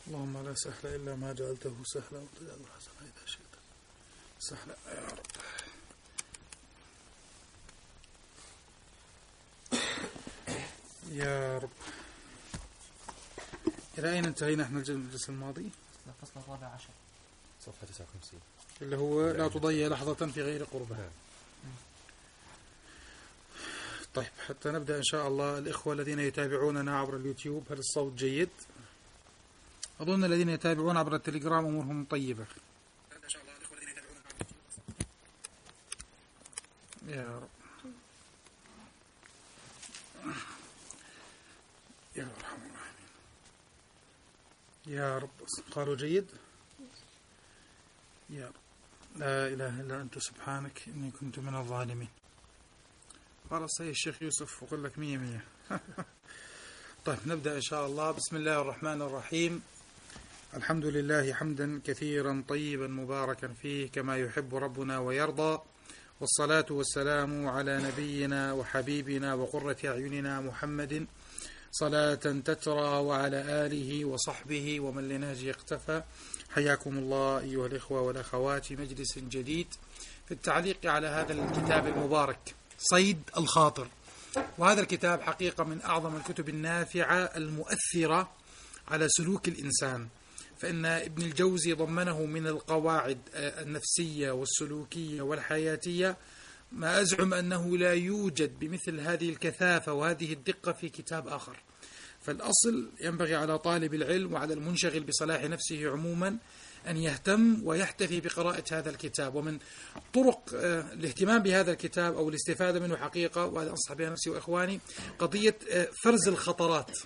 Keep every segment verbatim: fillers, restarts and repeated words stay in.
اللهم لا سهل إلا ما جعلته سهلا وتجعل الحسن إذا شئت سهلا يا رب. يا رب. إلى أين انتهينا احنا الجلسة الماضي؟ الفصل الرابع عشر صفحة تسعة وخمسين اللي هو لا تضيع لحظة في غير قربة. طيب حتى نبدأ إن شاء الله. الإخوة الذين يتابعوننا عبر اليوتيوب هل الصوت جيد؟ أظن الذين يتابعون عبر التليجرام أمورهم طيبة. إن شاء الله الإخوة الذين يتابعون عبر اليوتيوب. يا رب يا أرحم الراحمين يا رب. قالوا جيد. يا رب. لا إله إلا أنت سبحانك إني كنت من الظالمين. خلاص هي الشيخ يوسف وقل لك مية مية. طيب نبدأ إن شاء الله. بسم الله الرحمن الرحيم. الحمد لله حمدا كثيرا طيبا مباركا فيه كما يحب ربنا ويرضى، والصلاة والسلام على نبينا وحبيبنا وقرة أعيننا محمد صلاة تترى، وعلى آله وصحبه ومن لنهجه اقتفى. حياكم الله أيها الإخوة والأخوات في مجلس جديد في التعليق على هذا الكتاب المبارك صيد الخاطر. وهذا الكتاب حقيقة من أعظم الكتب النافعة المؤثرة على سلوك الإنسان، فإن ابن الجوزي ضمنه من القواعد النفسية والسلوكية والحياتية ما أزعم أنه لا يوجد بمثل هذه الكثافة وهذه الدقة في كتاب آخر. فالأصل ينبغي على طالب العلم وعلى المنشغل بصلاح نفسه عموما أن يهتم ويحتفي بقراءة هذا الكتاب. ومن طرق الاهتمام بهذا الكتاب أو الاستفادة منه حقيقة، وهذا أنصح بها نفسي وإخواني، قضية فرز الخطرات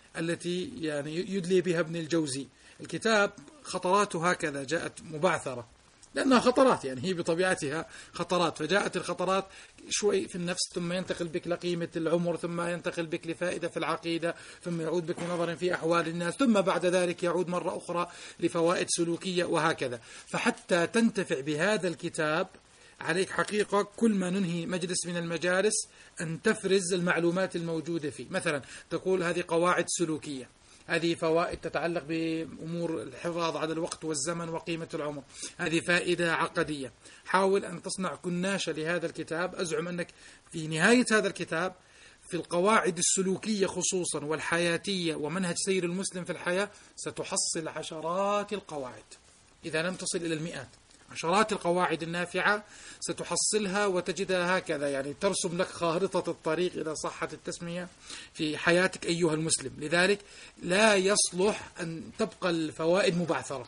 التي يعني يدلي بها ابن الجوزي. الكتاب خطراته هكذا جاءت مبعثرة، لأنها خطرات، يعني هي بطبيعتها خطرات، فجاءت الخطرات شوي في النفس، ثم ينتقل بك لقيمة العمر، ثم ينتقل بك لفائدة في العقيدة، ثم يعود بك لنظر في أحوال الناس، ثم بعد ذلك يعود مرة أخرى لفوائد سلوكية وهكذا. فحتى تنتفع بهذا الكتاب عليك حقيقة كل ما ننهي مجلس من المجالس أن تفرز المعلومات الموجودة فيه. مثلا تقول هذه قواعد سلوكية، هذه فوائد تتعلق بأمور الحفاظ على الوقت والزمن وقيمة العمر، هذه فائدة عقدية. حاول أن تصنع كناشة لهذا الكتاب. أزعم أنك في نهاية هذا الكتاب في القواعد السلوكية خصوصا والحياتية ومنهج سير المسلم في الحياة ستحصل عشرات القواعد، إذا لم تصل إلى المئات. عشرات القواعد النافعة ستحصلها وتجدها هكذا، يعني ترسم لك خارطة الطريق إذا صحت التسمية في حياتك أيها المسلم. لذلك لا يصلح أن تبقى الفوائد مبعثرة.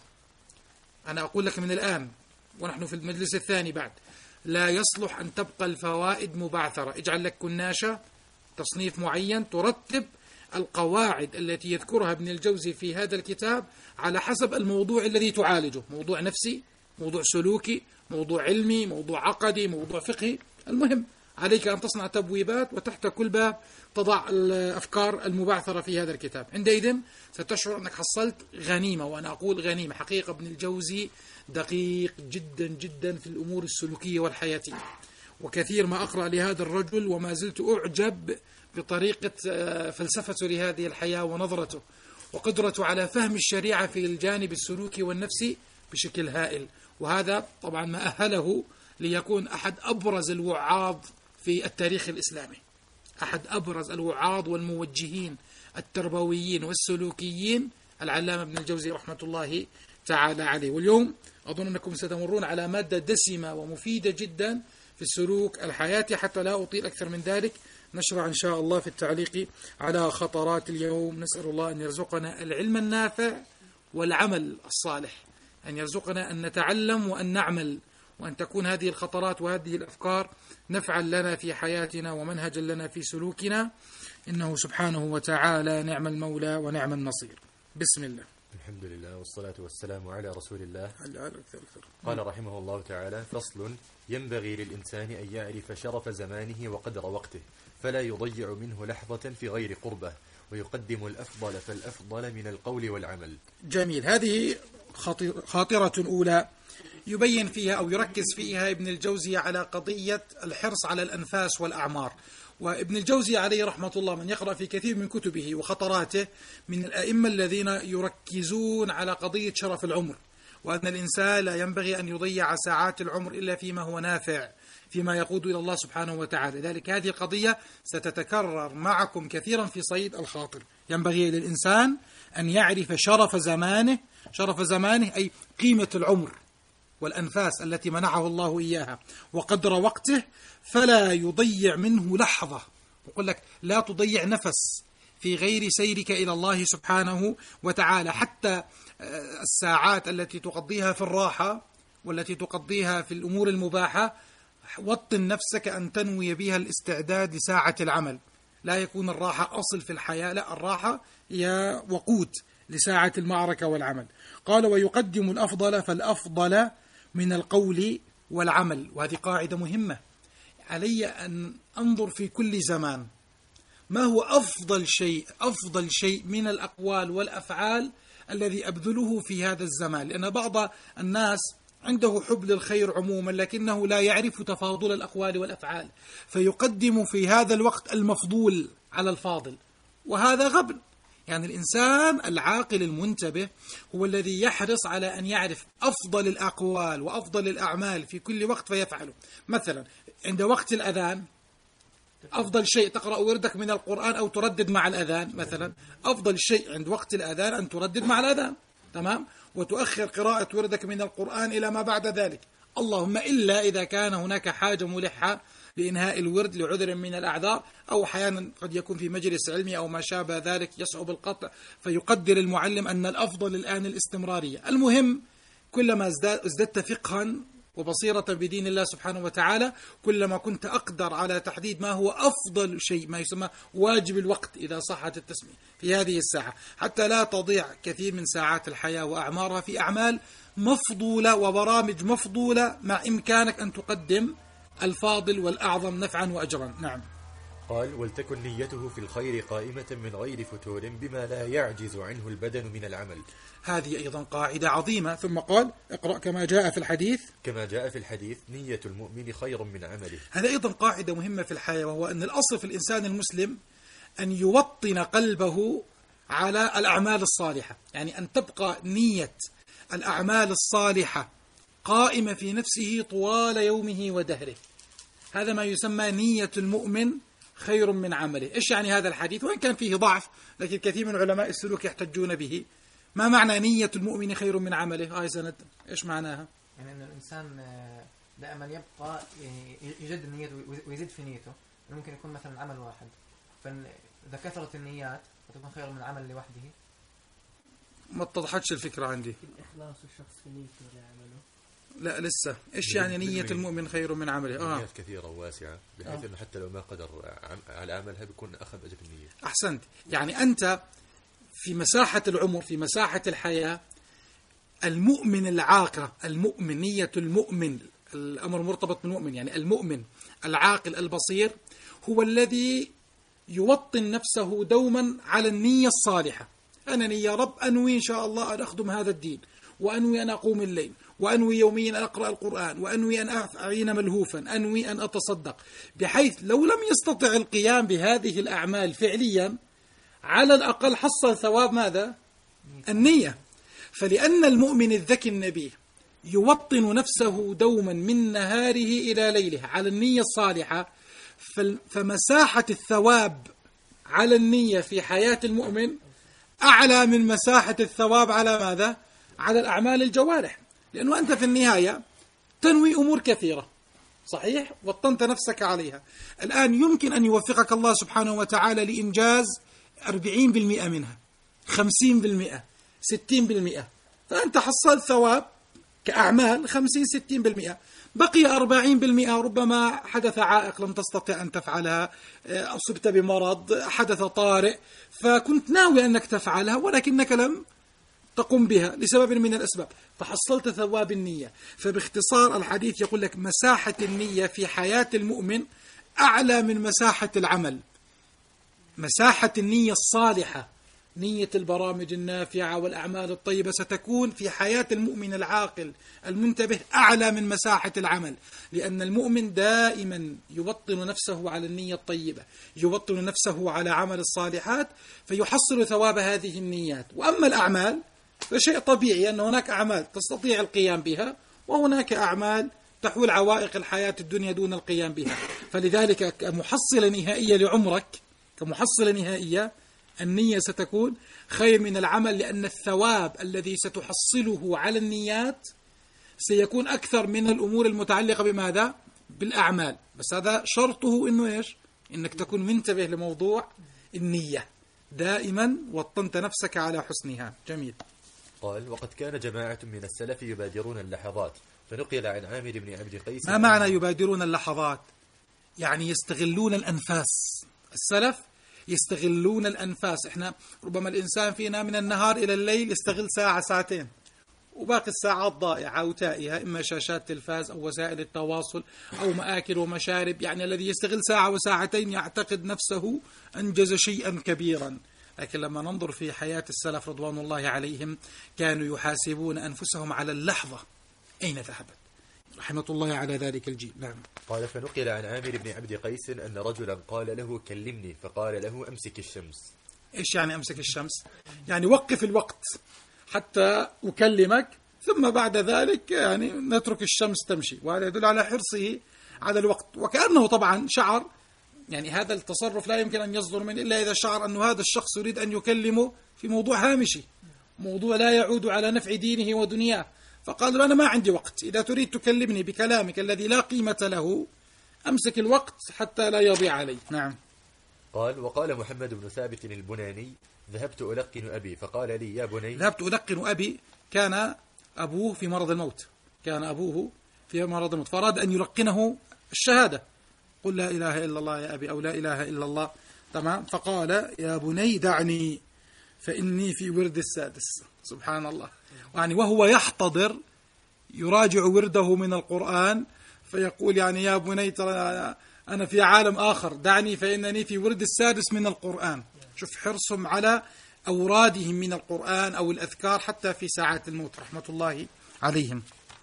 أنا أقول لك من الآن ونحن في المجلس الثاني بعد، لا يصلح أن تبقى الفوائد مبعثرة. اجعل لك كناشة تصنيف معين ترتب القواعد التي يذكرها ابن الجوزي في هذا الكتاب على حسب الموضوع الذي تعالجه، موضوع نفسي، موضوع سلوكي، موضوع علمي، موضوع عقدي، موضوع فقهي. المهم عليك أن تصنع تبويبات وتحت كل باب تضع الأفكار المبعثرة في هذا الكتاب. عندئذ ستشعر أنك حصلت غنيمة، وأنا أقول غنيمة حقيقة. ابن الجوزي دقيق جدا جدا في الأمور السلوكية والحياتية، وكثير ما أقرأ لهذا الرجل وما زلت أعجب بطريقة فلسفته لهذه الحياة ونظرته وقدرته على فهم الشريعة في الجانب السلوكي والنفسي بشكل هائل. وهذا طبعا ما أهله ليكون أحد أبرز الوعاظ في التاريخ الإسلامي، أحد أبرز الوعاظ والموجهين التربويين والسلوكيين، العلامة ابن الجوزي رحمة الله تعالى عليه. واليوم أظن أنكم ستمرون على مادة دسمة ومفيدة جدا في السلوك الحياتي. حتى لا أطيل أكثر من ذلك نشرع إن شاء الله في التعليق على خطرات اليوم. نسأل الله أن يرزقنا العلم النافع والعمل الصالح، أن يرزقنا أن نتعلم وأن نعمل، وأن تكون هذه الخطرات وهذه الأفكار نفعا لنا في حياتنا ومنهجا لنا في سلوكنا. إنه سبحانه وتعالى نعم المولى ونعم النصير. بسم الله. الحمد لله والصلاة والسلام على رسول الله. أكثر أكثر. قال رحمه الله تعالى: فصل: ينبغي للإنسان أن يعرف شرف زمانه وقدر وقته، فلا يضيع منه لحظة في غير قربة، ويقدم الأفضل فالأفضل من القول والعمل. جميل. هذه خاطرة أولى يبين فيها أو يركز فيها ابن الجوزي على قضية الحرص على الأنفاس والأعمار، وابن الجوزي عليه رحمة الله من يقرأ في كثير من كتبه وخطراته من الأئمة الذين يركزون على قضية شرف العمر، وأن الإنسان لا ينبغي أن يضيع ساعات العمر إلا فيما هو نافع، فيما يقود إلى الله سبحانه وتعالى. لذلك هذه القضية ستتكرر معكم كثيرا في صيد الخاطر. ينبغي للإنسان أن يعرف شرف زمانه، شرف زمانه أي قيمة العمر والأنفاس التي منحه الله إياها، وقدر وقته، فلا يضيع منه لحظة. يقول لك لا تضيع نفس في غير سيرك إلى الله سبحانه وتعالى. حتى الساعات التي تقضيها في الراحة والتي تقضيها في الأمور المباحة، وطن نفسك أن تنوي بها الاستعداد لساعة العمل. لا يكون الراحة أصل في الحياة، لا، الراحة هي وقود لساعة المعركة والعمل. قال ويقدم الأفضل فالأفضل من القول والعمل. وهذه قاعدة مهمة، علي أن أنظر في كل زمان ما هو أفضل شيء أفضل شيء من الأقوال والأفعال الذي أبذله في هذا الزمان. لأن بعض الناس عنده حب للخير عموما لكنه لا يعرف تفاضل الأقوال والأفعال، فيقدم في هذا الوقت المفضول على الفاضل، وهذا غبن. يعني الإنسان العاقل المنتبه هو الذي يحرص على أن يعرف أفضل الأقوال وأفضل الأعمال في كل وقت فيفعله. مثلا عند وقت الأذان أفضل شيء تقرأ وردك من القرآن أو تردد مع الأذان. مثلا أفضل شيء عند وقت الأذان أن تردد مع الأذان، تمام، وتؤخر قراءة وردك من القرآن إلى ما بعد ذلك، اللهم إلا إذا كان هناك حاجة ملحة لإنهاء الورد لعذر من الأعذار، أو أحيانا قد يكون في مجلس علمي أو ما شابه ذلك يصعب القطع، فيقدر المعلم أن الأفضل الآن الاستمرارية. المهم كلما ازددت فقها وبصيرة بدين الله سبحانه وتعالى كلما كنت أقدر على تحديد ما هو أفضل شيء، ما يسمى واجب الوقت إذا صحت التسمية في هذه الساعة، حتى لا تضيع كثير من ساعات الحياة وأعمارها في أعمال مفضولة وبرامج مفضولة، مع إمكانك أن تقدم الفاضل والأعظم نفعا وأجرا. نعم. قال ولتكن نيته في الخير قائمة من غير فتور بما لا يعجز عنه البدن من العمل. هذه أيضا قاعدة عظيمة. ثم قال اقرأ كما جاء في الحديث كما جاء في الحديث نية المؤمن خير من عمله. هذا أيضا قاعدة مهمة في الحياة، وهو أن الأصل في الإنسان المسلم أن يوطن قلبه على الأعمال الصالحة، يعني أن تبقى نية الأعمال الصالحة قائمة في نفسه طوال يومه ودهره. هذا ما يسمى نية المؤمن خير من عمله. إيش يعني هذا الحديث؟ وإن كان فيه ضعف لكن كثير من علماء السلوك يحتجون به. ما معنى نية المؤمن خير من عمله؟ هاي سند إيش معناها؟ يعني أن الإنسان دائما يبقى يعني يجدد نيته ويزيد في نيته. ممكن يكون مثلا عمل واحد، فإذا كثرت النيات فتكون خير من عمل لوحده. ما اتضحتش الفكرة عندي. الإخلاص الشخص في نيته لعمله. لا لسه. إيش يعني نية المؤمن خير من عمله؟ آه. نيات كثيرة وواسعة بحيث أنه حتى لو ما قدر على عملها بيكون أخذ أجر النية. أحسنت. يعني أنت في مساحة العمر، في مساحة الحياة، المؤمن العاقل، المؤمن، نية المؤمن، الأمر مرتبط بالمؤمن، يعني المؤمن العاقل البصير هو الذي يوطن نفسه دوما على النية الصالحة. أنني يا رب أنوي إن شاء الله أن أخدم هذا الدين، وأنوي أن أقوم الليل، وأنوي يوميا أن أقرأ القرآن، وأنوي أن أعين ملهوفا، أنوي أن أتصدق، بحيث لو لم يستطع القيام بهذه الأعمال فعليا على الأقل حصل ثواب ماذا؟ النية. فلأن المؤمن الذكي النبي يوطن نفسه دوما من نهاره إلى ليله على النية الصالحة، فمساحة الثواب على النية في حياة المؤمن أعلى من مساحة الثواب على ماذا؟ على الأعمال الجوارح. لأنه أنت في النهاية تنوي أمور كثيرة، صحيح؟ وطنت نفسك عليها. الآن يمكن أن يوفقك الله سبحانه وتعالى لإنجاز أربعين بالمئة منها، خمسين بالمئة، ستين بالمئة، فأنت حصلت ثواب كأعمال خمسين ستين بالمئة. بقي أربعين بالمئة ربما حدث عائق لم تستطع أن تفعلها، أصبت بمرض، حدث طارئ، فكنت ناوي أنك تفعلها ولكنك لم تقوم بها لسبب من الأسباب، فحصلت ثواب النية. فباختصار الحديث يقول لك مساحة النية في حياة المؤمن أعلى من مساحة العمل. مساحة النية الصالحة نية البرامج النافعة والأعمال الطيبة ستكون في حياة المؤمن العاقل المنتبه أعلى من مساحة العمل، لأن المؤمن دائما يبطن نفسه على النية الطيبة، يبطن نفسه على عمل الصالحات فيحصل ثواب هذه النيات. وأما الأعمال فشيء طبيعي أن هناك أعمال تستطيع القيام بها، وهناك أعمال تحول عوائق الحياة الدنيا دون القيام بها. فلذلك كمحصلة نهائية لعمرك، كمحصلة نهائية النية ستكون خير من العمل، لأن الثواب الذي ستحصله على النيات سيكون أكثر من الأمور المتعلقة بماذا؟ بالأعمال. بس هذا شرطه إنه إيش؟ إنك تكون منتبه لموضوع النية دائما، وطنت نفسك على حسنها. جميل. قال: وقد كان جماعة من السلف يبادرون اللحظات، فنقل عن عامر بن عبد قيس. ما معنى يبادرون اللحظات؟ يعني يستغلون الأنفاس. السلف يستغلون الأنفاس. إحنا ربما الإنسان فينا من النهار إلى الليل يستغل ساعة ساعتين، وباقي الساعات ضائعة وتائهة، إما شاشات تلفاز أو وسائل التواصل أو مآكل ومشارب. يعني الذي يستغل ساعة وساعتين يعتقد نفسه أنجز شيئا كبيرا. لكن لما ننظر في حياة السلف رضوان الله عليهم كانوا يحاسبون أنفسهم على اللحظة أين ذهبت، رحمة الله على ذلك الجيل. نعم. قال: فنقل عن عامر بن عبد قيس أن رجلا قال له: كلمني، فقال له: أمسك الشمس. إيش يعني أمسك الشمس؟ يعني وقف الوقت حتى أكلمك، ثم بعد ذلك يعني نترك الشمس تمشي. وهذا يدل على حرصه على الوقت، وكأنه طبعا شعر، يعني هذا التصرف لا يمكن أن يصدر منه إلا إذا شعر أن هذا الشخص يريد أن يكلمه في موضوع هامشي، موضوع لا يعود على نفع دينه ودنياه. فقال له: أنا ما عندي وقت، إذا تريد تكلمني بكلامك الذي لا قيمة له أمسك الوقت حتى لا يضيع علي. نعم. قال: وقال محمد بن ثابت البناني: ذهبت ألقن أبي فقال لي: يا بني. ذهبت ألقن أبي، كان أبوه في مرض الموت، كان أبوه في مرض الموت، فأراد أن يلقنه الشهادة، قل لا إله إلا الله يا أبي، أو لا إله إلا الله. تمام. فقال: يا بني دعني فإني في ورد السادس. سبحان الله. يعني وهو يحتضر يراجع ورده من القرآن، فيقول يعني يا بني ترى أنا في عالم آخر، دعني فإنني في ورد السادس من القرآن. شوف حرصهم على أورادهم من القرآن أو الأذكار حتى في ساعات الموت، رحمة الله عليهم.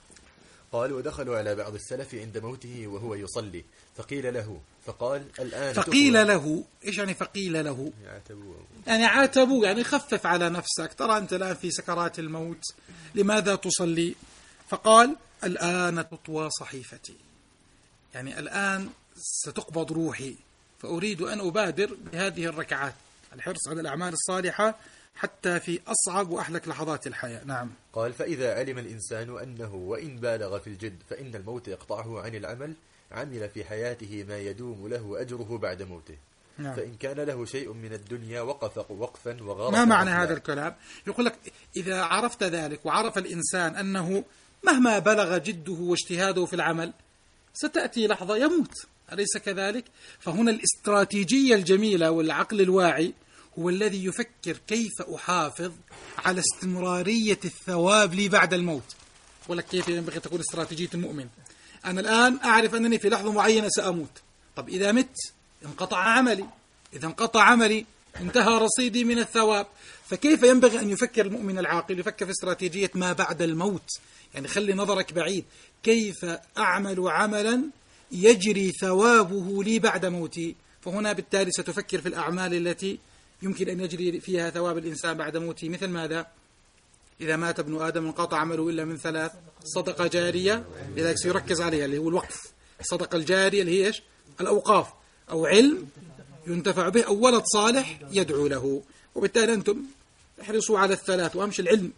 قال: ودخلوا على بعض السلف عند موته وهو يصلي، فقيل له، فقال: الآن فقيل تقوى. له. إيش يعني فقيل له؟ يعتبوه. يعني عاتبوه، يعني خفف على نفسك، ترى أنت الآن في سكرات الموت، لماذا تصلي؟ فقال: الآن تطوى صحيفتي، يعني الآن ستقبض روحي، فأريد أن أبادر بهذه الركعات. الحرص على الأعمال الصالحة حتى في أصعب وأحلك لحظات الحياة. نعم. قال: فإذا علم الإنسان أنه وإن بالغ في الجد فإن الموت يقطعه عن العمل، عمل في حياته ما يدوم له أجره بعد موته. نعم. فإن كان له شيء من الدنيا وقف وقفا وغرق. ما معنى هذا الكلام؟ يقول لك إذا عرفت ذلك وعرف الإنسان أنه مهما بلغ جده واجتهاده في العمل ستأتي لحظة يموت، أليس كذلك؟ فهنا الاستراتيجية الجميلة والعقل الواعي هو الذي يفكر كيف أحافظ على استمرارية الثواب لي بعد الموت. ولك كيف ينبغي تكون استراتيجية المؤمن؟ أنا الآن أعرف أنني في لحظة معينة سأموت، طب إذا مت انقطع عملي، إذا انقطع عملي انتهى رصيدي من الثواب. فكيف ينبغي أن يفكر المؤمن العاقل؟ يفكر في استراتيجية ما بعد الموت، يعني خلي نظرك بعيد، كيف أعمل عملا يجري ثوابه لي بعد موتي. فهنا بالتالي ستفكر في الأعمال التي يمكن أن يجري فيها ثواب الإنسان بعد موته، مثل ماذا؟ إذا مات ابن آدم انقطع عمله إلا من ثلاث: صدقة جارية، لذلك سيركز عليها اللي هو الوقف، الصدقة الجارية اللي هي إيش؟ الأوقاف، أو علم ينتفع به، أو ولد صالح يدعو له. وبالتالي أنتم احرصوا على الثلاث، وأمش العلم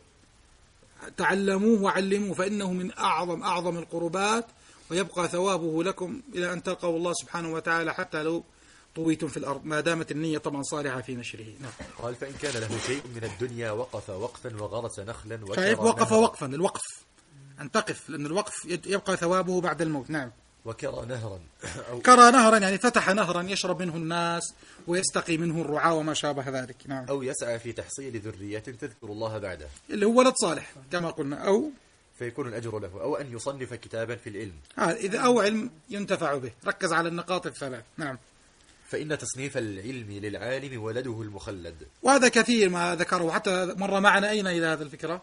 تعلموه وعلموه، فإنه من أعظم أعظم القربات، ويبقى ثوابه لكم إلى أن تلقوا الله سبحانه وتعالى حتى لو طويتم في الأرض، ما دامت النية طبعا صالحة في نشره. نعم. قال: فإن كان له شيء من الدنيا وقف وقفا وغرس نخلا. طيب وقف وقفا، الوقف أن تقف، لأن الوقف يبقى ثوابه بعد الموت. نعم. وكرى نهرا أو كرى نهرا يعني فتح نهرا يشرب منه الناس ويستقي منه الرعاة وما شابه ذلك. نعم. أو يسعى في تحصيل ذرية تذكر الله بعده، اللي هو ولد صالح كما قلنا، أو فيكون الأجر له، أو أن يصنف كتابا في العلم. آه إذا أو علم ينتفع به. ركز على النقاط الثلاث. نعم. فإن تصنيف العلم للعالم ولده المخلد. وهذا كثير ما ذكره، حتى مر معنا أين إلى هذه الفكرة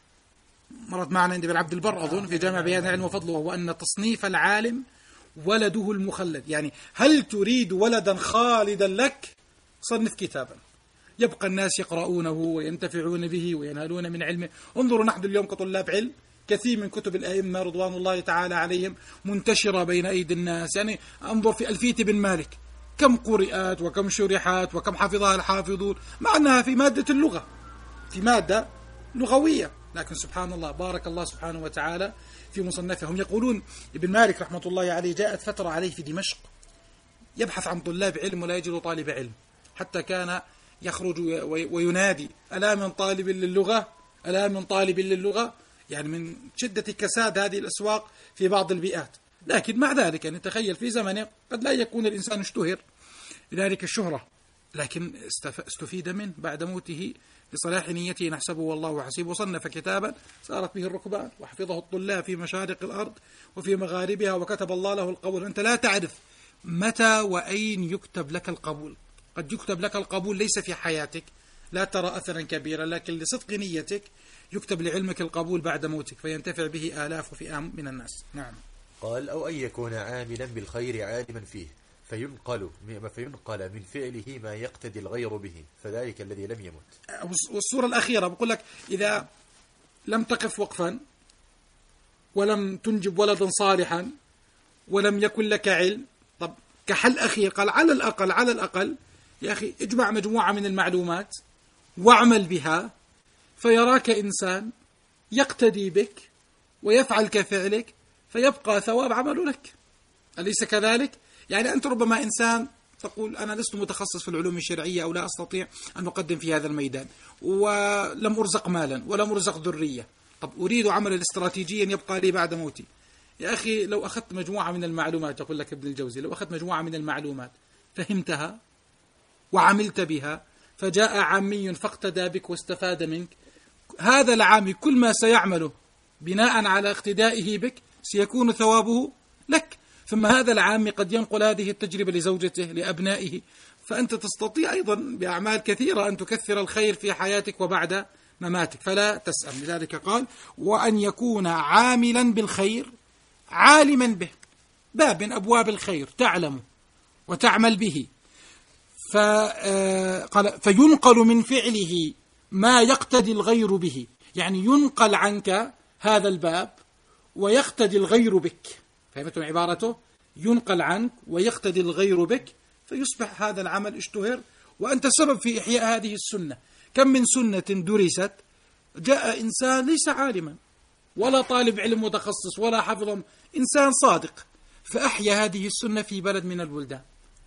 مرت معنا عند ابن عبد البر أظن في جامع بيان العلم وفضله، وهو أن تصنيف العالم ولده المخلد. يعني هل تريد ولدا خالدا لك؟ صنف كتابا يبقى الناس يقرؤونه وينتفعون به وينالون من علمه. انظروا نحن اليوم كطلاب علم كثير من كتب الأئمة رضوان الله تعالى عليهم منتشرة بين أيدي الناس. يعني انظر في ألفية بن مالك كم قرئت وكم شرحت وكم حفظها الحافظون، مع أنها في مادة اللغة، في مادة لغوية، لكن سبحان الله بارك الله سبحانه وتعالى في مصنفهم. يقولون ابن مالك رحمة الله عليه جاءت فترة عليه في دمشق يبحث عن طلاب علم ولا يجد طالب علم، حتى كان يخرج وينادي ألا من طالب للغة، ألا من طالب للغة، يعني من شدة كساد هذه الأسواق في بعض البيئات. لكن مع ذلك يعني تخيل في زمنه قد لا يكون الإنسان اشتهر لذلك الشهرة، لكن استفيد منه بعد موته لصلاح نيته نحسبه والله حسيبه. وصنف كتابا سارت به الركبان وحفظه الطلاب في مشارق الأرض وفي مغاربها، وكتب الله له القبول. أنت لا تعرف متى وأين يكتب لك القبول، قد يكتب لك القبول ليس في حياتك، لا ترى أثرا كبيرا، لكن لصدق نيتك يكتب لعلمك القبول بعد موتك فينتفع به آلاف وفئام من الناس. نعم. قال أو أن يكون عاملا بالخير عالما فيه فينقل فينقل من فعله ما يقتدي الغير به، فذلك الذي لم يمت. والصورة الأخيرة بقول لك إذا لم تقف وقفا ولم تنجب ولدا صالحا ولم يكن لك علم، طب كحل أخير قال على الأقل على الأقل يا أخي اجمع مجموعة من المعلومات واعمل بها فيراك إنسان يقتدي بك ويفعل كفعلك فيبقى ثواب عمله لك، أليس كذلك؟ يعني أنت ربما إنسان تقول أنا لست متخصص في العلوم الشرعية أو لا أستطيع أن أقدم في هذا الميدان ولم أرزق مالا ولم أرزق ذرية، طب أريد عملا استراتيجيا يبقى لي بعد موتي. يا أخي لو أخذت مجموعة من المعلومات، يقول لك ابن الجوزي، لو أخذت مجموعة من المعلومات فهمتها وعملت بها فجاء عامي فاقتدى بك واستفاد منك، هذا العامي كل ما سيعمله بناء على اقتدائه بك سيكون ثوابه لك. ثم هذا العامي قد ينقل هذه التجربة لزوجته لأبنائه، فأنت تستطيع أيضا بأعمال كثيرة أن تكثر الخير في حياتك وبعد مماتك، فلا تسأم. لذلك قال وأن يكون عاملا بالخير عالما به، باب من أبواب الخير تعلم وتعمل به، فقال فينقل من فعله ما يقتدي الغير به، يعني ينقل عنك هذا الباب ويقتدي الغير بك. فهمتم عبارته؟ ينقل عنك ويقتدي الغير بك فيصبح هذا العمل اشتهر وأنت سبب في إحياء هذه السنة. كم من سنة درست جاء إنسان ليس عالما ولا طالب علم متخصص ولا حفظ، إنسان صادق فأحيا هذه السنة في بلد من البلدان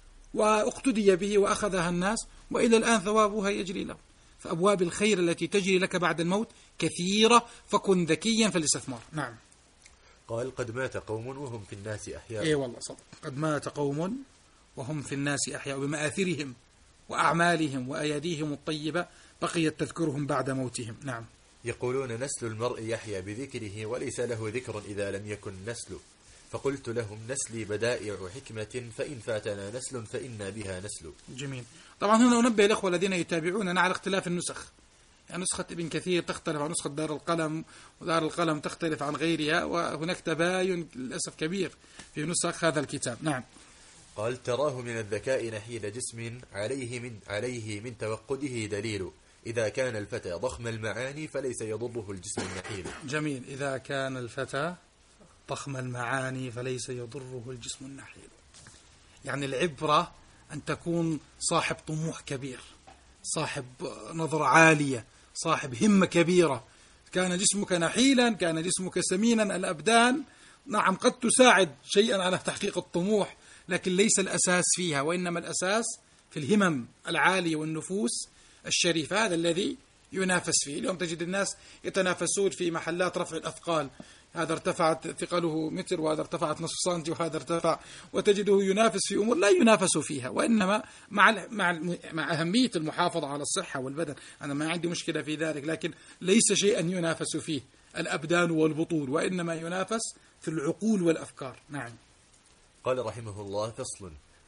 واقتدي به وأخذها الناس وإلى الآن ثوابها يجري له. فأبواب الخير التي تجري لك بعد الموت كثيرة، فكن ذكيا في الاستثمار. نعم. قال قد مات قوم وهم في الناس أحياء. إيه والله صدق، قد مات قوم وهم في الناس أحياء بمآثرهم وأعمالهم وأياديهم الطيبة بقيت تذكرهم بعد موتهم. نعم. يقولون نسل المرء يحيا بذكره وليس له ذكر إذا لم يكن نسل، فقلت لهم نسلي بدائع حكمة فإن فاتنا نسل فإنا بها نسل. جميل. طبعا هنا أنبه الأخوة الذين يتابعوننا على اختلاف النسخ، يعني نسخة ابن كثير تختلف عن نسخة دار القلم، ودار القلم تختلف عن غيرها، وهناك تباين للأسف كبير في نسخ هذا الكتاب. نعم. قال تراه من الذكاء نحيل جسم عليه من عليه من توقده دليل، إذا كان الفتى ضخم المعاني فليس يضره الجسم النحيل. جميل. إذا كان الفتى ضخم المعاني فليس يضره الجسم النحيل، يعني العبرة أن تكون صاحب طموح كبير، صاحب نظرة عالية، صاحب همة كبيرة. كان جسمك نحيلا، كان جسمك سمينا، الأبدان نعم قد تساعد شيئا على تحقيق الطموح، لكن ليس الأساس فيها، وإنما الأساس في الهمم العالية والنفوس الشريفة. هذا الذي ينافس فيه. اليوم تجد الناس يتنافسون في محلات رفع الأثقال، هذا ارتفعت ثقله متر وهذا ارتفعت نصف سنتي وهذا ارتفع، وتجده ينافس في أمور لا ينافس فيها، وإنما مع مع مع أهمية المحافظة على الصحة والبدن، أنا ما عندي مشكلة في ذلك، لكن ليس شيئا ينافس فيه الأبدان والبطول، وإنما ينافس في العقول والأفكار. نعم. قال رحمه الله فصل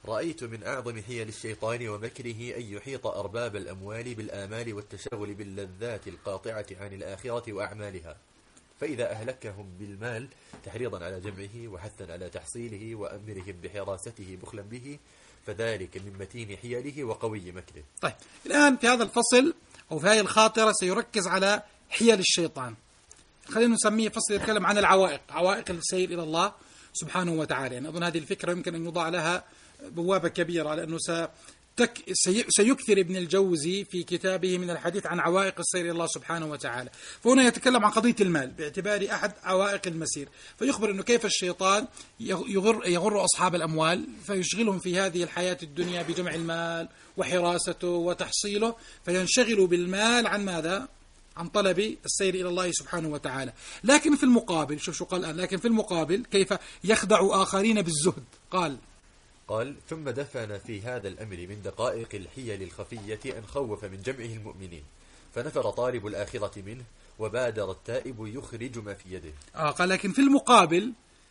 رأيت من أعظم حيل الشيطان ومكره أن يحيط أرباب الأموال بالآمال والتشغل باللذات القاطعة عن الآخرة وأعمالها، فإذا أهلكهم بالمال تحريضا على جمعه وحثا على تحصيله وأمرهم بحراسته بخلا به، فذلك من متين حيله وقوي مكره. طيب الآن في هذا الفصل أو في هذه الخاطرة سيركز على حيل الشيطان. خلينا نسميه فصل يتكلم عن العوائق، عوائق السير إلى الله سبحانه وتعالى. يعني أظن هذه الفكرة يمكن أن يوضع لها بوابة كبيرة، لأنه ستك سيكثر ابن الجوزي في كتابه من الحديث عن عوائق السير إلى الله سبحانه وتعالى. فهنا يتكلم عن قضية المال باعتبار أحد عوائق المسير، فيخبر أنه كيف الشيطان يغر, يغر أصحاب الأموال فيشغلهم في هذه الحياة الدنيا بجمع المال وحراسته وتحصيله، فينشغلوا بالمال عن ماذا؟ عن طلب السير إلى الله سبحانه وتعالى. لكن في المقابل، شوف شو قال الآن، لكن في المقابل كيف يخدع آخرين بالزهد. قال قال ثم دفن في هذا الأمر من دقائق الحيل الخفية أن خوف من جمعه المؤمنين، فنفر طالب الآخرة منه وبادر التائب يخرج ما في يده. آه قال لكن في المقابل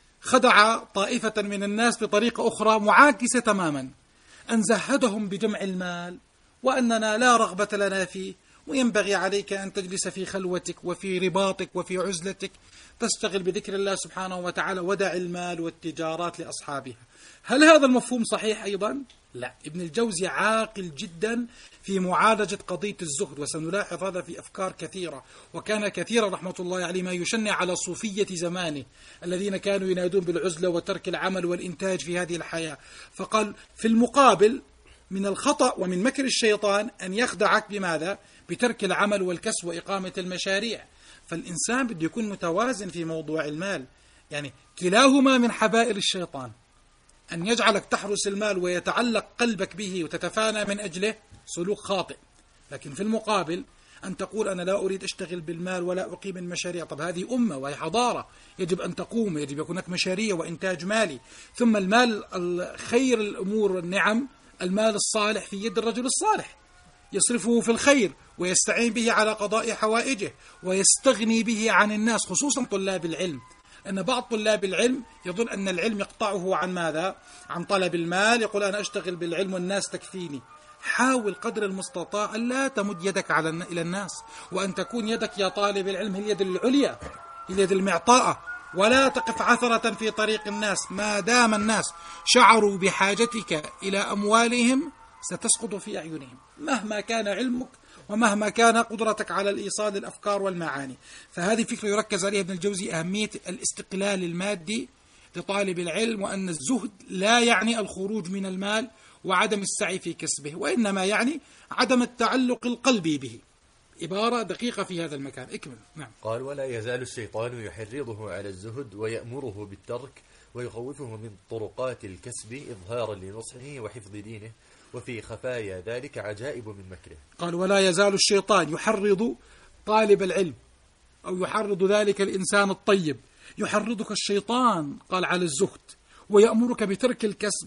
خدع طائفة من الناس بطريقة أخرى معاكسة تماما، أن زهدهم بجمع المال وأننا لا رغبة لنا فيه، وينبغي عليك أن تجلس في خلوتك وفي رباطك وفي عزلتك تشتغل بذكر الله سبحانه وتعالى، ودع المال والتجارات لأصحابها. هل هذا المفهوم صحيح أيضا؟ لا. ابن الجوزي عاقل جدا في معالجة قضية الزهد، وسنلاحظ هذا في أفكار كثيرة، وكان كثيرا رحمة الله عليه ما يشنع على صوفية زمانه الذين كانوا ينادون بالعزلة وترك العمل والإنتاج في هذه الحياة. فقال في المقابل من الخطأ ومن مكر الشيطان أن يخدعك بماذا؟ بترك العمل والكسب وإقامة المشاريع. فالإنسان بده يكون متوازن في موضوع المال، يعني كلاهما من حبائل الشيطان، أن يجعلك تحرس المال ويتعلق قلبك به وتتفانى من أجله سلوك خاطئ، لكن في المقابل أن تقول أنا لا أريد أشتغل بالمال ولا أقيم المشاريع. طب هذه أمة وهي حضارة يجب أن تقوم، يجب يكون هناك مشاريع وإنتاج مالي. ثم المال خير الأمور والنعم المال الصالح في يد الرجل الصالح، يصرفه في الخير ويستعين به على قضاء حوائجه ويستغني به عن الناس، خصوصا طلاب العلم، أن بعض طلاب العلم يظن أن العلم يقطعه عن ماذا؟ عن طلب المال. يقول أنا أشتغل بالعلم والناس تكفيني. حاول قدر المستطاع أن لا تمد يدك على إلى الناس، وأن تكون يدك يا طالب العلم هي اليد العليا، اليد المعطاءة، ولا تقف عثرة في طريق الناس. ما دام الناس شعروا بحاجتك إلى أموالهم ستسقط في أعينهم مهما كان علمك ومهما كان قدرتك على الإيصال الأفكار والمعاني. فهذه فكرة يركز عليها ابن الجوزي، أهمية الاستقلال المادي لطالب العلم، وأن الزهد لا يعني الخروج من المال وعدم السعي في كسبه، وإنما يعني عدم التعلق القلبي به. عبارة دقيقة في هذا المكان. اكمل. نعم. قال ولا يزال الشيطان يحرضه على الزهد ويأمره بالترك ويخوفه من طرقات الكسب إظهارا لنصحه وحفظ دينه، وفي خفايا ذلك عجائب من مكره. قال ولا يزال الشيطان يحرض طالب العلم أو يحرض ذلك الإنسان الطيب، يحرضك الشيطان قال على الزهد ويأمرك بترك الكسب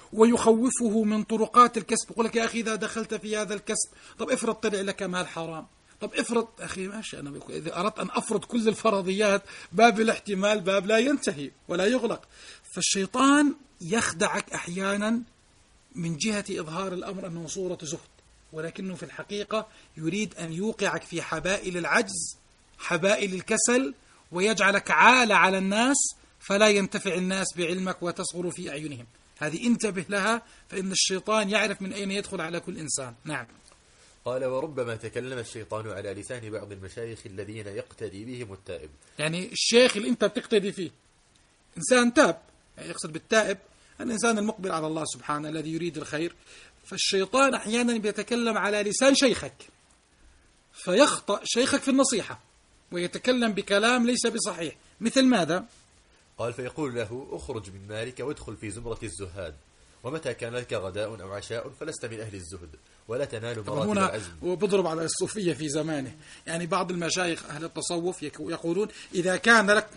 ويخوفه من طرقات الكسب. يقول لك يا أخي إذا دخلت في هذا الكسب، طب افرض طلع لك مال حرام، طب افرض أخي ماشي، أنا إذا أردت أن أفرض كل الفرضيات باب الاحتمال باب لا ينتهي ولا يغلق. فالشيطان يخدعك أحيانا من جهة إظهار الأمر أنه صورة زهد، ولكنه في الحقيقة يريد أن يوقعك في حبائل العجز، حبائل الكسل، ويجعلك عالة على الناس فلا ينتفع الناس بعلمك وتصغر في أعينهم. هذه انتبه لها، فإن الشيطان يعرف من أين يدخل على كل إنسان. نعم. قال وربما تكلم الشيطان على لسان بعض المشايخ الذين يقتدي بهم التائب. يعني الشيخ اللي أنت بتقتدي فيه إنسان تاب، يعني يقصد بالتائب الإنسان المقبل على الله سبحانه الذي يريد الخير. فالشيطان أحيانا بيتكلم على لسان شيخك فيخطأ شيخك في النصيحة ويتكلم بكلام ليس بصحيح. مثل ماذا؟ قال فيقول له اخرج من مالك وادخل في زمرة الزهاد، ومتى كان لك غداء أو عشاء فلست من أهل الزهد ولا تنال مراتب العزم. وبضرب على الصوفية في زمانه، يعني بعض المشايخ أهل التصوف يقولون إذا كان لك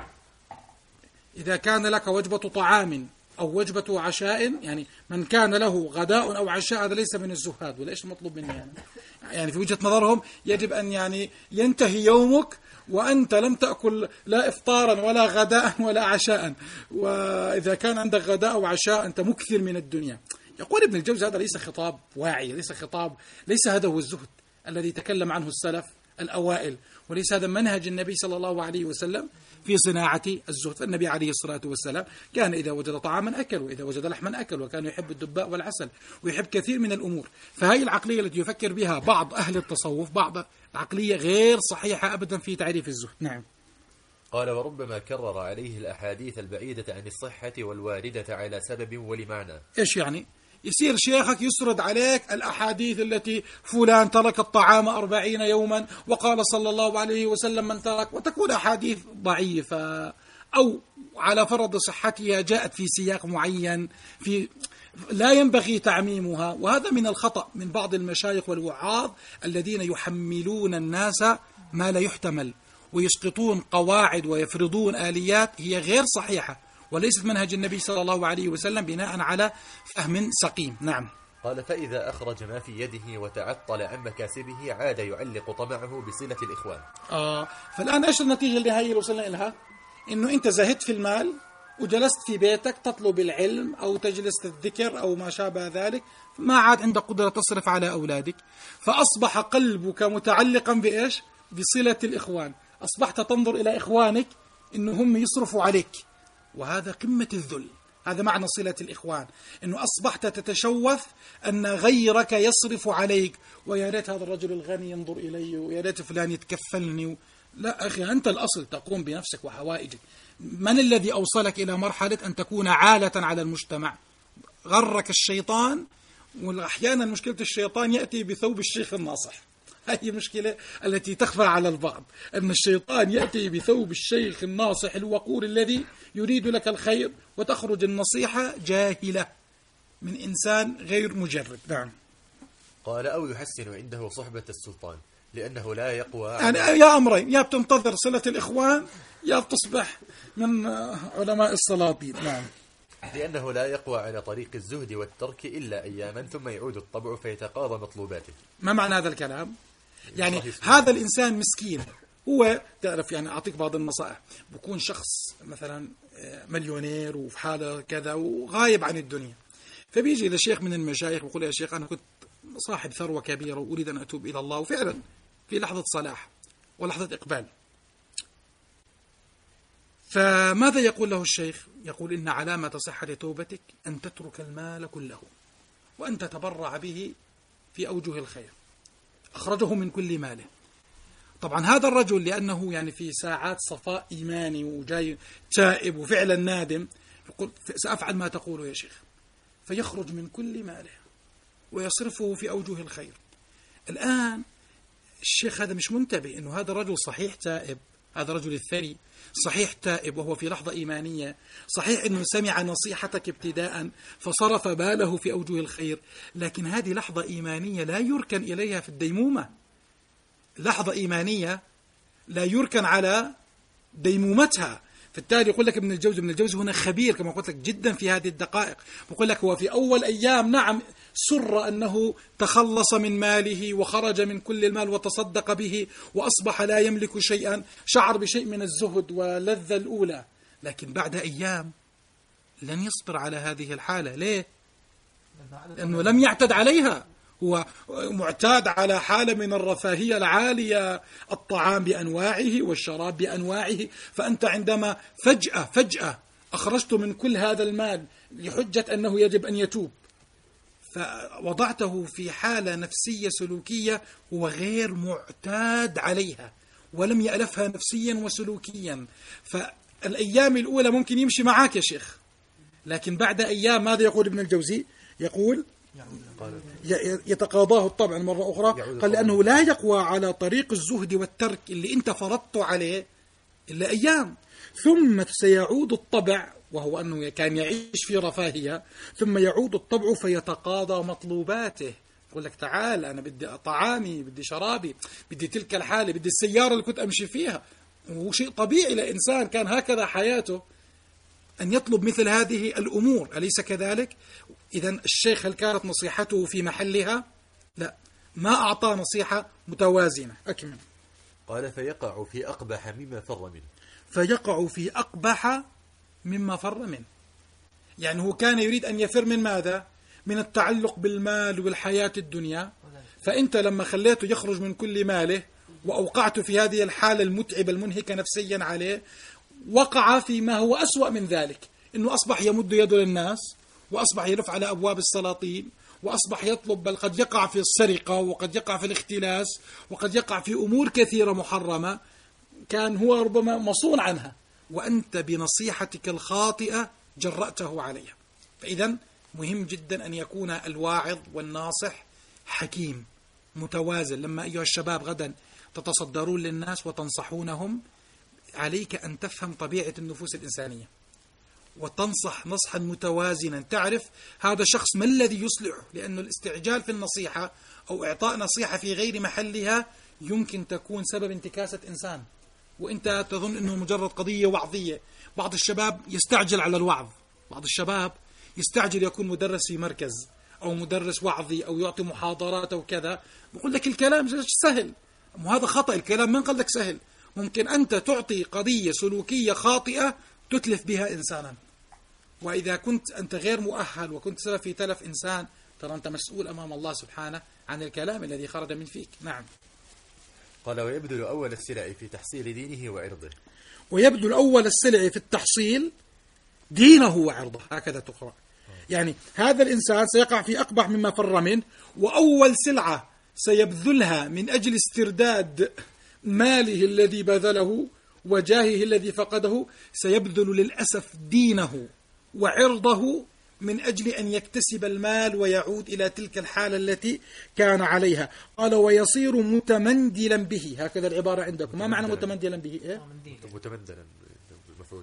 إذا كان لك وجبة طعام أو وجبة عشاء، يعني من كان له غداء أو عشاء هذا ليس من الزهاد. ولا إيش المطلوب مني يعني؟ يعني في وجهة نظرهم يجب أن يعني ينتهي يومك وأنت لم تأكل لا إفطارا ولا غداء ولا عشاء، وإذا كان عندك غداء أو عشاء أنت مكثر من الدنيا. يقول ابن الجوزي هذا ليس خطاب واعي، ليس خطاب، ليس هذا هو الزهد الذي تكلم عنه السلف الأوائل، وليس هذا منهج النبي صلى الله عليه وسلم في صناعة الزهد. فالنبي عليه الصلاة والسلام كان إذا وجد طعاما أكل، وإذا وجد لحما أكل، وكان يحب الدباء والعسل، ويحب كثير من الأمور. فهذه العقلية التي يفكر بها بعض أهل التصوف بعض عقلية غير صحيحة أبدا في تعريف الزهد. نعم. قال: وربما كرر عليه الأحاديث البعيدة عن الصحة والواردة على سبب ولمعنى. إيش يعني؟ يصير شيخك يسرد عليك الأحاديث التي فلان ترك الطعام أربعين يوما وقال صلى الله عليه وسلم من ترك، وتكون أحاديث ضعيفة أو على فرض صحتها جاءت في سياق معين في لا ينبغي تعميمها. وهذا من الخطأ من بعض المشايخ والوعاظ الذين يحملون الناس ما لا يحتمل، ويسقطون قواعد ويفرضون آليات هي غير صحيحة وليست منهج النبي صلى الله عليه وسلم بناء على فهم سقيم. نعم. قال: فإذا أخرج ما في يده وتعطل عن مكاسبه عاد يعلق طمعه بصلة الإخوان. آه فالآن إيش النتيجة اللي هي اللي وصلنا إلها؟ إنه أنت زهدت في المال وجلست في بيتك تطلب العلم أو تجلس الذكر أو ما شابه ذلك، ما عاد عندك قدرة تصرف على أولادك، فأصبح قلبك متعلقا بإيش؟ بصلة الإخوان. أصبحت تنظر إلى إخوانك إنه هم يصرفوا عليك، وهذا قمة الذل. هذا معنى صلة الإخوان، إنه أصبحت تتشوف أن غيرك يصرف عليك، ويا ريت هذا الرجل الغني ينظر إلي، ويا ريت فلان يتكفلني. لا أخي، أنت الأصل تقوم بنفسك وحوائجك. من الذي أوصلك إلى مرحلة أن تكون عالة على المجتمع؟ غرك الشيطان، وأحيانا مشكلة الشيطان يأتي بثوب الشيخ الناصح. هذه المشكلة التي تخفى على البعض، أن الشيطان يأتي بثوب الشيخ الناصح الوقور الذي يريد لك الخير، وتخرج النصيحة جاهلة من إنسان غير مجرد. نعم. قال: أو يحسن عنده صحبة السلطان لأنه لا يقوى يعني يا أمرين، يا بتنتظر صلة الإخوان يا بتصبح من علماء السلاطين. نعم. لأنه لا يقوى على طريق الزهد والترك إلا أياما ثم يعود الطبع فيتقاضى مطلوباته. ما معنى هذا الكلام؟ يعني هذا الإنسان مسكين، هو تعرف يعني أعطيك بعض النصائح. بكون شخص مثلا مليونير وفي حالة كذا وغايب عن الدنيا، فبيجي لشيخ من المشايخ ويقول: يا شيخ أنا كنت صاحب ثروة كبيرة وأريد أن أتوب إلى الله، وفعلا في لحظة صلاح ولحظة إقبال. فماذا يقول له الشيخ؟ يقول: إن علامة صحة توبتك أن تترك المال كله وأن تتبرع به في أوجه الخير. أخرجه من كل ماله. طبعا هذا الرجل لأنه يعني في ساعات صفاء إيماني وجاي تائب وفعلا نادم، يقول: سأفعل ما تقول يا شيخ. فيخرج من كل ماله ويصرفه في أوجه الخير. الآن الشيخ هذا مش منتبه إنه هذا رجل صحيح تائب، هذا رجل الثري صحيح تائب وهو في لحظة إيمانية، صحيح أنه سمع نصيحتك ابتداء فصرف باله في أوجه الخير، لكن هذه لحظة إيمانية لا يركن إليها في الديمومة. لحظة إيمانية لا يركن على ديمومتها. فالتالي يقول لك ابن الجوزي ابن الجوزي هنا خبير كما قلت لك جدا في هذه الدقائق. يقول لك هو في أول أيام نعم سر أنه تخلص من ماله وخرج من كل المال وتصدق به وأصبح لا يملك شيئا، شعر بشيء من الزهد واللذة الأولى، لكن بعد أيام لن يصبر على هذه الحالة. ليه؟ لأنه لم يعتد عليها، هو معتاد على حالة من الرفاهية العالية، الطعام بأنواعه والشراب بأنواعه. فأنت عندما فجأة فجأة أخرجت من كل هذا المال لحجة أنه يجب أن يتوب، فوضعته في حالة نفسية سلوكية هو غير معتاد عليها ولم يألفها نفسيا وسلوكيا. فالأيام الأولى ممكن يمشي معاك يا شيخ، لكن بعد أيام ماذا يقول ابن الجوزي؟ يقول يتقاضاه الطبع مرة أخرى. قال لأنه لا يقوى على طريق الزهد والترك اللي أنت فرضت عليه إلا أيام، ثم سيعود الطبع وهو أنه كان يعيش في رفاهية، ثم يعود الطبع فيتقاضى مطلوباته. يقول لك تعال أنا بدي طعامي، بدي شرابي، بدي تلك الحالة، بدي السيارة اللي كنت أمشي فيها. وهو شيء طبيعي لإنسان كان هكذا حياته أن يطلب مثل هذه الأمور، أليس كذلك؟ إذن الشيخ هل كانت نصيحته في محلها؟ لا، ما أعطى نصيحة متوازنة. أكمل. قال فيقع في أقبح مما فر منه. فيقع في أقبح مما فر منه، يعني هو كان يريد أن يفر من ماذا؟ من التعلق بالمال والحياة الدنيا، فأنت لما خليته يخرج من كل ماله وأوقعته في هذه الحالة المتعبة المنهكة نفسيا عليه، وقع فيما هو أسوأ من ذلك، إنه أصبح يمد يده للناس، وأصبح يلف على أبواب السلاطين، وأصبح يطلب، بل قد يقع في السرقة، وقد يقع في الاختلاس، وقد يقع في أمور كثيرة محرمة كان هو ربما مصون عنها، وأنت بنصيحتك الخاطئة جرأته عليها. فإذا مهم جدا أن يكون الواعظ والناصح حكيم متوازن. لما أيها الشباب غدا تتصدرون للناس وتنصحونهم، عليك أن تفهم طبيعة النفوس الإنسانية وتنصح نصحا متوازنا، تعرف هذا الشخص ما الذي يصلحه، لأن الاستعجال في النصيحة أو إعطاء نصيحة في غير محلها يمكن تكون سبب انتكاسة إنسان، وإنت تظن أنه مجرد قضية وعظية. بعض الشباب يستعجل على الوعظ، بعض الشباب يستعجل يكون مدرس في مركز أو مدرس وعظي أو يعطي محاضرات أو كذا، يقول لك الكلام سهل، وهذا خطأ. الكلام من قال لك سهل؟ ممكن أنت تعطي قضية سلوكية خاطئة تتلف بها إنسانا، وإذا كنت أنت غير مؤهل وكنت سبب في تلف إنسان، ترى أنت مسؤول أمام الله سبحانه عن الكلام الذي خرج من فيك. نعم. قال ويبذل أول السلع في تحصيل دينه وعرضه. ويبذل أول السلع في التحصيل دينه وعرضه، هكذا تقرأ. يعني هذا الإنسان سيقع في أقبح مما فر منه، وأول سلعة سيبذلها من أجل استرداد ماله الذي بذله وجاهه الذي فقده، سيبذل للأسف دينه وعرضه من أجل أن يكتسب المال ويعود إلى تلك الحالة التي كان عليها. قال ويصير متمندلا به، هكذا العبارة عندكم. ما معنى متمندلا به؟ إيه؟ متمندلا مفعول.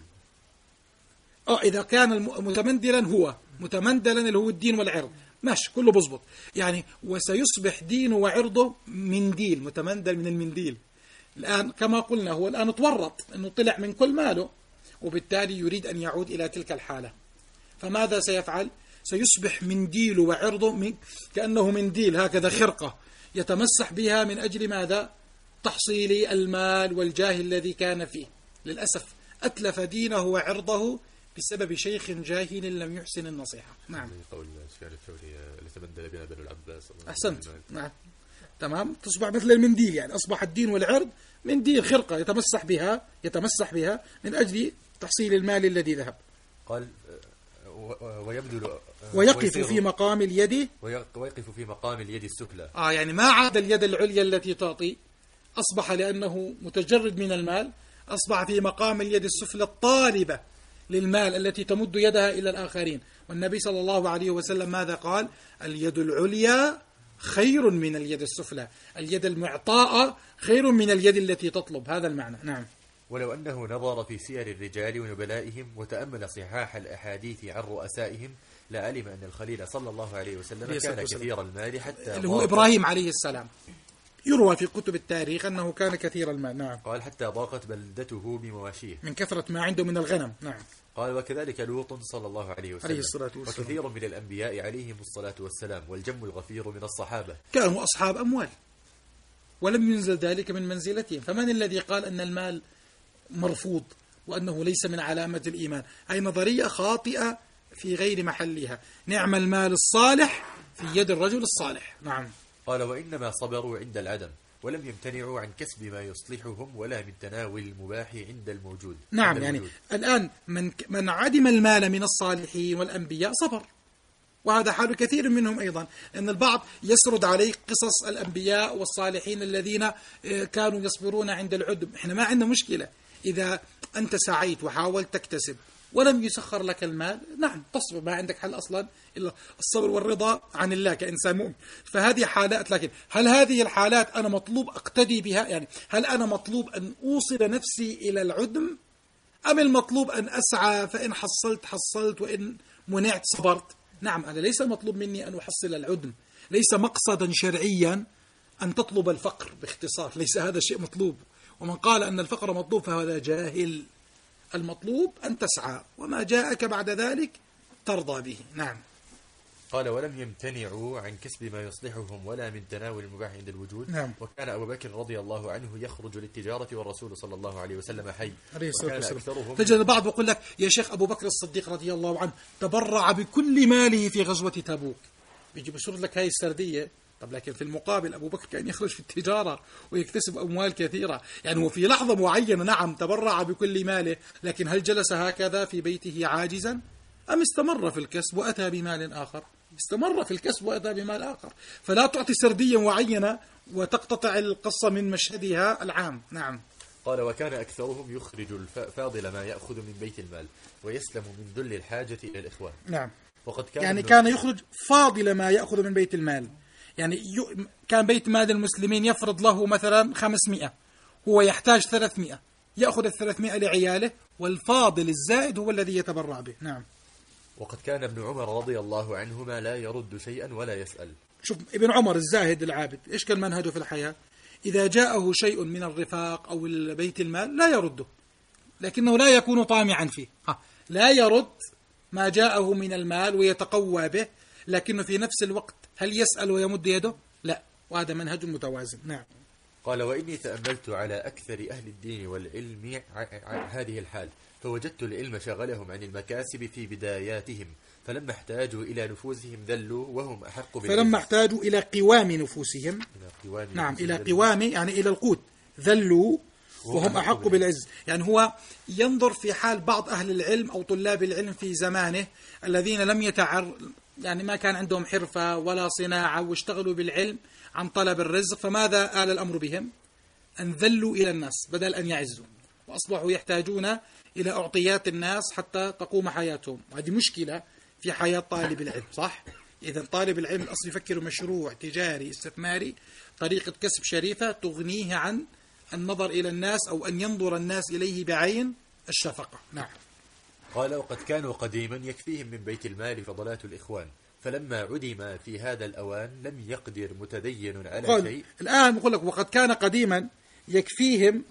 آه إذا كان متمندلا هو متمندلا اللي هو الدين والعرض، ماشي كله بضبط. يعني وسيصبح دينه وعرضه منديل، متمندل من المنديل. الآن كما قلنا هو الآن تورط أنه طلع من كل ماله، وبالتالي يريد أن يعود إلى تلك الحالة، فماذا سيفعل؟ سيصبح منديل وعرضه من كأنه منديل، هكذا خرقة يتمسح بها من أجل ماذا؟ تحصيل المال والجاه الذي كان فيه. للأسف أتلف دينه وعرضه بسبب شيخ جاهل لم يحسن النصيحة. نعم. قول سفيان الثوري لتمندل بنا بنو العباس. أحسنت. نعم. تمام. تصبح مثل المنديل، يعني أصبح الدين والعرض منديل، خرقة يتمسح بها يتمسح بها من أجل تحصيل المال الذي ذهب. قال ويبذل ويقف في مقام اليد ويقف في مقام اليد السفلى. آه يعني ما عاد اليد العليا التي تعطي، أصبح لأنه متجرد من المال أصبح في مقام اليد السفلى الطالبة للمال التي تمد يدها إلى الآخرين. والنبي صلى الله عليه وسلم ماذا قال؟ اليد العليا خير من اليد السفلى، اليد المعطاء خير من اليد التي تطلب، هذا المعنى. نعم. ولو أنه نظر في سير الرجال ونبلائهم وتأمل صحاح الأحاديث عن رؤسائهم لعلم أن الخليل صلى الله عليه وسلم كان كثير المال حتى اللي هو إبراهيم عليه السلام، يروى في كتب التاريخ أنه كان كثير المال. نعم. قال حتى ضاقت بلدته بمواشيه من كثرة ما عنده من الغنم. نعم. قال وكذلك لوط صلى الله عليه وسلم عليه الصلاة والسلام. وكثير من الأنبياء عليهم الصلاة والسلام والجم الغفير من الصحابة كانوا أصحاب أموال ولم ينزل ذلك من منزلتهم. فمن الذي قال أن المال مرفوض وأنه ليس من علامة الإيمان؟ هذه نظرية خاطئة في غير محلها. نعم المال الصالح في يد الرجل الصالح. نعم. قال وإنما صبروا عند العدم ولم يمتنعوا عن كسب ما يصلحهم ولا من تناول المباح عند الموجود. نعم عند يعني الموجود. الآن من من عدم المال من الصالحين والأنبياء صبر، وهذا حال كثير منهم أيضا. أن البعض يسرد عليك قصص الأنبياء والصالحين الذين كانوا يصبرون عند العدم. إحنا ما عندنا مشكلة إذا أنت سعيت وحاولت تكتسب ولم يسخر لك المال، نعم تصبر، ما عندك حل أصلا إلا الصبر والرضا عن الله كإنسان مؤمن. فهذه حالات، لكن هل هذه الحالات أنا مطلوب أقتدي بها؟ يعني هل أنا مطلوب أن أوصل نفسي إلى العدم، أم المطلوب أن أسعى فإن حصلت حصلت وإن منعت صبرت؟ نعم هذا ليس مطلوب مني أن أحصل العدم، ليس مقصدا شرعيا أن تطلب الفقر باختصار، ليس هذا الشيء مطلوب. ومن قال أن الفقر مطلوب فهذا جاهل. المطلوب أن تسعى وما جاءك بعد ذلك ترضى به. نعم. قال ولم يمتنعوا عن كسب ما يصلحهم ولا من تناول المباح عند الوجود. نعم. وكان أبو بكر رضي الله عنه يخرج للتجارة والرسول صلى الله عليه وسلم حي. عليه الصلاة وكان والسلام. أكثرهم تجد البعض يقول لك يا شيخ أبو بكر الصديق رضي الله عنه تبرع بكل ماله في غزوة تبوك، يجي بشرط لك هاي السردية. طب لكن في المقابل أبو بكر كان يخرج في التجارة ويكتسب أموال كثيرة، يعني هو في لحظة معينة نعم تبرع بكل ماله، لكن هل جلس هكذا في بيته عاجزا أم استمر في الكسب وأتى بمال آخر؟ استمر في الكسب وأتى بمال آخر. فلا تعطي سردية معينة وتقتطع القصة من مشهدها العام. نعم. قال وكان أكثرهم يخرج الفاضل ما يأخذ من بيت المال ويسلم من ذل الحاجة إلى الإخوان. نعم. وقد كان يعني كان يخرج فاضل ما يأخذ من بيت المال، يعني كان بيت مال المسلمين يفرض له مثلا خمسمائة، هو يحتاج ثلاثمائة، يأخذ الثلاثمائة لعياله والفاضل الزائد هو الذي يتبرع به. نعم. وقد كان ابن عمر رضي الله عنهما لا يرد شيئا ولا يسأل. شوف ابن عمر الزاهد العابد إيش كان منهجه في الحياة؟ إذا جاءه شيء من الرفاق أو بيت المال لا يرده، لكنه لا يكون طامعا فيه. ها. لا يرد ما جاءه من المال ويتقوى به، لكنه في نفس الوقت هل يسأل ويمد يده؟ لا. وهذا منهج متوازن. نعم. قال وإني تأملت على أكثر أهل الدين والعلم هذه الحال، فوجدت العلم شغلهم عن المكاسب في بداياتهم، فلما احتاجوا إلى نفوسهم ذلوا وهم أحق بالعلم. فلما احتاجوا إلى قوام نفوسهم، إلى قوام نعم نفوسهم إلى قوام يعني إلى القوت، ذلوا وهم أحق بالعز. يعني هو ينظر في حال بعض أهل العلم أو طلاب العلم في زمانه الذين لم يتعر يعني ما كان عندهم حرفة ولا صناعة واشتغلوا بالعلم عن طلب الرزق، فماذا آل الأمر بهم؟ أن ذلوا إلى الناس بدل أن يعزوا، وأصبحوا يحتاجون إلى أعطيات الناس حتى تقوم حياتهم. وهذه مشكلة في حياة طالب العلم، صح؟ إذا طالب العلم الأصل يفكر مشروع تجاري استثماري، طريقة كسب شريفة تغنيه عن النظر إلى الناس أو أن ينظر الناس إليه بعين الشفقة. نعم. قال وقد كانوا قديما يكفيهم من بيت المال فضلات الإخوان، فلما عدم في هذا الأوان لم يقدر متدين على قال شيء. الآن يقول لك وقد كان قديما يكفيهم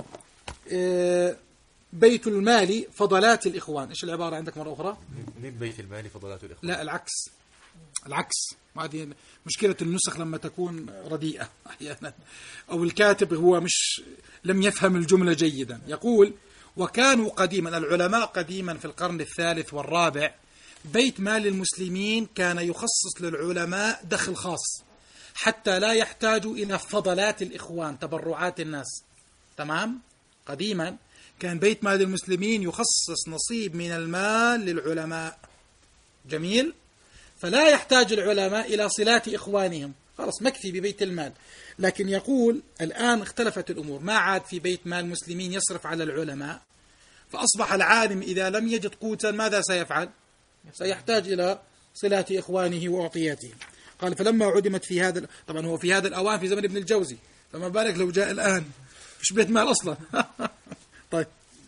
بيت المال فضلات الإخوان. إيش العبارة عندك مرة أخرى؟ من بيت المال فضلات الإخوان. لا العكس، العكس. هذه مشكلة النسخ لما تكون رديئة أحيانا، أو الكاتب هو مش لم يفهم الجملة جيدا. يقول وكانوا قديما، العلماء قديما في القرن الثالث والرابع بيت مال المسلمين كان يخصص للعلماء دخل خاص حتى لا يحتاجوا إلى فضلات الإخوان تبرعات الناس. تمام؟ قديما كان بيت مال المسلمين يخصص نصيب من المال للعلماء. جميل؟ فلا يحتاج العلماء إلى صلات إخوانهم، خلاص مكفي ببيت المال. لكن يقول الآن اختلفت الأمور، ما عاد في بيت مال المسلمين يصرف على العلماء، فأصبح العالم إذا لم يجد قوتا ماذا سيفعل؟ سيحتاج إلى صلات إخوانه وأعطياته. قال فلما عدمت في هذا، طبعا هو في هذا الأوان في زمن ابن الجوزي، فما بالك لو جاء الآن فيش بيت مال أصلا. طيب.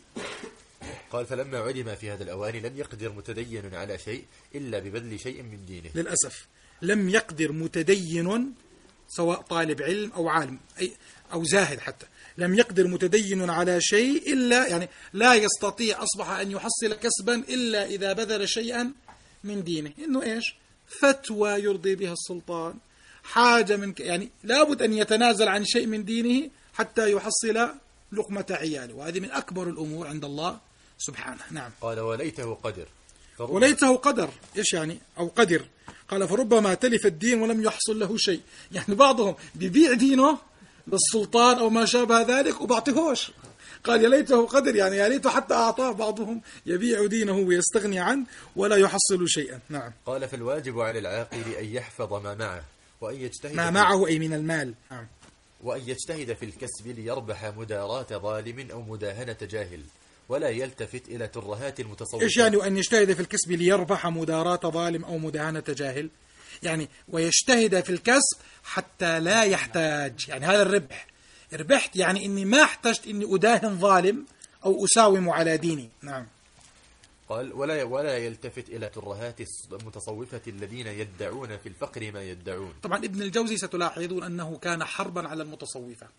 قال فلما عدم في هذا الأوان لم يقدر متدين على شيء إلا ببذل شيء من دينه. للأسف لم يقدر متدين سواء طالب علم أو عالم أي أو زاهد حتى، لم يقدر متدين على شيء إلا يعني لا يستطيع أصبح أن يحصل كسبا إلا إذا بذل شيئا من دينه. إنه إيش؟ فتوى يرضي بها السلطان، حاجة من يعني لابد أن يتنازل عن شيء من دينه حتى يحصل لقمة عياله، وهذه من أكبر الأمور عند الله سبحانه. نعم. قال وليته قدر. وليته قدر إيش يعني؟ أو قدر. قال فربما تلف الدين ولم يحصل له شيء. يعني بعضهم بيبيع دينه للسلطان أو ما شابه ذلك وبعطيهوش. قال يا ليته قدر، يعني يا ليته حتى أعطاه. بعضهم يبيع دينه ويستغني عنه ولا يحصل شيئا. نعم. قال فالواجب على العاقل أن يحفظ ما معه وأن يجتهد ما معه أي من المال. نعم. وأن يجتهد في الكسب ليربح مداراة ظالم أو مداهنة جاهل، ولا يلتفت إلى ترهات المتصوفة. إيش يعني وأن يجتهد في الكسب ليربح مداراة ظالم أو مداهنة جاهل؟ يعني ويجتهد في الكسب حتى لا يحتاج، يعني هذا الربح، ربحت يعني إني ما احتجت إني أداهن ظالم أو أساوم على ديني. نعم. قال ولا ولا يلتفت إلى ترهات المتصوفة الذين يدعون في الفقر ما يدعون. طبعا ابن الجوزي ستلاحظون أنه كان حربا على المتصوفة،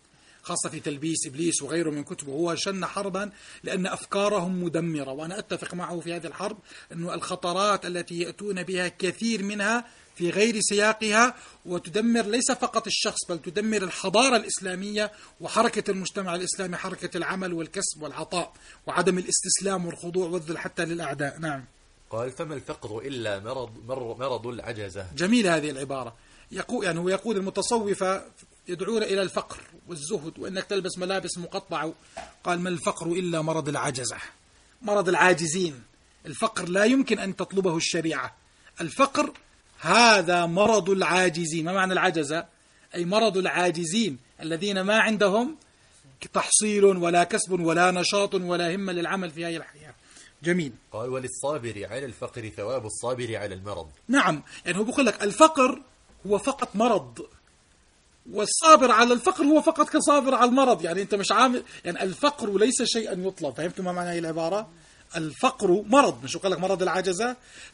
خاصة في تلبيس إبليس وغيره من كتبه. هو شن حربا لأن أفكارهم مدمرة، وأنا أتفق معه في هذه الحرب أن الخطرات التي يأتون بها كثير منها في غير سياقها، وتدمر ليس فقط الشخص بل تدمر الحضارة الإسلامية وحركة المجتمع الإسلامي، حركة العمل والكسب والعطاء وعدم الاستسلام والخضوع والذل حتى للأعداء. نعم. قال فما الفقر إلا مرض, مرض العجزة. جميل هذه العبارة. يقول يعني هو يقول المتصوفة يدعون إلى الفقر والزهد وإنك تلبس ملابس مقطعة. قال ما الفقر إلا مرض العجزة، مرض العاجزين. الفقر لا يمكن أن تطلبه الشريعة، الفقر هذا مرض العاجزين. ما معنى العجزة؟ أي مرض العاجزين الذين ما عندهم تحصيل ولا كسب ولا نشاط ولا همة للعمل في هذه الحياة. جميل. قال وللصابر على الفقر ثواب الصابر على المرض. نعم، يعني هو بيقول لك الفقر هو فقط مرض، والصابر على الفقر هو فقط كصابر على المرض. يعني أنت مش عامل، يعني الفقر ليس شيئا يطلب. فهمتوا ما معنى هذه العبارة؟ الفقر مرض، مش قال لك مرض العجزة.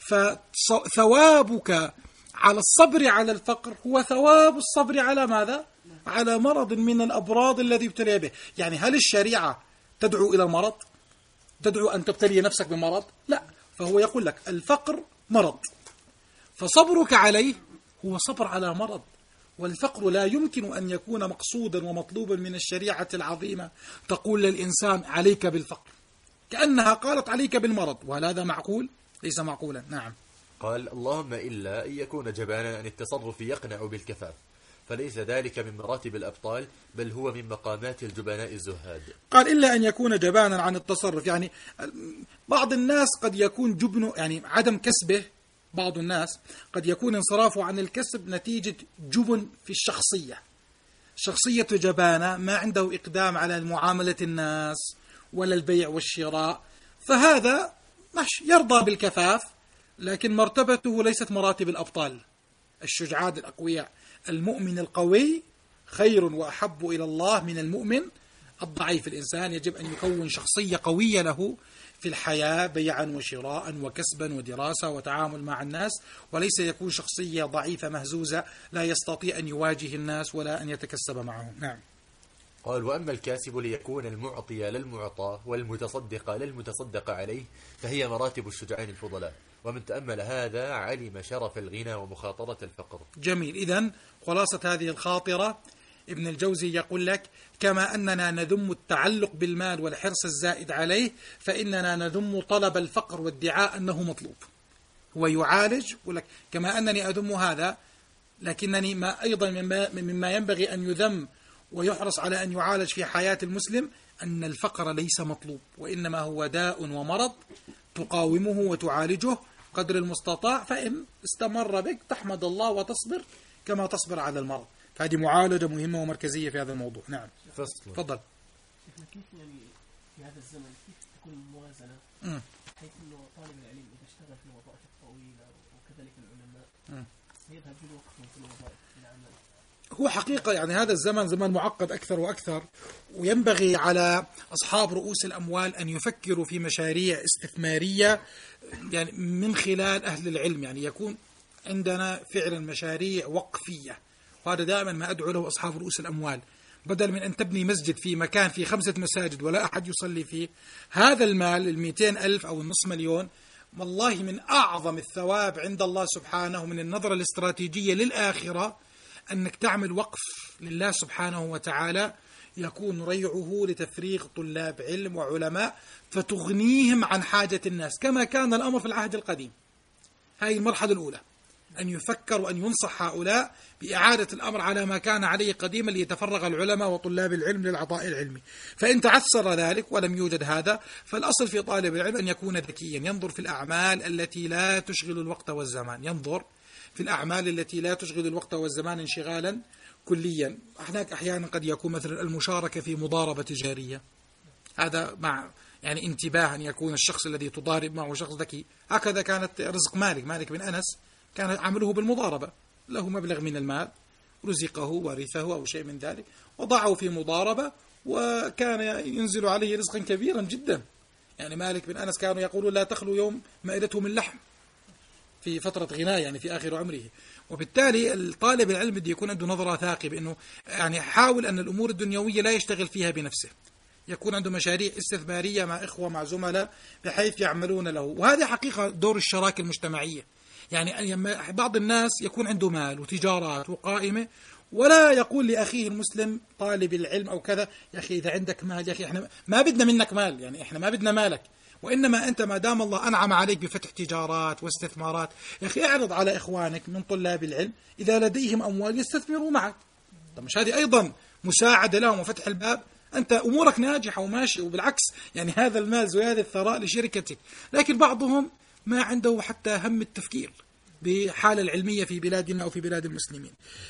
فثوابك على الصبر على الفقر هو ثواب الصبر على ماذا؟ على مرض من الأبراض الذي ابتلي به. يعني هل الشريعة تدعو إلى المرض؟ تدعو أن تبتلي نفسك بمرض؟ لا. فهو يقول لك الفقر مرض، فصبرك عليه هو صبر على مرض. والفقر لا يمكن أن يكون مقصودا ومطلوبا من الشريعة العظيمة تقول للإنسان عليك بالفقر، كأنها قالت عليك بالمرض، وهل هذا معقول؟ ليس معقولا. نعم. قال اللهم إلا أن يكون جبانا عن التصرف يقنع بالكفاف، فليس ذلك من مراتب الأبطال بل هو من مقامات الجبناء الزهاد. قال إلا أن يكون جبانا عن التصرف، يعني بعض الناس قد يكون جبنه يعني عدم كسبه، بعض الناس قد يكون انصرافه عن الكسب نتيجة جبن في الشخصية، شخصية جبانة ما عنده إقدام على معاملة الناس ولا البيع والشراء، فهذا مش يرضى بالكفاف، لكن مرتبته ليست مراتب الأبطال الشجعان الأقوياء. المؤمن القوي خير وأحب إلى الله من المؤمن الضعيف. الإنسان يجب أن يكون شخصية قوية له في الحياة، بيعا وشراء وكسبا ودراسة وتعامل مع الناس، وليس يكون شخصية ضعيفة مهزوزة لا يستطيع أن يواجه الناس ولا أن يتكسب معهم. نعم. قال وأما الكاسب ليكون المعطي للمعطى والمتصدق للمتصدق عليه، فهي مراتب الشجعان الفضلاء، ومن تأمل هذا علم شرف الغنى ومخاطرة الفقر. جميل. إذن خلاصة هذه الخاطرة ابن الجوزي يقول لك كما أننا نذم التعلق بالمال والحرص الزائد عليه، فإننا نذم طلب الفقر وادعاء أنه مطلوب. هو يعالج، يقول لك كما أنني أذم هذا، لكنني ما أيضا مما, مما ينبغي أن يذم ويحرص على أن يعالج في حياة المسلم أن الفقر ليس مطلوب، وإنما هو داء ومرض تقاومه وتعالجه قدر المستطاع، فإن استمر بك تحمد الله وتصبر كما تصبر على المرض. فهذه معالجة مهمة ومركزية في هذا الموضوع. نعم. فصل. تفضل. كيف يعني في هذا الزمن كيف تكون الموازنة م. حيث أنه طالب العلم إذا اشتغل في الوظائف الطويلة وكذلك العلماء م. سيذهب بالوقت في الوظائف في العمل؟ هو حقيقة يعني هذا الزمن زمن معقد أكثر وأكثر، وينبغي على أصحاب رؤوس الأموال أن يفكروا في مشاريع استثمارية يعني من خلال أهل العلم، يعني يكون عندنا فعلا مشاريع وقفية، وهذا دائما ما أدعو له أصحاب رؤوس الأموال. بدل من أن تبني مسجد في مكان فيه خمسة مساجد ولا أحد يصلي فيه، هذا المال المئتين ألف أو النصف مليون والله من أعظم الثواب عند الله سبحانه من النظرة الاستراتيجية للآخرة أنك تعمل وقف لله سبحانه وتعالى يكون ريعه لتفريغ طلاب علم وعلماء فتغنيهم عن حاجة الناس كما كان الأمر في العهد القديم. هذه المرحلة الأولى، أن يفكر وأن ينصح هؤلاء بإعادة الأمر على ما كان عليه قديما ليتفرغ العلماء وطلاب العلم للعطاء العلمي. فإن تعثر ذلك ولم يوجد هذا، فالأصل في طالب العلم أن يكون ذكيا، ينظر في الأعمال التي لا تشغل الوقت والزمان، ينظر في الأعمال التي لا تشغل الوقت والزمان انشغالا كليا. هناك أحيانا قد يكون مثلا المشاركة في مضاربة تجارية، هذا مع يعني انتباه أن يكون الشخص الذي تضارب معه شخص ذكي. هكذا كانت رزق مالك مالك بن أنس كان عمله بالمضاربة، له مبلغ من المال رزقه ورثه أو شيء من ذلك وضعه في مضاربة وكان ينزل عليه رزقا كبيرا جدا. يعني مالك بن أنس كانوا يقولون لا تخلو يوم مائدته من لحم، في فترة غناه يعني في آخر عمره. وبالتالي الطالب العلم بده يكون عنده نظرة ثاقبة، إنه يعني حاول أن الأمور الدنيوية لا يشتغل فيها بنفسه، يكون عنده مشاريع استثمارية مع إخوة مع زملاء بحيث يعملون له. وهذه حقيقة دور الشراكة المجتمعية. يعني بعض الناس يكون عنده مال وتجارات وقائمة ولا يقول لأخيه المسلم طالب العلم أو كذا يا أخي إذا عندك مال، يا أخي إحنا ما بدنا منك مال، يعني إحنا ما بدنا مالك، وإنما أنت ما دام الله أنعم عليك بفتح تجارات واستثمارات، يا أخي اعرض على إخوانك من طلاب العلم إذا لديهم أموال يستثمروا معك. طب مش هذه أيضا مساعدة لهم وفتح الباب؟ أنت أمورك ناجحة وماشي، وبالعكس يعني هذا المال زيادة الثراء لشركتك. لكن بعضهم ما عنده حتى هم التفكير بحالة العلمية في بلادنا أو في بلاد المسلمين.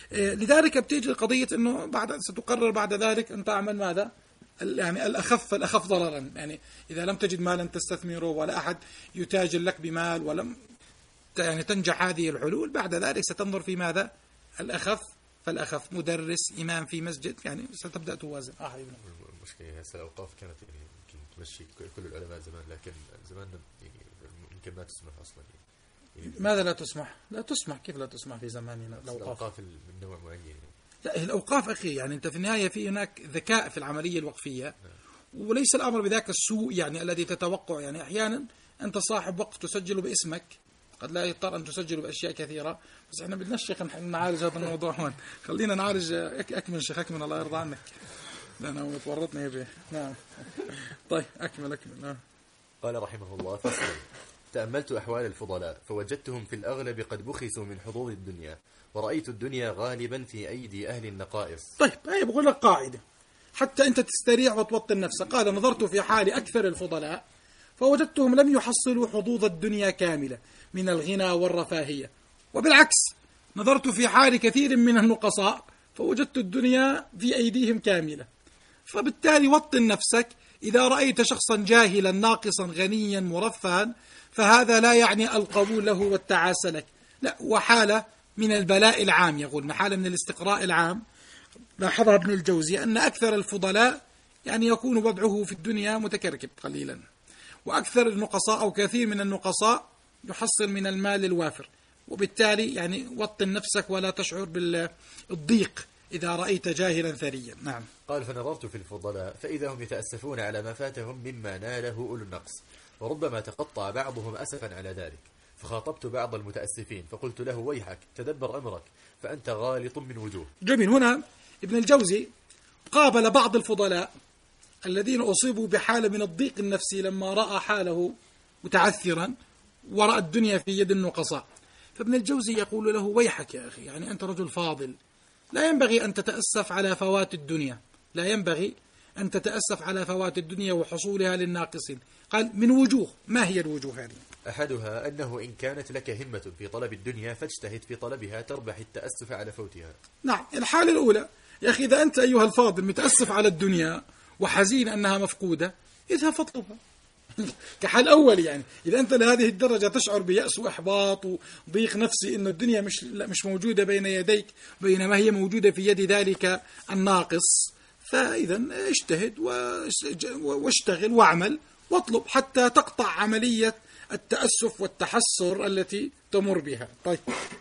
لذلك بتيجي قضية أنه بعد ستقرر بعد ذلك أن تعمل ماذا؟ يعني الأخف الأخف ضررا. يعني إذا لم تجد مالا تستثمره ولا أحد يتاجر لك بمال ولم يعني تنجح هذه الحلول، بعد ذلك ستنظر في ماذا؟ الأخف فالأخف. مدرس إمام في مسجد، يعني ستبدأ توازن. آه المشكلة هسه الأوقاف كانت يعني يمكن تمشي كل العلماء زمان، لكن زمان يعني يمكن ما تسمح أصلا. يعني ماذا لا تسمح؟ لا تسمح. كيف لا تسمح في زماننا الأوقاف؟ الأوقاف من نوع معين. لا الأوقاف أخي يعني أنت في النهاية في هناك ذكاء في العملية الوقفية، وليس الأمر بذاك السوء يعني الذي تتوقع. يعني أحيانا أنت صاحب وقف تسجله باسمك، قد لا يضطر أن تسجله بأشياء كثيرة، بس إحنا بدنا الشيخ نعالج هذا الموضوع هون. خلينا نعالج. أكمل شيخ أكمل الله يرضى عنك، لأنه متورطني به. نعم طيب أكمل أكمل. نعم. قال رحمه الله: فصل: تأملت أحوال الفضلاء فوجدتهم في الأغلب قد بخسوا من حظوظ الدنيا، ورأيت الدنيا غالبا في أيدي أهل النقائص. طيب هاي بقول لك قاعدة حتى أنت تستريع وتوطن نفسك. قال: نظرت في حال أكثر الفضلاء فوجدتهم لم يحصلوا حظوظ الدنيا كاملة من الغنى والرفاهية، وبالعكس نظرت في حال كثير من النقصاء فوجدت الدنيا في أيديهم كاملة. فبالتالي وطن نفسك. إذا رأيت شخصا جاهلا ناقصا غنيا مرفها فهذا لا يعني القبول له والتعاسة لك، لا، وحالة من البلاء العام. يقول حالة من الاستقراء العام لاحظها ابن الجوزي أن أكثر الفضلاء يعني يكون وضعه في الدنيا متكركب قليلا، وأكثر النقصاء أو كثير من النقصاء يحصل من المال الوافر. وبالتالي يعني وطن نفسك ولا تشعر بالضيق إذا رأيت جاهلا ثريا. نعم. قال: فنظرت في الفضلاء فإذا هم يتأسفون على ما فاتهم مما ناله أولو النقص، وربما تقطع بعضهم أسفا على ذلك. فخاطبت بعض المتأسفين فقلت له: ويحك تدبر أمرك فأنت غالط من وجوه. جميل. هنا ابن الجوزي قابل بعض الفضلاء الذين أصيبوا بحالة من الضيق النفسي لما رأى حاله متعثرا ورأى الدنيا في يد النقصاء. فابن الجوزي يقول له: ويحك يا أخي، يعني أنت رجل فاضل، لا ينبغي أن تتأسف على فوات الدنيا، لا ينبغي أن تتأسف على فوات الدنيا وحصولها للناقصين. قال: من وجوه. ما هي الوجوه هذه؟ أحدها أنه إن كانت لك همة في طلب الدنيا فاجتهد في طلبها تربح التأسف على فوتها. نعم. الحالة الأولى يا أخي إذا أنت أيها الفاضل متأسف على الدنيا وحزين أنها مفقودة، اذهب فاطلبها كحال أول. يعني إذا أنت لهذه الدرجة تشعر بيأس وإحباط وضيق نفسي إن الدنيا مش مش موجودة بين يديك بينما هي موجودة في يد ذلك الناقص، فإذا اجتهد واشتغل واعمل واطلب حتى تقطع عملية التأسف والتحسر التي تمر بها. طيب.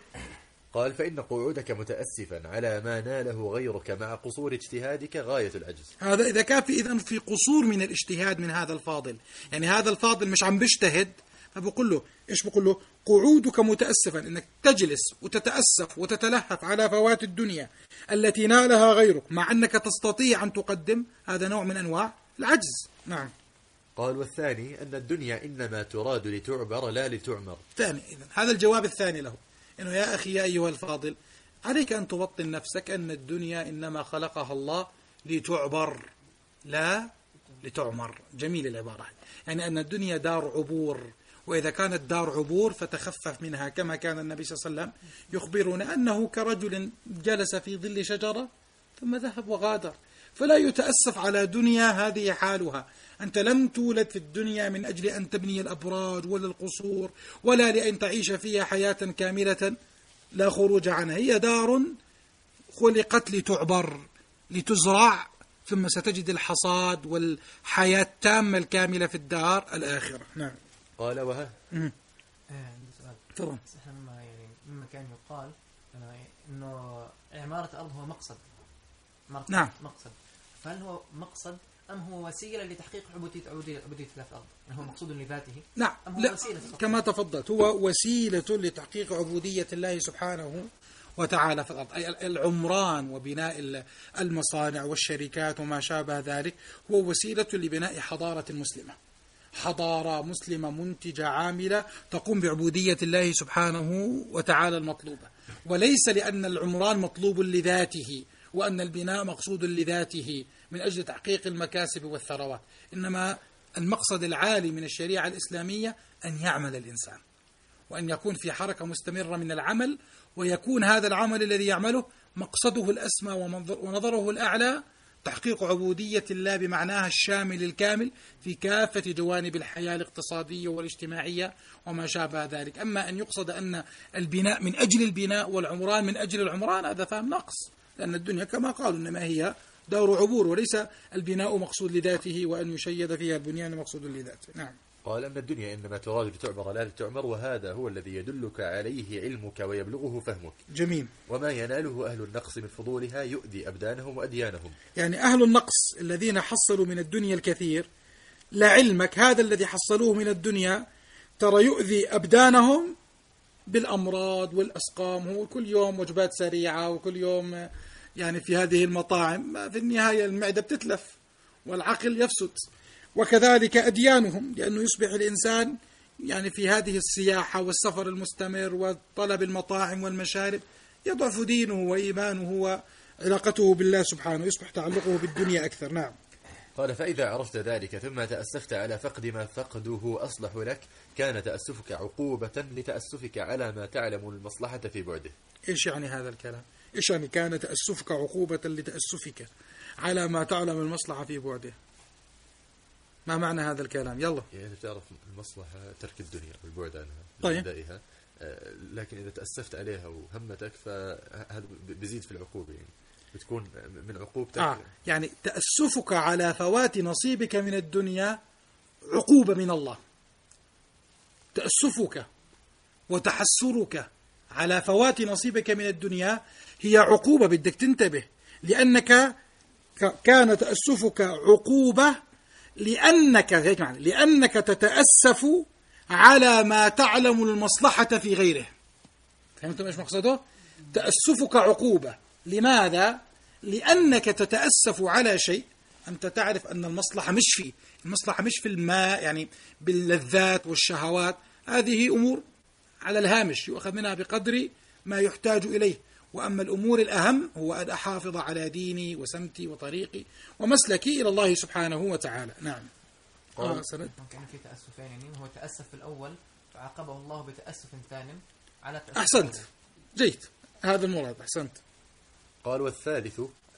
قال: فإن قعودك متأسفا على ما ناله غيرك مع قصور اجتهادك غاية العجز. هذا إذا كان في إذن في قصور من الاجتهاد من هذا الفاضل، يعني هذا الفاضل مش عم بيجتهد، فبقول له إيش؟ بقول له: قعودك متأسفا، إنك تجلس وتتأسف وتتلهف على فوات الدنيا التي نالها غيرك مع أنك تستطيع أن تقدم، هذا نوع من أنواع العجز. نعم. قال: والثاني أن الدنيا إنما تراد لتعبر لا لتعمر. ثاني إذن هذا الجواب الثاني له، إنه يا أخي يا أيها الفاضل عليك أن توطن نفسك أن الدنيا إنما خلقها الله لتعبر لا لتعمر. جميل العبارة، يعني أن الدنيا دار عبور، وإذا كانت دار عبور فتخفف منها، كما كان النبي صلى الله عليه وسلم يخبرنا أنه كرجل جلس في ظل شجرة ثم ذهب وغادر. فلا يتأسف على دنيا هذه حالها. أنت لم تولد في الدنيا من أجل أن تبني الأبراج ولا القصور ولا لأن تعيش فيها حياة كاملة لا خروج عنها. هي دار خلقت لتعبر لتزرع ثم ستجد الحصاد والحياة التامة الكاملة في الدار الآخرة. نعم. قال: وها تمام. بس احنا مما يعني مما كان يقال انه عمارة الارض هو مقصد. عمارة نعم. مقصد. فهل هو مقصد ام هو وسيلة لتحقيق عبودية عبودية عبودية الله في الارض؟ يعني هو مقصود لذاته؟ نعم. أم هو لا وسيلة فقط؟ كما تفضلت، هو وسيلة لتحقيق عبودية الله سبحانه وتعالى في الأرض، أي العمران وبناء المصانع والشركات وما شابه ذلك هو وسيلة لبناء حضارة مسلمة، حضارة مسلمة منتجة عاملة تقوم بعبودية الله سبحانه وتعالى المطلوبة، وليس لأن العمران مطلوب لذاته وأن البناء مقصود لذاته من أجل تحقيق المكاسب والثروات، إنما المقصد العالي من الشريعة الإسلامية أن يعمل الإنسان وأن يكون في حركة مستمرة من العمل، ويكون هذا العمل الذي يعمله مقصده الأسمى ونظره الأعلى تحقيق عبودية الله بمعناها الشامل الكامل في كافة جوانب الحياة الاقتصادية والاجتماعية وما شابه ذلك. أما أن يقصد أن البناء من أجل البناء والعمران من أجل العمران هذا فهم ناقص، لأن الدنيا كما قالوا إنما هي دار عبور، وليس البناء مقصود لذاته وأن يشيد فيها البنيان مقصود لذاته. نعم. قال أن الدنيا إنما تراد لتعمر لا لتعمر، وهذا هو الذي يدلك عليه علمك ويبلغه فهمك. جميل. وما يناله أهل النقص من فضولها يؤذي أبدانهم وأديانهم. يعني أهل النقص الذين حصلوا من الدنيا الكثير لعلمك هذا الذي حصلوه من الدنيا ترى يؤذي أبدانهم بالأمراض والأسقام، هو كل يوم وجبات سريعة وكل يوم يعني في هذه المطاعم، في النهاية المعدة بتتلف والعقل يفسد، وكذلك أديانهم، لأنه يصبح الإنسان يعني في هذه السياحة والسفر المستمر وطلب المطاعم والمشارب يضعف دينه وإيمانه وعلاقته بالله سبحانه، يصبح تعلقه بالدنيا أكثر. نعم. قال فإذا عرفت ذلك ثم تأسفت على فقد ما فقده أصلح لك كان تأسفك عقوبة لتأسفك على ما تعلم المصلحة في بعده. إيش يعني هذا الكلام؟ إيش يعني كان تأسفك عقوبة لتأسفك على ما تعلم المصلحة في بعده؟ ما معنى هذا الكلام؟ يلا. يعني تعرف المصلحة ترك الدنيا والبعد عنها طيب. لأدائها، لكن إذا تأسفت عليها وهمتك فهذا بيزيد في العقوبة، يعني بتكون من عقوبتك. آه. يعني تأسفك على فوات نصيبك من الدنيا عقوبة من الله. تأسفك وتحسرك على فوات نصيبك من الدنيا هي عقوبة، بدك تنتبه، لأنك كان تأسفك عقوبة لأنك هيك معنى لأنك تتأسف على ما تعلم المصلحة في غيره. فهمتم إيش مقصده؟ تأسفك عقوبة، لماذا؟ لأنك تتأسف على شيء أنت تعرف أن المصلحة مش فيه، المصلحة مش في الماء يعني باللذات والشهوات، هذه أمور على الهامش يؤخذ منها بقدر ما يحتاج إليه، وأما الأمور الأهم هو أن أحافظ على ديني وسمتي وطريقي ومسلكي إلى الله سبحانه وتعالى. نعم. آه سند. كان في تأسفين، يعني هو تأسف في الأول فعاقبه الله بتأسف ثانٍ على تأسف. أحسنت، جيد، هذا المراد، أحسنت. قال والثالث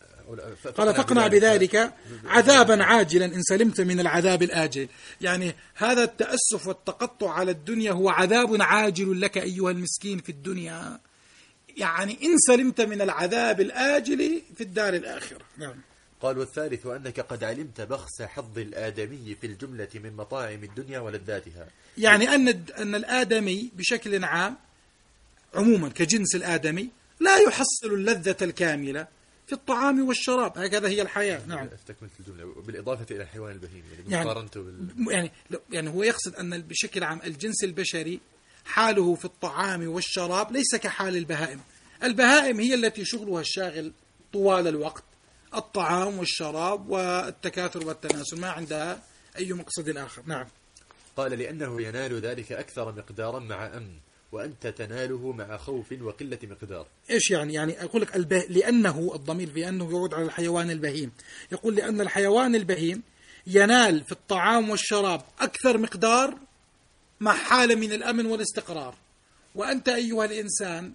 قال فاقنع بذلك عذابا عاجلا إن سلمت من العذاب الآجل. يعني هذا التأسف والتقطع على الدنيا هو عذاب عاجل لك أيها المسكين في الدنيا، يعني إن سلمت من العذاب الآجل في الدار الآخرة. نعم. قال والثالث أنك قد علمت بخس حظ الآدمي في الجملة من مطاعم الدنيا ولذاتها. يعني أن أن الآدمي بشكل عام عموما كجنس الآدمي لا يحصل اللذة الكاملة في الطعام والشراب، هكذا هي الحياة. نعم. استكملت الجملة بالإضافة إلى الحيوان البهيمي، يعني مقارنته بال... يعني يعني هو يقصد أن بشكل عام الجنس البشري حاله في الطعام والشراب ليس كحال البهائم. البهائم هي التي شغلها الشاغل طوال الوقت الطعام والشراب والتكاثر والتناسل، ما عندها أي مقصد آخر. نعم. قال لأنه ينال ذلك أكثر مقدارا مع أمن، وأنت تناله مع خوف وقلة مقدار. إيش يعني؟ يعني أقول لك البه... لأنه الضمير بأنه يعود على الحيوان البهيم، يقول لأن الحيوان البهيم ينال في الطعام والشراب أكثر مقدار مع حالة من الأمن والاستقرار، وأنت أيها الإنسان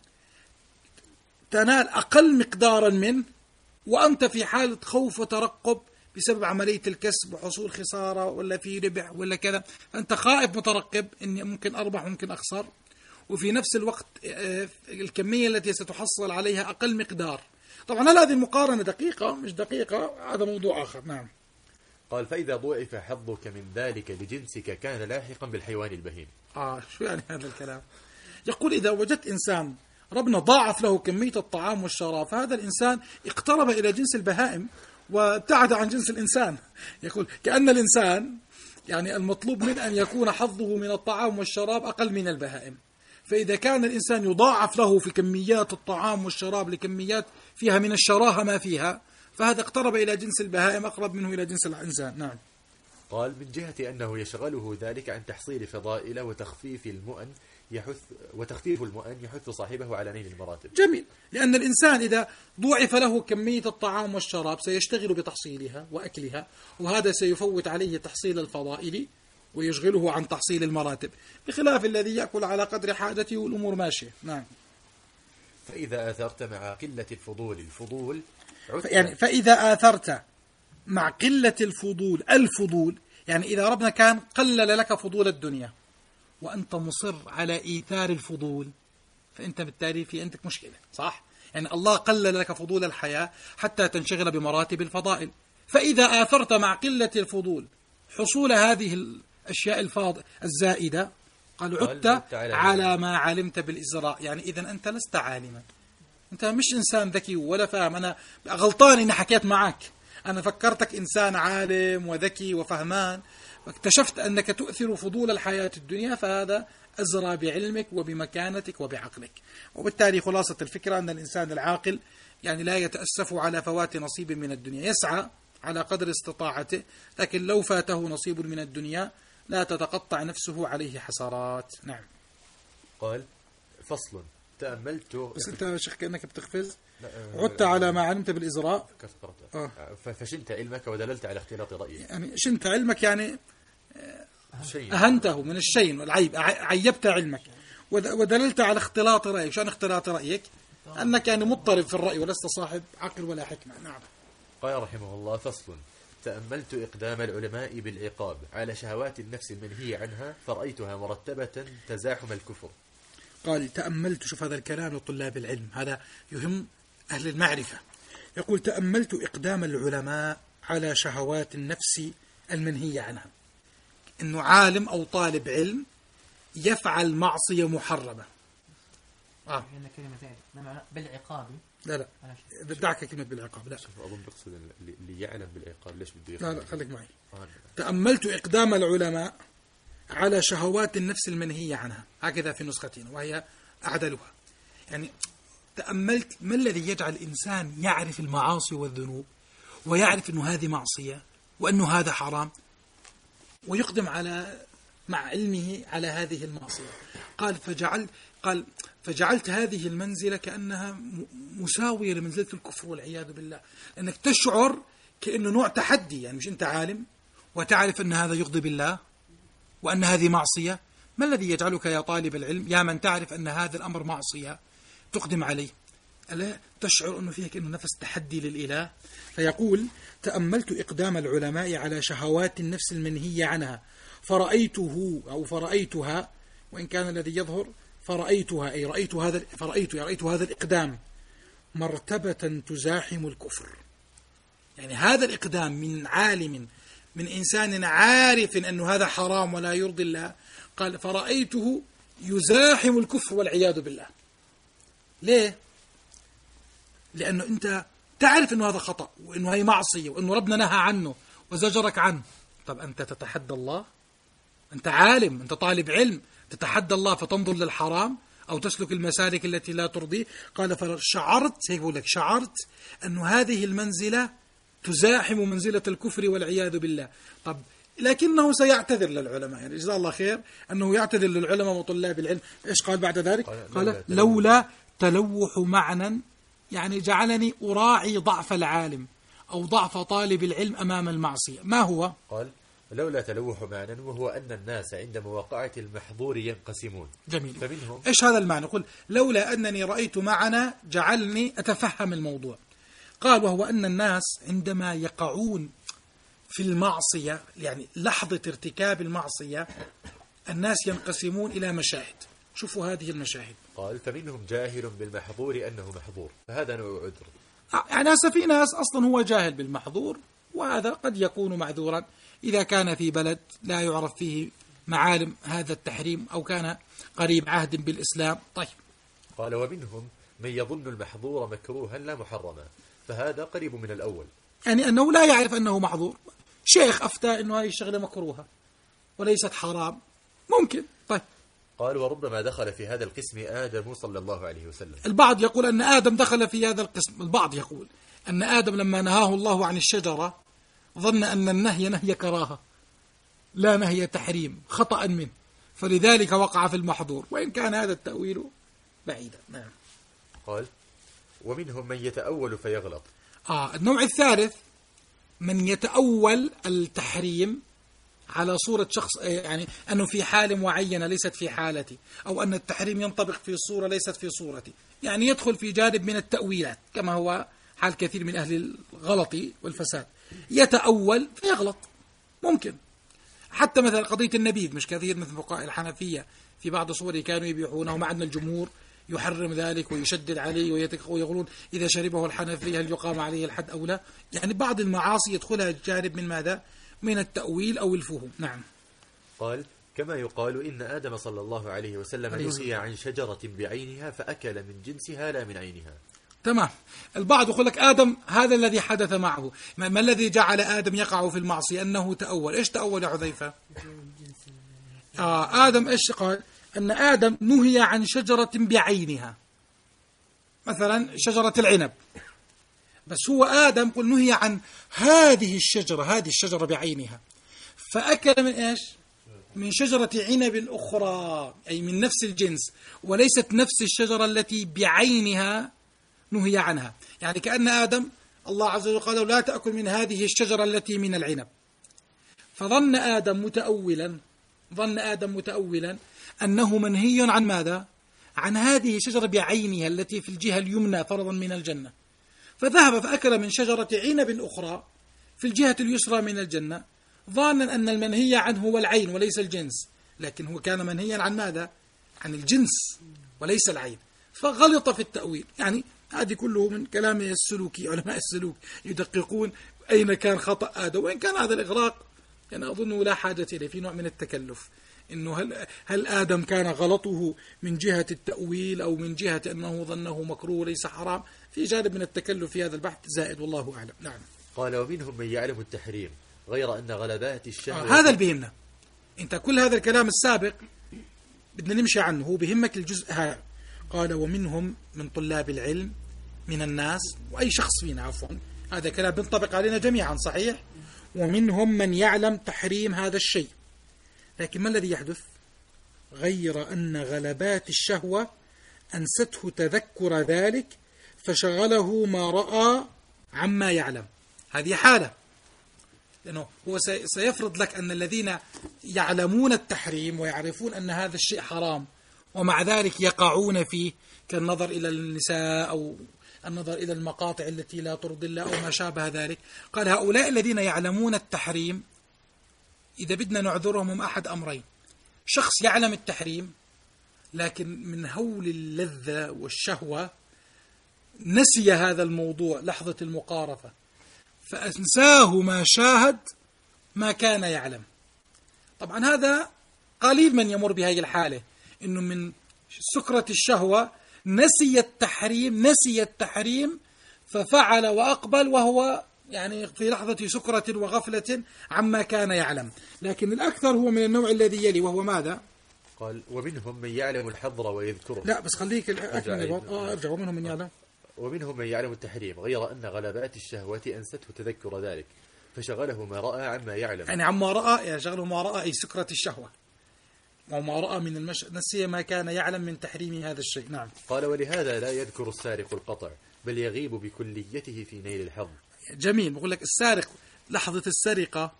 تنال أقل مقدارا منه وأنت في حالة خوف وترقب بسبب عملية الكسب وحصول خسارة ولا في ربح ولا كذا، أنت خائف مترقب إني ممكن أربح ممكن أخسر، وفي نفس الوقت الكمية التي ستحصل عليها أقل مقدار. طبعا هل هذه المقارنة دقيقة مش دقيقة هذا موضوع آخر. نعم. قال فإذا ضعف حظك من ذلك لجنسك كان لاحقا بالحيوان البهيم. آه شو يعني هذا الكلام؟ يقول إذا وجدت إنسان ربنا ضاعف له كمية الطعام والشراب، فهذا الإنسان اقترب إلى جنس البهائم وابتعد عن جنس الإنسان. يقول كأن الإنسان يعني المطلوب من أن يكون حظه من الطعام والشراب أقل من البهائم، فإذا كان الإنسان يضاعف له في كميات الطعام والشراب لكميات فيها من الشراهة ما فيها، فهذا اقترب إلى جنس البهائم أقرب منه إلى جنس الإنسان. نعم. قال من جهة أنه يشغله ذلك عن تحصيل فضائل وتخفيف المؤن يحث وتخفيف المؤن يحث صاحبه على نيل المراتب. جميل، لأن الإنسان إذا ضُعف له كمية الطعام والشراب سيشتغل بتحصيلها وأكلها، وهذا سيفوت عليه تحصيل الفضائل ويشغله عن تحصيل المراتب، بخلاف الذي يأكل على قدر حاجته والأمور ماشية. نعم. فإذا آثرت مع قلة الفضول الفضول يعني فإذا آثرت مع قلة الفضول الفضول يعني إذا ربنا كان قلل لك فضول الدنيا وأنت مصر على إيثار الفضول، فأنت بالتالي في عندك مشكلة، صح؟ يعني الله قلل لك فضول الحياة حتى تنشغل بمراتب الفضائل. فإذا آثرت مع قلة الفضول حصول هذه الأشياء الفاض الزائدة، قالوا عدت على ما علمت بالإزراء، يعني إذن أنت لست عالما، أنت مش إنسان ذكي ولا فاهم. أنا غلطان إني حكيت معك، أنا فكرتك إنسان عالم وذكي وفهمان، اكتشفت أنك تؤثر فضول الحياة الدنيا، فهذا أزرى بعلمك وبمكانتك وبعقلك. وبالتالي خلاصة الفكرة أن الإنسان العاقل يعني لا يتأسف على فوات نصيب من الدنيا، يسعى على قدر استطاعته، لكن لو فاته نصيب من الدنيا لا تتقطع نفسه عليه حسرات. نعم. قال فصل تأملت. بس أنت يا شيخ كأنك بتقفز. عدت على ما علمت بالإزراء. آه. فشنت علمك ودللت على اختلاط رأيك. يعني شنت علمك يعني أهنته من الشين والعيب، عيبت علمك ودللت على اختلاط رأيك. شان اختلاط رأيك؟ أنك يعني مضطرب في الرأي ولست صاحب عقل ولا حكمة. نعم. قال رحمه الله فصل تأملت إقدام العلماء بالعقاب على شهوات النفس المنهي عنها فرأيتها مرتبة تزاحم الكفر. قال تأملت، شوف هذا الكلام لطلاب العلم، هذا يهم أهل المعرفة. يقول تأملت إقدام العلماء على شهوات النفس المنهية عنها، إنه عالم أو طالب علم يفعل معصية محرمة. آه. كلمة ثانية بالعقاب. لا لا بدعك كلمة بالعقاب. لا أظن بقصد اللي يعلم بالعقاب. ليش بده لا لا خليك معي. آه. تأملت إقدام العلماء على شهوات النفس المنهية عنها، هكذا في نسختنا وهي أعدلها. يعني تأملت ما الذي يجعل الإنسان يعرف المعاصي والذنوب ويعرف أنه هذه معصية وأنه هذا حرام ويقدم على مع علمه على هذه المعصية. قال فجعل قال فجعلت هذه المنزلة كأنها مساوية لمنزلة الكفر والعياذ بالله، لأنك تشعر كأنه نوع تحدي. يعني مش أنت عالم وتعرف أن هذا يغضب الله وأن هذه معصية، ما الذي يجعلك يا طالب العلم يا من تعرف أن هذا الأمر معصية تقدم عليه؟ ألا تشعر أنه فيك أنه نفس تحدي للإله؟ فيقول تأملت إقدام العلماء على شهوات النفس المنهية عنها فرأيته أو فرأيتها، وإن كان الذي يظهر فرأيتها أي رأيت هذا فرأيت رأيت هذا الإقدام مرتبة تزاحم الكفر. يعني هذا الإقدام من عالم من إنسان عارف أنه هذا حرام ولا يرضي الله، قال فرأيته يزاحم الكفر والعياذ بالله. ليه؟ لأنه أنت تعرف أنه هذا خطأ وأنه هي معصية وأنه ربنا نهى عنه وزجرك عنه. طب أنت تتحدى الله؟ أنت عالم، أنت طالب علم، تتحدى الله فتنظر للحرام أو تسلك المسالك التي لا ترضيه. قال فشعرت، هيك بقول لك، شعرت أنه هذه المنزلة تزاحم منزلة الكفر والعياذ بالله. طب لكنه سيعتذر للعلماء، يعني جزاه الله خير أنه يعتذر للعلماء وطلاب العلم. إيش قال بعد ذلك؟ قال لولا تلوح معنى، يعني جعلني أراعي ضعف العالم أو ضعف طالب العلم أمام المعصية. ما هو؟ قال لولا تلوح معنى، وهو أن الناس عند مواقعة المحظور ينقسمون. جميل. فمنهم إيش هذا المعنى؟ قل لولا أنني رأيت معنى جعلني أتفهم الموضوع. قال وهو أن الناس عندما يقعون في المعصية، يعني لحظة ارتكاب المعصية، الناس ينقسمون إلى مشاهد. شوفوا هذه المشاهد. قال فمنهم جاهل بالمحظور أنه محظور، فهذا نوع عذر. يعني هسه في ناس أصلا هو جاهل بالمحظور، وهذا قد يكون معذورا إذا كان في بلد لا يعرف فيه معالم هذا التحريم أو كان قريب عهد بالإسلام. طيب. قال ومنهم من يظن المحظور مكروها لا محرما، فهذا قريب من الأول، يعني أنه لا يعرف أنه محظور، شيخ أفتى أنه هذه الشغلة مكروهة وليست حرام، ممكن. طيب. قال وربما دخل في هذا القسم آدم صلى الله عليه وسلم. البعض يقول أن آدم دخل في هذا القسم، البعض يقول أن آدم لما نهاه الله عن الشجرة ظن أن النهي نهي كراهة لا نهي تحريم خطأ منه، فلذلك وقع في المحظور، وإن كان هذا التأويل بعيدا. نعم. قال ومنهم من يتأول فيغلط. آه النوع الثالث من يتأول التحريم على صورة شخص، يعني أنه في حال معينة ليست في حالتي، أو أن التحريم ينطبق في صورة ليست في صورتي، يعني يدخل في جانب من التأويلات كما هو حال كثير من أهل الغلط والفساد، يتأول فيغلط ممكن. حتى مثلا قضية النبيذ، مش كثير مثل فقهاء الحنفية في بعض صوره كانوا يبيحونه، مع أن الجمهور يحرم ذلك ويشدد عليه ويقولون إذا شربه الحنفي هل يقام عليه الحد أو لا. يعني بعض المعاصي يدخلها جانب من ماذا؟ من التأويل أو الفهم. نعم. قال كما يقال إن آدم صلى الله عليه وسلم نهي عن شجرة بعينها فأكل من جنسها لا من عينها. تمام. البعض يقول لك آدم هذا الذي حدث معه، ما, ما الذي جعل آدم يقع في المعصية؟ أنه تأول. إيش تأول يا حذيفة؟ آه آدم إيش قال؟ أن آدم نهي عن شجرة بعينها، مثلا شجرة العنب، بس هو آدم قل نهي عن هذه الشجرة، هذه الشجرة بعينها، فأكل من إيش؟ من شجرة عنب أخرى، أي من نفس الجنس، وليست نفس الشجرة التي بعينها نهي عنها. يعني كأن آدم الله عز وجل قال لا تأكل من هذه الشجرة التي من العنب، فظن آدم متأولا ظن آدم متأولا أنه منهي عن ماذا؟ عن هذه الشجرة بعينها التي في الجهة اليمنى فرضا من الجنة، فذهب فأكل من شجرة عنب أخرى في الجهة اليسرى من الجنة، ظانا أن المنهي عنه هو العين وليس الجنس، لكن هو كان منهيا عن ماذا؟ عن الجنس وليس العين، فغلط في التأويل. يعني هذه كله من كلام السلوكي، علماء السلوك يدققون أين كان خطأ آدم، وإن كان هذا الإغراق يعني أظنه لا حاجة إليه، في نوع من التكلف، إنه هل, هل آدم كان غلطه من جهة التأويل أو من جهة أنه ظنه مكروه ليس حرام، في جانب من التكلف في هذا البحث زائد، والله أعلم. نعم. قال ومنهم من يعلم التحريم غير أن غلبات الشهوة. آه هذا اللي بيهمنا، أنت كل هذا الكلام السابق بدنا نمشي عنه، هو بيهمك الجزء هذا. قال ومنهم من طلاب العلم من الناس، وأي شخص فينا عفوا، هذا كلام بينطبق علينا جميعا صحيح، ومنهم من يعلم تحريم هذا الشيء، لكن ما الذي يحدث؟ غير أن غلبات الشهوة أنسته تذكر ذلك فشغله ما رأى عما يعلم. هذه حالة، لأنه هو سيفرض لك أن الذين يعلمون التحريم ويعرفون أن هذا الشيء حرام ومع ذلك يقعون فيه، كالنظر إلى النساء أو النظر إلى المقاطع التي لا ترضي الله أو ما شابه ذلك. قال هؤلاء الذين يعلمون التحريم إذا بدنا نعذرهم هم أحد أمرين: شخص يعلم التحريم لكن من هول اللذة والشهوة نسي هذا الموضوع لحظة المقارفة فأنساه ما شاهد ما كان يعلم. طبعا هذا قليل من يمر بهذه الحالة، إنه من سكرة الشهوة نسي التحريم نسي التحريم ففعل وأقبل وهو يعني في لحظة سكرة وغفلة عما كان يعلم. لكن الأكثر هو من النوع الذي يلي، وهو ماذا؟ قال ومنهم من يعلم الحظر ويذكره. لا بس خليك آه أرجع. ومنهم من يعلم ومنهم من يعلم التحريم غير أن غلبات الشهوة أنسته تذكر ذلك فشغله ما رأى عما يعلم. يعني عما رأى يعني شغله ما رأى أي سكرة الشهوة، وما رأى من المش... نسي ما كان يعلم من تحريم هذا الشيء. نعم. قال ولهذا لا يذكر السارق القطع بل يغيب بكليته في نيل الحظ. جميل. بقول لك السارق لحظة السرقة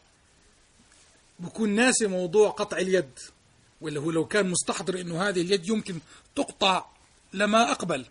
بكون ناسي موضوع قطع اليد، ولا هو لو كان مستحضر إنه هذه اليد يمكن تقطع لما أقبل.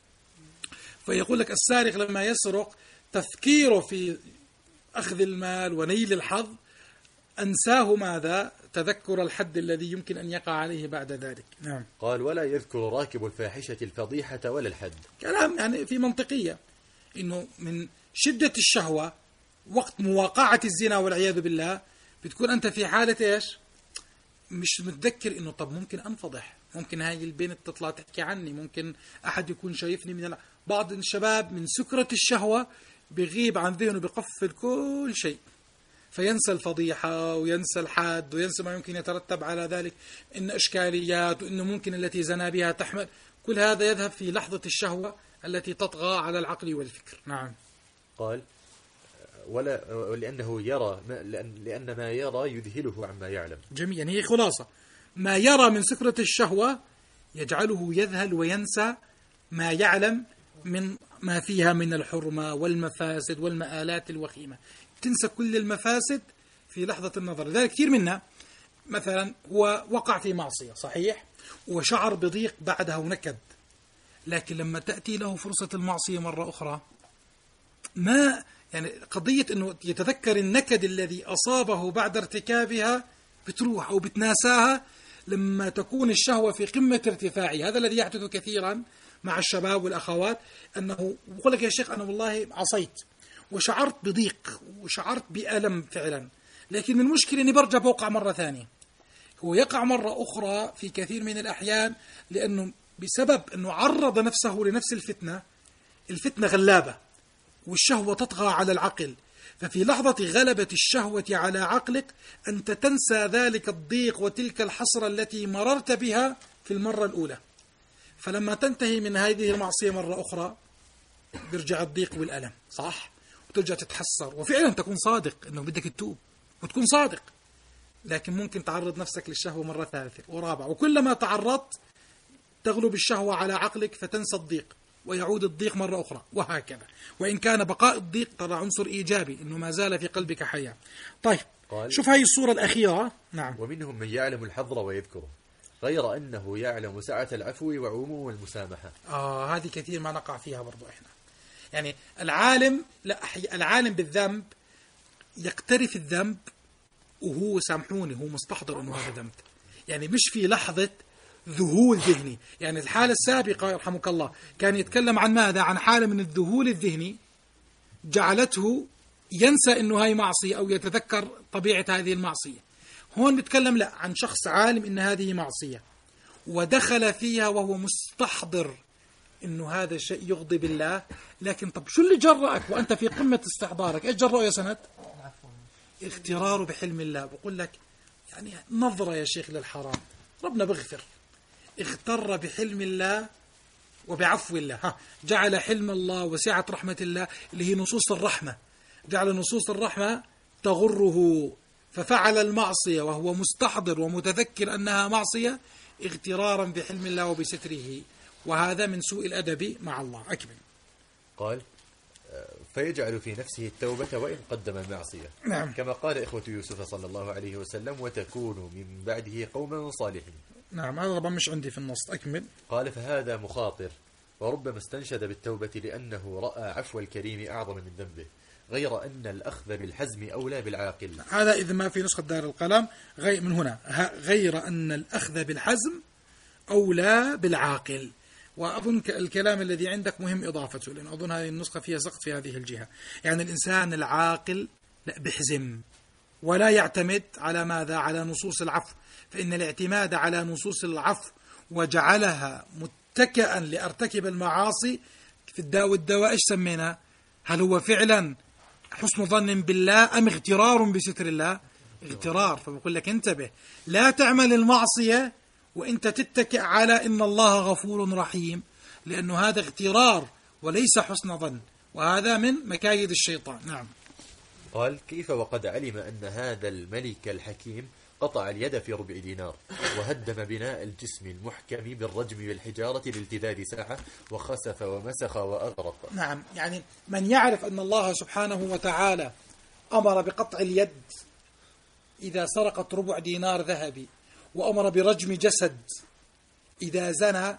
فيقول لك السارق لما يسرق تفكيره في أخذ المال ونيل الحظ أنساه ماذا؟ تذكر الحد الذي يمكن أن يقع عليه بعد ذلك. نعم. قال ولا يذكر راكب الفاحشة الفضيحة ولا الحد. كلام يعني في منطقية، إنه من شدة الشهوة وقت مواقعة الزنا والعياذ بالله بتكون أنت في حالة إيش؟ مش متذكر انه طب ممكن انفضح، ممكن هاي البنت تطلع تحكي عني، ممكن احد يكون شايفني من الع... بعض الشباب من سكرة الشهوة بيغيب عن ذهنه، بقفل كل شيء، فينسى الفضيحة وينسى الحاد وينسى ما يمكن يترتب على ذلك، إن إشكاليات، وإنه ممكن التي زنا بها تحمل، كل هذا يذهب في لحظة الشهوة التي تطغى على العقل والفكر. نعم. قال ولا لأنه يرى ما لأن, لأن ما يرى يذهله عما يعلم. جميل، يعني هي خلاصة ما يرى من سكرة الشهوة يجعله يذهل وينسى ما يعلم من ما فيها من الحرمة والمفاسد والمآلات الوخيمة، تنسى كل المفاسد في لحظة النظر. لذلك كثير منا مثلا هو وقع في معصية صحيح وشعر بضيق بعدها ونكد، لكن لما تأتي له فرصة المعصية مرة أخرى ما يعني قضية أنه يتذكر النكد الذي أصابه بعد ارتكابها بتروح أو بتناساها لما تكون الشهوة في قمة ارتفاعها. هذا الذي يحدث كثيرا مع الشباب والأخوات، أنه يقول لك يا شيخ أنا والله عصيت وشعرت بضيق وشعرت بألم فعلا، لكن المشكلة أني برجع بوقع مرة ثانية. هو يقع مرة أخرى في كثير من الأحيان لأنه بسبب أنه عرض نفسه لنفس الفتنة، الفتنة غلابة والشهوة تطغى على العقل، ففي لحظة غلبة الشهوة على عقلك أنت تنسى ذلك الضيق وتلك الحسرة التي مررت بها في المرة الأولى، فلما تنتهي من هذه المعصية مرة أخرى بيرجع الضيق والألم، صح؟ وترجع تتحسر وفعلا تكون صادق أنه بدك تتوب وتكون صادق، لكن ممكن تعرض نفسك للشهوة مرة ثالثة ورابعة، وكلما تعرضت تغلب الشهوة على عقلك فتنسى الضيق ويعود الضيق مرة أخرى، وهكذا. وإن كان بقاء الضيق ترى عنصر إيجابي أنه ما زال في قلبك حياة. طيب شوف هاي الصورة الأخيرة. نعم. ومنهم من يعلم الحظر ويذكره غير أنه يعلم سعة العفو وعموم المسامحة. آه هذه كثير ما نقع فيها برضو إحنا. يعني العالم لا العالم بالذنب يقترف الذنب وهو سامحوني هو مستحضر أنه هذا ذنب، يعني مش في لحظة ذهول ذهني. يعني الحالة السابقة يرحمك الله كان يتكلم عن ماذا؟ عن حالة من الذهول الذهني جعلته ينسى أنه هاي معصية أو يتذكر طبيعة هذه المعصية. هون نتكلم لا عن شخص عالم أن هذه معصية ودخل فيها وهو مستحضر أنه هذا الشيء يغضب الله، لكن طب شو اللي جرأك وأنت في قمة استحضارك؟ إيش جرأه يا سند؟ اغتراره بحلم الله. بقول لك يعني نظرة يا شيخ للحرام، ربنا بغفر، اغتر بحلم الله وبعفو الله. ها جعل حلم الله وسعة رحمة الله اللي هي نصوص الرحمة، جعل نصوص الرحمة تغره ففعل المعصية وهو مستحضر ومتذكر أنها معصية اغترارا بحلم الله وبستره، وهذا من سوء الأدب مع الله. أكمل. قال فيجعل في نفسه التوبة وإن قدم المعصية. نعم. كما قال إخوة يوسف صلى الله عليه وسلم وتكون من بعده قوما صالحين. نعم هذا طبعا مش عندي في النص. أكمل. قال فهذا مخاطر وربما استنشد بالتوبة لأنه رأى عفو الكريم أعظم من ذنبه، غير أن الأخذ بالحزم أولى بالعاقل. هذا إذا ما في نسخة دار القلم غير من هنا، غير أن الأخذ بالحزم أولى بالعاقل. وأظن الكلام الذي عندك مهم إضافته، لأن أظن هذه النسخة فيها سقط في هذه الجهة. يعني الإنسان العاقل لا بحزم ولا يعتمد على ماذا؟ على نصوص العفو، فإن الاعتماد على نصوص العفو وجعلها متكئا لأرتكب المعاصي في الداء والدواء إيش سمينا؟ هل هو فعلا حسن ظن بالله أم اغترار بستر الله؟ اغترار. فبقول لك انتبه، لا تعمل المعصية وانت تتكئ على إن الله غفور رحيم، لأنه هذا اغترار وليس حسن ظن، وهذا من مكايد الشيطان. نعم. قال كيف وقد علم أن هذا الملك الحكيم قطع اليد في ربع دينار وهدم بناء الجسم المحكم بالرجم بالحجارة لالتذاذ ساعة وخسف ومسخ وأغرق. نعم، يعني من يعرف أن الله سبحانه وتعالى أمر بقطع اليد إذا سرقت ربع دينار ذهبي، وأمر برجم جسد إذا زنى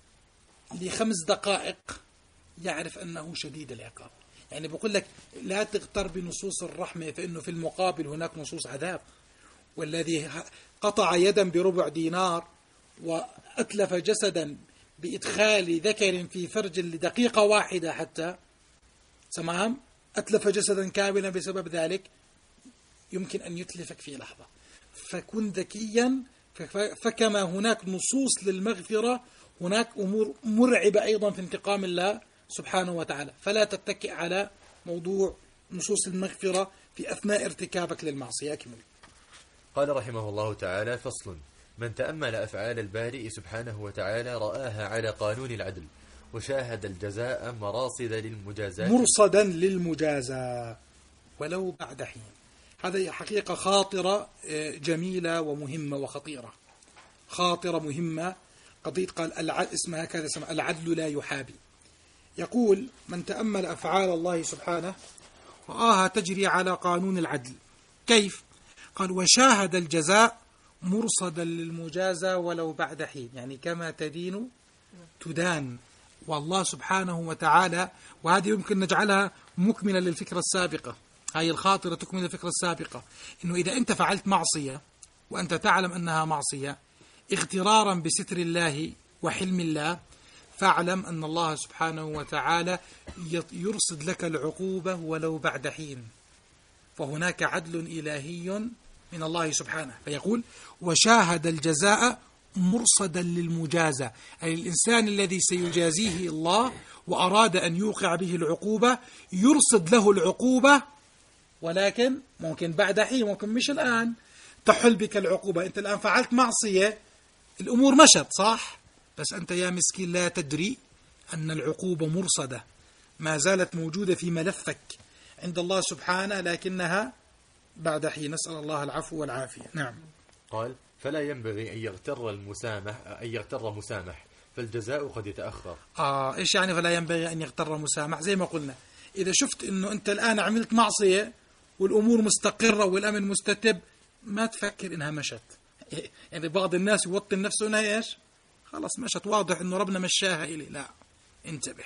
لخمس دقائق، يعرف أنه شديد العقاب. يعني بقول لك لا تغتر بنصوص الرحمة، فإنه في المقابل هناك نصوص عذاب. والذي قطع يدا بربع دينار وأتلف جسدا بإدخال ذكر في فرج لدقيقة واحدة حتى تمام، أتلف جسدا كاملا بسبب ذلك، يمكن أن يتلفك في لحظة. فكن ذكيا فكما هناك نصوص للمغفرة هناك أمور مرعبة أيضا في انتقام الله سبحانه وتعالى، فلا تتكئ على موضوع نصوص المغفرة في أثناء ارتكابك للمعصية. أكمل. قال رحمه الله تعالى: فصل: من تأمل أفعال البارئ سبحانه وتعالى رآها على قانون العدل، وشاهد الجزاء مراصد للمجازات مرصدا للمجازاة ولو بعد حين. هذه حقيقة خاطرة جميلة ومهمة وخطيرة، خاطرة مهمة. قضية قال العدل اسمها كذا، اسمها العدل لا يحابي. يقول: من تأمل أفعال الله سبحانه رآها تجري على قانون العدل. كيف؟ قال: وشاهد الجزاء مرصدا للمجازة ولو بعد حين، يعني كما تدين تدان. والله سبحانه وتعالى، وهذه يمكن نجعلها مكملة للفكرة السابقة، هاي الخاطرة تكمل الفكرة السابقة، إنه إذا أنت فعلت معصية وأنت تعلم أنها معصية اغترارا بستر الله وحلم الله، فاعلم أن الله سبحانه وتعالى يرصد لك العقوبة ولو بعد حين. فهناك عدل إلهي من الله سبحانه. فيقول: وشاهد الجزاء مرصدا للمجازة، أي الإنسان الذي سيجازيه الله وأراد أن يوقع به العقوبة يرصد له العقوبة، ولكن ممكن بعد حين، ممكن مش الآن تحل بك العقوبة. أنت الآن فعلت معصية، الأمور مشت صح، بس أنت يا مسكين لا تدري أن العقوبة مرصدة ما زالت موجودة في ملفك عند الله سبحانه، لكنها بعد حين. نسأل الله العفو والعافية. نعم. قال: فلا ينبغي أن يغتر المسامح أن يغتر مسامح، فالجزاء قد يتأخر. آه إيش يعني فلا ينبغي أن يغتر مسامح؟ زي ما قلنا، إذا شفت إنه أنت الآن عملت معصية والأمور مستقرة والأمن مستتب، ما تفكر إنها مشت. يعني بعض الناس يوطن نفسه إنها إيش؟ خلاص مشت، واضح إنه ربنا مشاها إلي. لا، انتبه،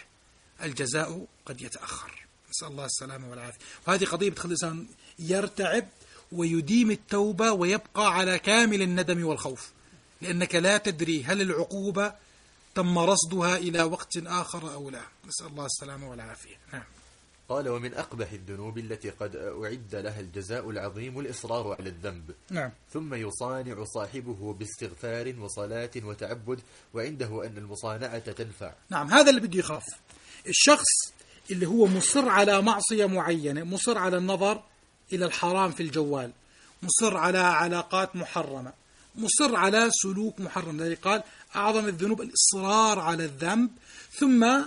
الجزاء قد يتأخر. نسأل الله السلامة والعافية. وهذه قضية بتخلي الإنسان يرتعب ويديم التوبة ويبقى على كامل الندم والخوف، لأنك لا تدري هل العقوبة تم رصدها إلى وقت آخر أو لا. نسأل الله السلامة والعافية. نعم. قال: ومن أقبح الذنوب التي قد أعد لها الجزاء العظيم الإصرار على الذنب. نعم. ثم يصانع صاحبه باستغفار وصلاة وتعبد، وعنده أن المصانعة تنفع. نعم، هذا اللي بده يخاف. الشخص اللي هو مصر على معصية معينة، مصر على النظر إلى الحرام في الجوال، مصر على علاقات محرمة، مصر على سلوك محرم. لذلك قال: أعظم الذنوب الإصرار على الذنب. ثم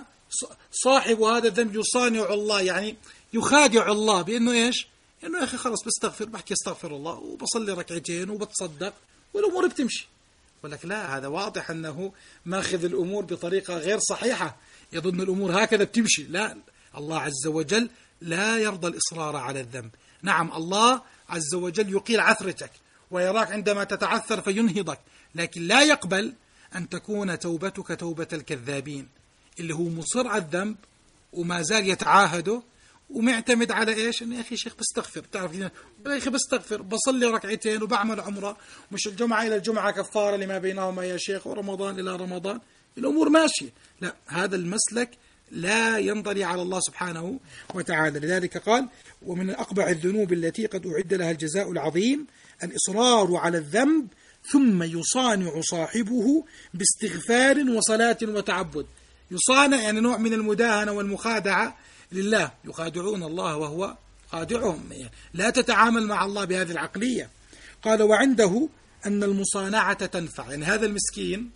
صاحب هذا الذنب يصانع الله، يعني يخادع الله بأنه إيش؟ إنه يا أخي خلاص بستغفر، بحكي استغفر الله وبصلي ركعتين وبتصدق والأمور بتمشي. ولك لا، هذا واضح أنه ماخذ الأمور بطريقة غير صحيحة، يظن الأمور هكذا بتمشي. لا، الله عز وجل لا يرضى الإصرار على الذنب. نعم، الله عز وجل يقيل عثرتك ويراك عندما تتعثر فينهضك، لكن لا يقبل أن تكون توبتك توبة الكذابين، اللي هو مصر على الذنب وما زال يتعاهده ومعتمد على إيش؟ إنه يا أخي شيخ بستغفر، بتعرف يا أخي بستغفر، بصلي ركعتين وبعمل عمرة، مش الجمعة إلى الجمعة كفارة لما بينهما يا شيخ، ورمضان إلى رمضان، الأمور ماشية. لا، هذا المسلك لا ينضري على الله سبحانه وتعالى. لذلك قال: ومن أقبح الذنوب التي قد أعد لها الجزاء العظيم الإصرار على الذنب، ثم يصانع صاحبه باستغفار وصلاة وتعبد. يصانع يعني نوع من المداهنة والمخادعة لله، يخادعون الله وهو خادعهم. يعني لا تتعامل مع الله بهذه العقلية. قال: وعنده أن المصانعة تنفع، يعني هذا المسكين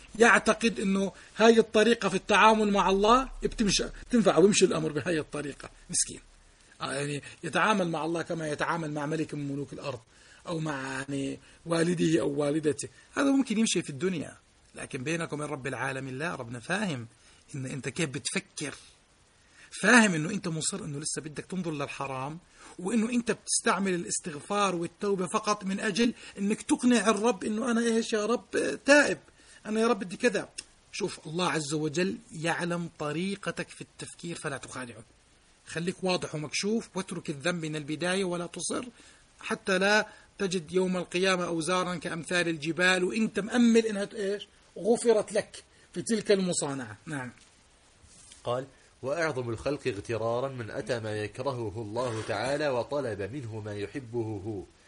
يعتقد أنه هاي الطريقة في التعامل مع الله بتمشي تنفع ويمشي الأمر بهاي الطريقة. مسكين، يعني يتعامل مع الله كما يتعامل مع ملك من ملوك الأرض أو مع يعني والده أو والدته. هذا ممكن يمشي في الدنيا، لكن بينك وبين رب العالمين لا. ربنا فاهم إن أنت كيف بتفكر، فاهم إنه أنت مصر إنه لسه بدك تنظر للحرام، وإنه أنت بتستعمل الاستغفار والتوبة فقط من أجل إنك تقنع الرب إنه أنا إيش يا رب تائب، أنا يا رب بدي كذا. شوف، الله عز وجل يعلم طريقتك في التفكير فلا تخادعه. خليك واضح ومكشوف، واترك الذنب من البداية ولا تصر، حتى لا تجد يوم القيامة أوزارا كأمثال الجبال وإنت مأمل إنها إيش غفرت لك في تلك المصانعة. نعم. قال: وأعظم الخلق اغترارا من أتى ما يكرهه الله تعالى وطلب منه ما يحبه هو،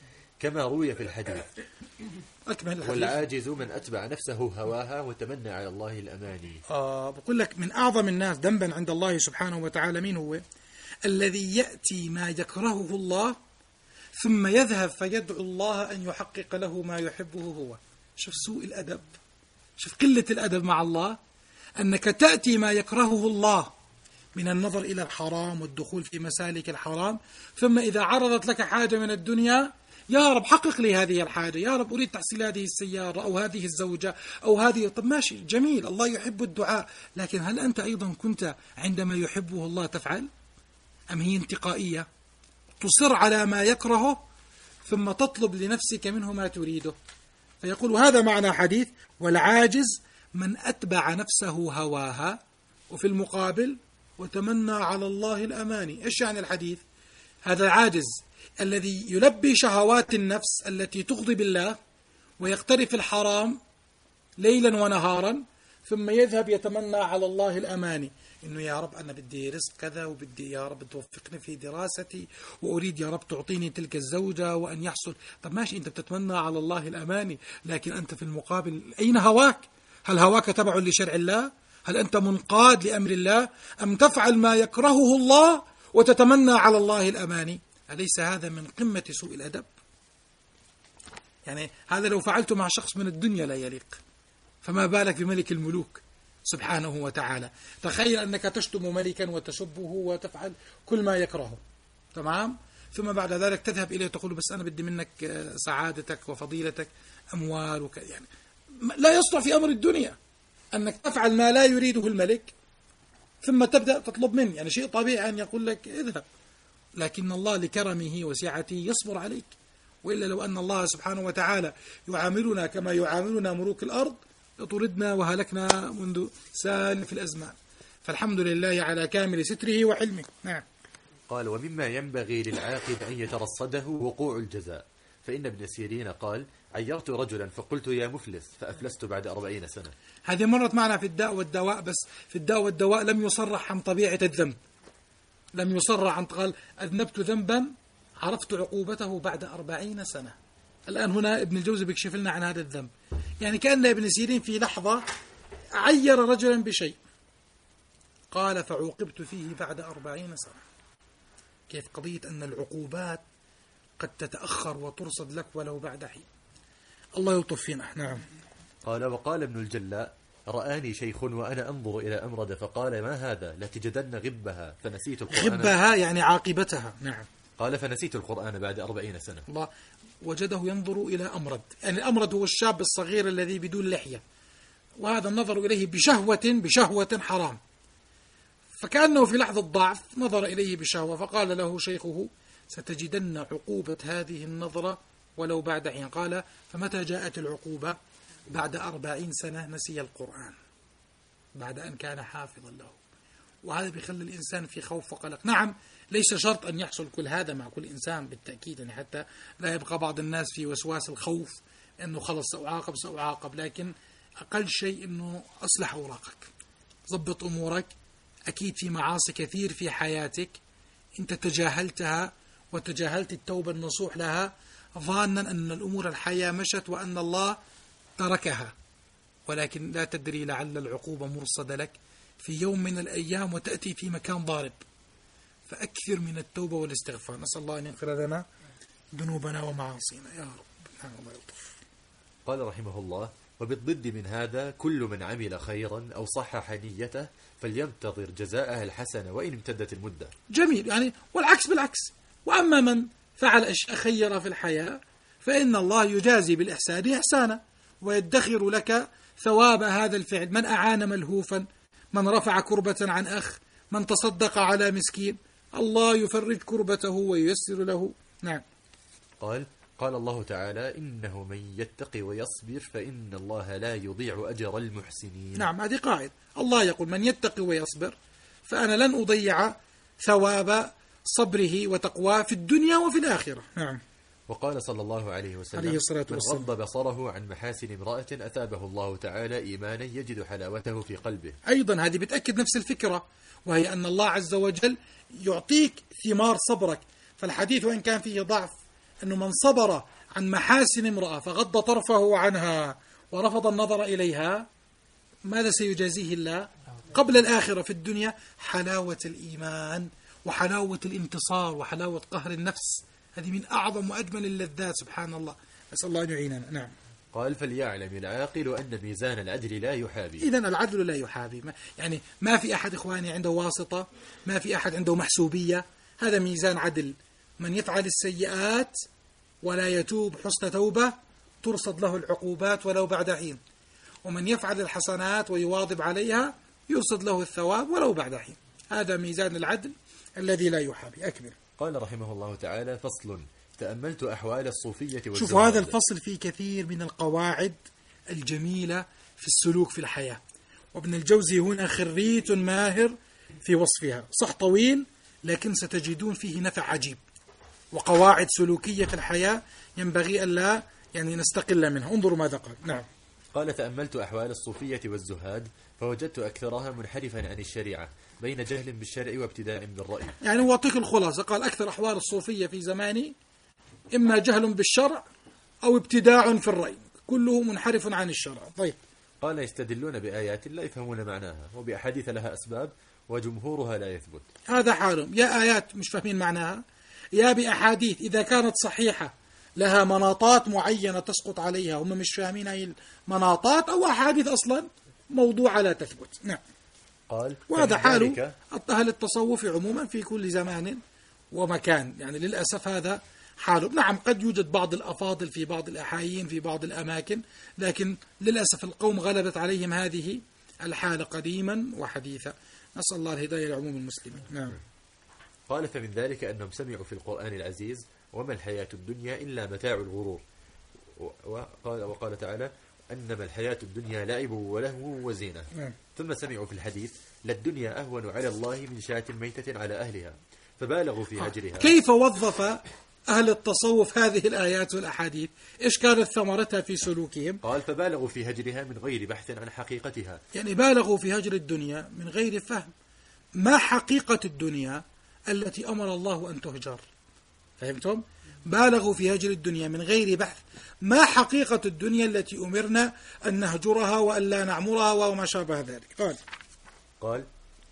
كما روي في الحديث. أكمل الحديث. والعاجز من أتبع نفسه هواها وتمنى على الله الأماني. آه بقول لك من أعظم الناس ذنبا عند الله سبحانه وتعالى مين هو؟ الذي يأتي ما يكرهه الله ثم يذهب فيدعو الله أن يحقق له ما يحبه هو. شوف سوء الأدب، شوف قلة الأدب مع الله، أنك تأتي ما يكرهه الله من النظر إلى الحرام والدخول في مسالك الحرام، ثم إذا عرضت لك حاجة من الدنيا، يا رب حقق لي هذه الحاجة، يا رب أريد تحصيل هذه السيارة أو هذه الزوجة أو هذه. طب ماشي جميل، الله يحب الدعاء، لكن هل أنت أيضا كنت عندما يحبه الله تفعل؟ أم هي انتقائية تصر على ما يكرهه ثم تطلب لنفسك منه ما تريده؟ فيقول هذا معنى حديث والعاجز من أتبع نفسه هواها، وفي المقابل وتمنى على الله الأماني. إيش يعني الحديث؟ هذا العاجز الذي يلبي شهوات النفس التي تغضب الله ويقترف الحرام ليلا ونهارا، ثم يذهب يتمنى على الله الأماني، إنه يا رب أنا بدي رزق كذا، وبدي يا رب توفقني في دراستي، وأريد يا رب تعطيني تلك الزوجة وأن يحصل. طب ماشي، أنت بتتمنى على الله الأماني، لكن أنت في المقابل أين هواك؟ هل هواك تبع لشرع الله؟ هل أنت منقاد لأمر الله؟ أم تفعل ما يكرهه الله وتتمنى على الله الأماني؟ أليس هذا من قمة سوء الأدب؟ يعني هذا لو فعلته مع شخص من الدنيا لا يليق، فما بالك بملك الملوك سبحانه وتعالى. تخيل أنك تشتم ملكا وتسبه وتفعل كل ما يكرهه، تمام؟ ثم بعد ذلك تذهب إليه وتقول بس أنا بدي منك سعادتك وفضيلتك، أموال وك... يعني لا يصلح في أمر الدنيا أنك تفعل ما لا يريده الملك ثم تبدأ تطلب منه. يعني شيء طبيعي أن يقول لك اذهب، لكن الله لكرمه وسعته يصبر عليك. وإلا لو أن الله سبحانه وتعالى يعاملنا كما يعاملنا ملوك الأرض لطردنا وهلكنا منذ سال في الأزمان. فالحمد لله على كامل ستره وحلمه. نعم. قال ومما ينبغي للعاقل أن يترصده وقوع الجزاء، فإن ابن سيرين قال عيرت رجلا فقلت يا مفلس فأفلست بعد أربعين سنة. هذه مرت معنا في الداء والدواء، بس في الداء والدواء لم يصرح عن طبيعة الذنب، لم يصرح عن قال أذنبت ذنبا عرفت عقوبته بعد أربعين سنة. الآن هنا ابن الجوزي بيكشف لنا عن هذا الذنب. يعني كأن ابن سيرين في لحظة عير رجلا بشيء، قال فعوقبت فيه بعد أربعين سنة. كيف قضية أن العقوبات قد تتأخر وترصد لك ولو بعد حين. الله يلطف فينا. نعم. قال وقال ابن الجلاء رآني شيخ وأنا أنظر إلى أمرد فقال ما هذا لتجدن غبها فنسيت القرآن. غبها يعني عاقبتها. نعم. قال فنسيت القرآن بعد أربعين سنة. الله وجده ينظر إلى أمرد، يعني الأمرد هو الشاب الصغير الذي بدون لحية، وهذا النظر إليه بشهوة بشهوة حرام، فكأنه في لحظة ضعف نظر إليه بشهوة، فقال له شيخه ستجدن عقوبة هذه النظرة ولو بعد حين. قال فمتى جاءت العقوبة؟ بعد أربعين سنة نسي القرآن بعد أن كان حافظا له. وهذا بيخلي الإنسان في خوف وقلق. نعم ليس شرط أن يحصل كل هذا مع كل إنسان بالتأكيد، يعني حتى لا يبقى بعض الناس في وسواس الخوف أنه خلص سأعاقب سأعاقب، لكن أقل شيء أنه أصلح أوراقك، ضبط أمورك. أكيد في معاصي كثير في حياتك أنت تجاهلتها وتجاهلت التوبة النصوح لها ظانا أن الأمور الحياة مشت وأن الله تركها، ولكن لا تدري لعل العقوبة مرصدة لك في يوم من الأيام وتأتي في مكان ضارب. فأكثر من التوبة والاستغفار. نسأل الله أن يغفر لنا ذنوبنا ومعاصينا يا رب. نعم الله يلطف. قال رحمه الله وبالضد من هذا كل من عمل خيرا أو صحح نيته فلينتظر جزاءها الحسنة وإن امتدت المدة. جميل. يعني والعكس بالعكس. وأما من فعل أشياء خيرة في الحياة فإن الله يجازي بالإحسان إحسانا ويدخر لك ثواب هذا الفعل. من أعان ملهوفا، من رفع كربة عن أخ، من تصدق على مسكين، الله يفرج كربته وييسر له. نعم. قال قال الله تعالى إنه من يتقي ويصبر فإن الله لا يضيع أجر المحسنين. نعم هذه قاعدة. الله يقول من يتقي ويصبر فأنا لن أضيع ثواب صبره وتقواه في الدنيا وفي الآخرة. نعم. وقال صلى الله عليه وسلم عليه الصلاة والسلام من غض بصره عن محاسن امرأة أثابه الله تعالى إيمانا يجد حلاوته في قلبه. أيضا هذه بتأكد نفس الفكرة، وهي أن الله عز وجل يعطيك ثمار صبرك. فالحديث وإن كان فيه ضعف أنه من صبر عن محاسن امرأة فغض طرفه عنها ورفض النظر إليها، ماذا سيجازيه الله قبل الآخرة في الدنيا؟ حلاوة الإيمان وحلاوة الانتصار وحلاوة قهر النفس. هذه من أعظم وأجمل اللذات سبحان الله، نسأل الله أن يعيننا. نعم. قال فليعلم العاقل أن ميزان العدل لا يحابي. إذن العدل لا يحابي، ما يعني ما في أحد إخواني عنده واسطة، ما في أحد عنده محسوبية. هذا ميزان عدل. من يفعل السيئات ولا يتوب حسن توبة ترصد له العقوبات ولو بعد حين، ومن يفعل الحسنات ويواظب عليها يرصد له الثواب ولو بعد حين. هذا ميزان العدل الذي لا يحابي. أكمل. قال رحمه الله تعالى: فصل: تأملت أحوال الصوفية والزهاد. شوفوا هذا الفصل فيه كثير من القواعد الجميلة في السلوك في الحياة، وابن الجوزي هنا خريت ماهر في وصفها. صح طويل لكن ستجدون فيه نفع عجيب، وقواعد سلوكية في الحياة ينبغي ألا يعني نستقل منها. انظروا ماذا قال. نعم. قال: تأملت أحوال الصوفية والزهاد فوجدت أكثرها منحرفا عن الشريعة بين جهل بالشرع وابتداء بالرأي. يعني هو أعطيك الخلاصة، قال أكثر أحوال الصوفية في زماني إما جهل بالشرع أو ابتداع في الرأي، كله منحرف عن الشرع. طيب. قال: يستدلون بآيات لا يفهمون معناها وبأحاديث لها أسباب وجمهورها لا يثبت. هذا حالهم، يا آيات مش فاهمين معناها، يا بأحاديث إذا كانت صحيحة لها مناطات معينة تسقط عليها هم مش فاهمين هاي المناطات، أو أحاديث أصلا موضوعة لا تثبت. نعم. قال: وهذا حال أهل التصوف عموما في كل زمان ومكان، يعني للأسف هذا حاله. نعم قد يوجد بعض الأفاضل في بعض الأحايين في بعض الأماكن، لكن للأسف القوم غلبت عليهم هذه الحالة قديما وحديثا. نسأل الله الهداية لعموم المسلمين. نعم. قال: فمن ذلك أنهم سمعوا في القرآن العزيز: وما الحياة الدنيا إلا متاع الغرور. وقال, وقال تعالى: أنما الحياة الدنيا لعب ولهو وزينة. نعم. ثم سمعوا في الحديث: للدنيا أهون على الله من شاة ميتة على أهلها، فبالغوا في هجرها. كيف وظف أهل التصوف هذه الآيات والأحاديث؟ إيش كانت ثمرتها في سلوكهم؟ قال: فبالغوا في هجرها من غير بحث عن حقيقتها. يعني بالغوا في هجر الدنيا من غير فهم ما حقيقة الدنيا التي أمر الله أن تهجر. فهمتم؟ بالغوا في هجر الدنيا من غير بحث ما حقيقة الدنيا التي أمرنا أن نهجرها وأن لا نعمرها وما شابه ذلك. قال قال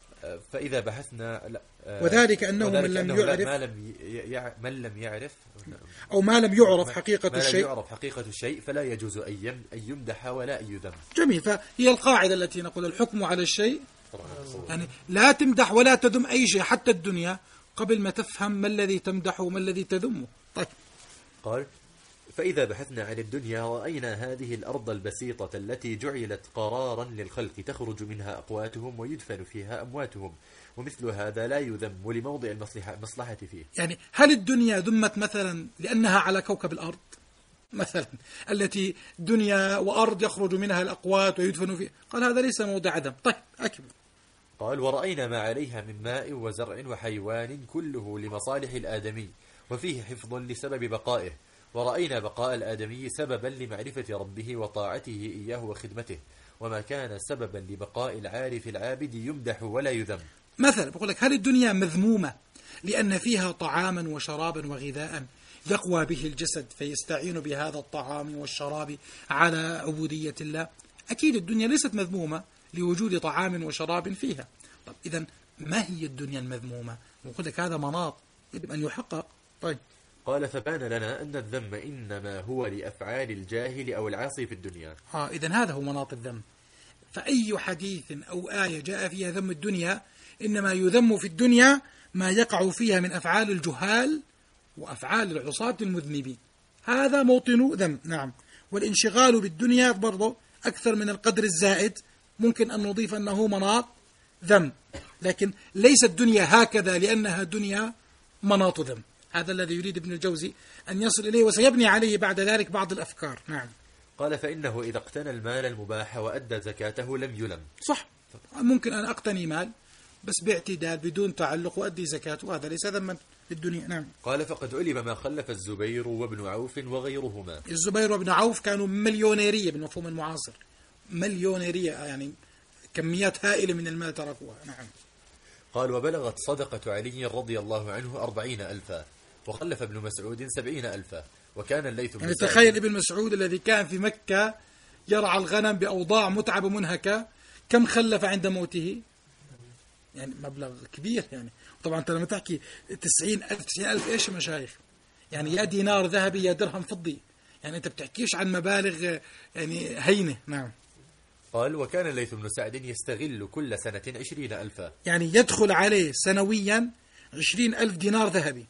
فإذا بحثنا لا وذلك أنه وذلك من لم أنه يعرف ما لم ي... من لم يعرف أو ما لم يعرف حقيقة ما لم الشيء يعرف حقيقة الشيء فلا يجوز أن يم... أن يمدح ولا أن يذم. جميل. فهي القاعدة التي نقول الحكم على الشيء، يعني لا تمدح ولا تذم أي شيء حتى الدنيا قبل ما تفهم ما الذي تمدحه وما الذي تذمه. طيب. قال فإذا بحثنا عن الدنيا رأينا هذه الأرض البسيطة التي جعلت قرارا للخلق تخرج منها أقواتهم ويدفن فيها أمواتهم، ومثل هذا لا يذم لموضع المصلحة فيه. يعني هل الدنيا ذمت مثلا لأنها على كوكب الأرض مثلا التي دنيا وأرض يخرج منها الأقوات ويدفن فيها؟ قال هذا ليس موضع ذم. طيب أكمل. قال ورأينا ما عليها من ماء وزرع وحيوان كله لمصالح الآدمي وفيه حفظ لسبب بقائه، ورأينا بقاء الآدمي سببا لمعرفة ربه وطاعته إياه وخدمته، وما كان سببا لبقاء العارف العابد يمدح ولا يذم. مثلا بقول لك هل الدنيا مذمومة لأن فيها طعاما وشرابا وغذاء يقوى به الجسد فيستعين بهذا الطعام والشراب على عبودية الله؟ أكيد الدنيا ليست مذمومة لوجود طعام وشراب فيها. طب إذن ما هي الدنيا المذمومة؟ بقول لك هذا مناط يجب أن يحقق. طيب. قال فبان لنا أن الذم إنما هو لأفعال الجاهل أو العاصي في الدنيا. آه إذن هذا هو مناط الذم. فأي حديث أو آية جاء فيها ذم الدنيا إنما يذم في الدنيا ما يقع فيها من أفعال الجهال وأفعال العصاة المذنبين، هذا موطن ذم. نعم. والانشغال بالدنيا برضو أكثر من القدر الزائد ممكن أن نضيف أنه مناط ذم، لكن ليس الدنيا هكذا لأنها دنيا مناط ذم. هذا الذي يريد ابن الجوزي أن يصل إليه، وسيبني عليه بعد ذلك بعض الأفكار. نعم. قال فإنه إذا اقتنى المال المباح وأدى زكاته لم يلم. صح، ممكن أن أقتني مال بس باعتدال بدون تعلق وأدي زكاته، هذا ليس ذما للدنيا. نعم. قال فقد علم ما خلف الزبير وابن عوف وغيرهما. الزبير وابن عوف كانوا مليونيرية بالمفهوم المعاصر، مليونيرية يعني كميات هائلة من المال تركوها. نعم. قال وبلغت صدقة علي رضي الله عنه أربعين ألفا، وخلف ابن مسعود سبعين ألفا. وكان الليث بن يعني سعد تخيل ابن مسعود الذي كان في مكة يرعى الغنم بأوضاع متعبة منهكة، كم خلف عند موته؟ يعني مبلغ كبير. يعني طبعا أنت لما تحكي تسعين ألف تسعين ألف إيش مشايخ؟ يعني يا دينار ذهبي يا درهم فضي، يعني أنت بتحكيش عن مبالغ يعني هينة. نعم. قال وكان الليث بن سعد يستغل كل سنة عشرين ألفا، يعني يدخل عليه سنويا عشرين ألف دينار ذهبي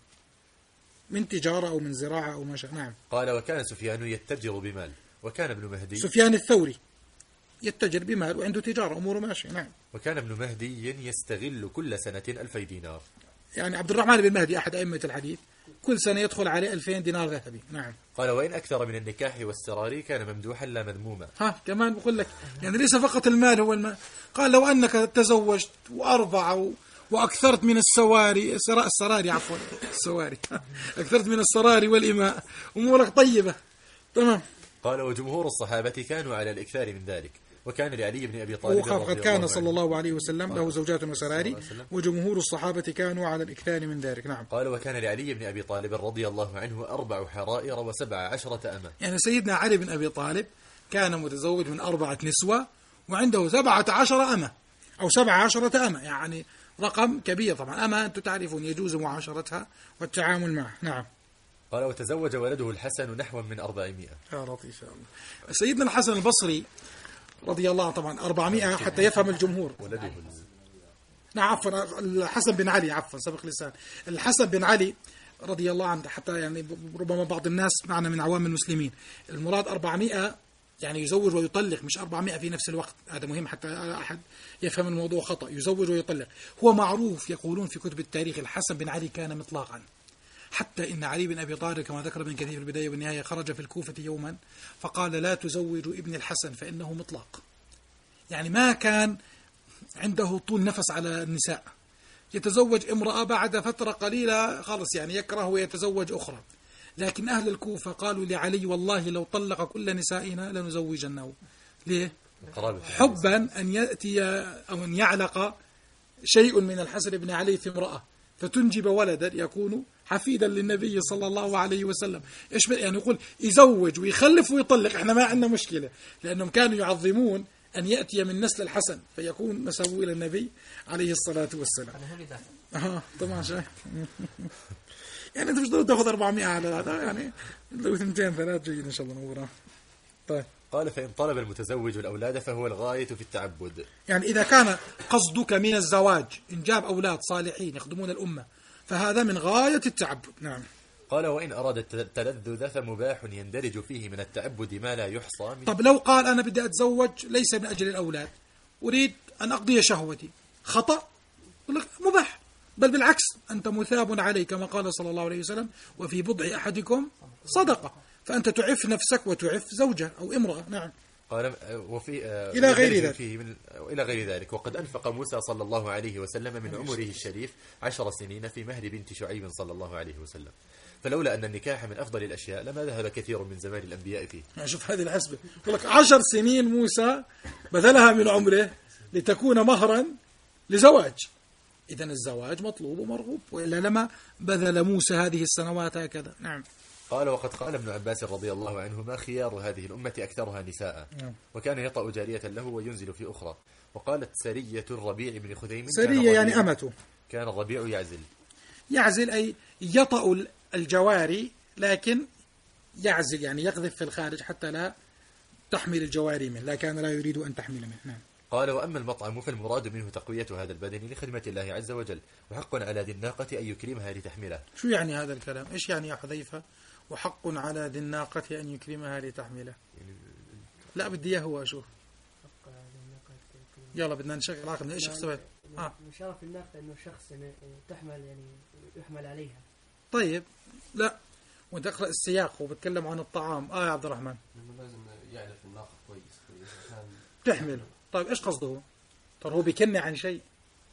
من تجارة أو من زراعة أو ما شاء. نعم. قال وكان سفيان يتجر بمال، وكان ابن مهدي سفيان الثوري يتجر بمال وعنده تجارة أموره ماشية. نعم. وكان ابن مهدي يستغل كل سنة ألفي دينار. يعني عبد الرحمن بن مهدي أحد أئمة الحديث كل سنة يدخل عليه ألفين دينار ذهبي. نعم. قال وإن أكثر من النكاح والسرار كان ممدوحا لا مذموما. ها كمان بقول لك يعني ليس فقط المال هو المال. قال لو أنك تزوجت وأربع وأكثرت من السواري السراري عفوا السواري أكثرت من السراري والإماء أمورك طيبة. تمام. قال وجمهور الصحابة كانوا على الإكثار من ذلك، وكان لعلي بن أبي طالب وقد كان صلى الله عليه وسلم له زوجات وسراري، وجمهور الصحابة كانوا على الإكثار من ذلك. نعم. قال وكان لعلي بن أبي طالب رضي الله عنه أربع حرائر وسبع عشرة أمة. يعني سيدنا علي بن أبي طالب كان متزوج من أربعة نسوة وعنده سبعة عشر أمة أو سبع عشرة أمة، يعني رقم كبير. طبعا أمة أنتم تعرفون يجوز معاشرتها والتعامل معها. نعم. قال وتزوج ولده الحسن نحو من أربعمائة. يا لطيف يا الله. سيدنا الحسن البصري رضي الله طبعا أربعمائة حتى يفهم الجمهور. ولده نعم عفوا الحسن بن علي عفوا سبق لسان الحسن بن علي رضي الله عنه، حتى يعني ربما بعض الناس معنا من عوام المسلمين المراد أربعمائة يعني يزوج ويطلق، مش أربعمائة في نفس الوقت. هذا مهم حتى أحد يفهم الموضوع خطأ. يزوج ويطلق هو معروف، يقولون في كتب التاريخ الحسن بن علي كان مطلقا، حتى إن علي بن أبي طالب كما ذكر ابن كثير في البداية والنهاية خرج في الكوفة يوما فقال لا تزوجوا ابن الحسن فإنه مطلق. يعني ما كان عنده طول نفس على النساء، يتزوج امرأة بعد فترة قليلة خلص يعني يكره ويتزوج أخرى. لكن أهل الكوفة قالوا لعلي والله لو طلق كل نسائنا لنزوجنه. ليه؟ حبا أن يأتي أو أن يعلق شيء من الحسن بن علي في امرأة فتنجب ولدا يكون حفيدا للنبي صلى الله عليه وسلم. إيش يعني يقول يزوج ويخلف ويطلق احنا ما عندنا مشكلة، لأنهم كانوا يعظمون أن يأتي من نسل الحسن فيكون نسبه إلى النبي عليه الصلاة والسلام. آه طبعا شايف يعني أنت مش ضروري تأخذ أربعمائة على هذا، يعني لو اثنتين ثلاث جيد إن شاء الله نورا. طيب. قال فإن طلب المتزوج الأولاد فهو الغاية في التعبد. يعني إذا كان قصدك من الزواج إنجاب أولاد صالحين يخدمون الأمة فهذا من غاية التعبد. نعم. قال وإن أراد التلذذ فمباح يندرج فيه من التعبد ما لا يحصى. طب لو قال أنا بدي أتزوج ليس من أجل الأولاد، أريد أن أقضي شهوتي، خطأ؟ مباح، بل بالعكس أنت مثاب عليه كما قال صلى الله عليه وسلم وفي بضع أحدكم صدقة، فأنت تعف نفسك وتعف زوجة أو امرأة. نعم. قال وفي إلى غير ذلك من إلى غير ذلك وقد أنفق موسى صلى الله عليه وسلم من عمره الشريف عشر سنين في مهر بنت شعيب صلى الله عليه وسلم، فلولا أن النكاح من أفضل الأشياء لما ذهب كثير من زمان الأنبياء فيه. يعني شوف هذه الحسبة، يقول لك عشر سنين موسى بذلها من عمره لتكون مهرا لزواج. إذن الزواج مطلوب ومرغوب، وإلا لما بذل موسى هذه السنوات هكذا. نعم. قال وقد قال ابن عباس رضي الله عنهما خيار هذه الأمة أكثرها نساء. نعم. وكان يطأ جارية له وينزل في أخرى. وقالت سرية الربيع بن خثيم سرية يعني أمته. كان الربيع يعزل يعزل أي يطأ الجواري، لكن يعزل يعني يقذف في الخارج حتى لا تحمل الجواري منه، لا كان لا يريد أن تحمل منه. نعم. قال وأما المطعم فالمراد منه تقوية هذا البدن لخدمة الله عز وجل، وحق على ذي الناقة أن يكرمها لتحمله. شو يعني هذا الكلام؟ إيش يعني يا حذيفة وحق على ذي الناقة أن يكرمها لتحمله؟ لا بدي إياه هو أشوف. يلا بدنا نشغل عقلنا. إيش سويت؟ آه. مشارف الناقة إنه شخص تحمل يعني يحمل عليها. طيب لا وانت اقرأ السياق وبتكلم عن الطعام. آه يا عبد الرحمن لازم يعرف الناقة كويس كويس عشان تحمل. طيب إيش قصده؟ طيب هو بيكني عن شيء،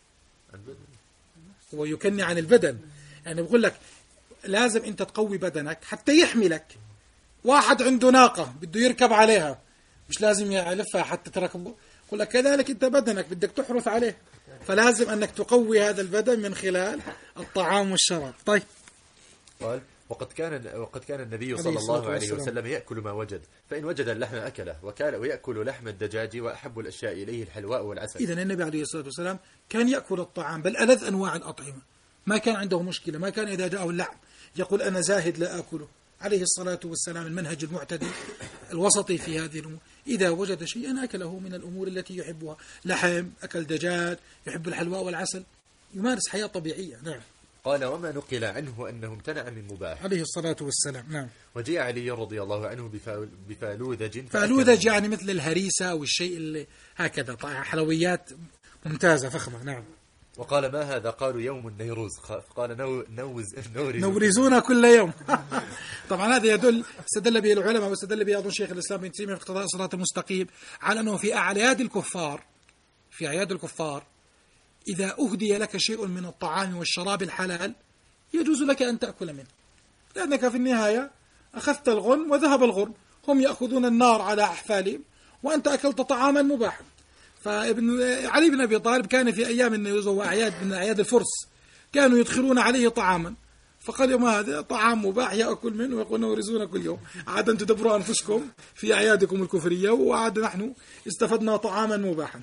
هو يكني عن البدن. يعني بقول لك لازم أنت تقوي بدنك حتى يحملك. واحد عنده ناقة بده يركب عليها مش لازم يلفها حتى تركب. يقول لك كذلك أنت بدنك بدك تحرث عليه، فلازم أنك تقوي هذا البدن من خلال الطعام والشراب. طيب قال وقد كان وقد كان النبي عليه صلى الصلاة الله عليه والسلام. وسلم يأكل ما وجد، فإن وجد اللحم أكله، وكان ويأكل لحم الدجاج، وأحب الأشياء إليه الحلواء والعسل. إذا النبي عليه الصلاة والسلام كان يأكل الطعام بل ألذ أنواع الأطعمة، ما كان عنده مشكلة، ما كان إذا جاءه اللحم يقول أنا زاهد لا أكله، عليه الصلاة والسلام المنهج المعتدل الوسطي في هذه الأمور، إذا وجد شيئا أكله من الأمور التي يحبها، لحم، أكل دجاج، يحب الحلواء والعسل، يمارس حياة طبيعية. نعم. قال وما نقل عنه أنه امتنع من مباح. عليه الصلاة والسلام. نعم. وجاء علي رضي الله عنه بفا- بفالوذج فالوذج يعني مثل الهريسة والشيء اللي هكذا طيب حلويات ممتازة فخمة. نعم. وقال ما هذا؟ قالوا يوم النيروز. قال نو نوز نورز نورزون كل يوم. طبعا هذا يدل، استدل به العلماء واستدل به أظن شيخ الإسلام ابن تيمية في اقتضاء الصراط المستقيم على أنه في أعياد الكفار في أعياد الكفار إذا أهدي لك شيء من الطعام والشراب الحلال يجوز لك أن تأكل منه، لأنك في النهاية أخذت الغنم وذهب الغرم، هم يأخذون النار على أحفالهم وأنت أكلت طعاما مباحا. فابن علي بن أبي طالب كان في أيام النيروز وأعياد من أعياد الفرس كانوا يدخلون عليه طعاما، فقال يوم هذا طعام مباح يأكل منه ويقول نورزون كل يوم، عاد أن تدبروا أنفسكم في أعيادكم الكفرية وعاد نحن استفدنا طعاما مباحا.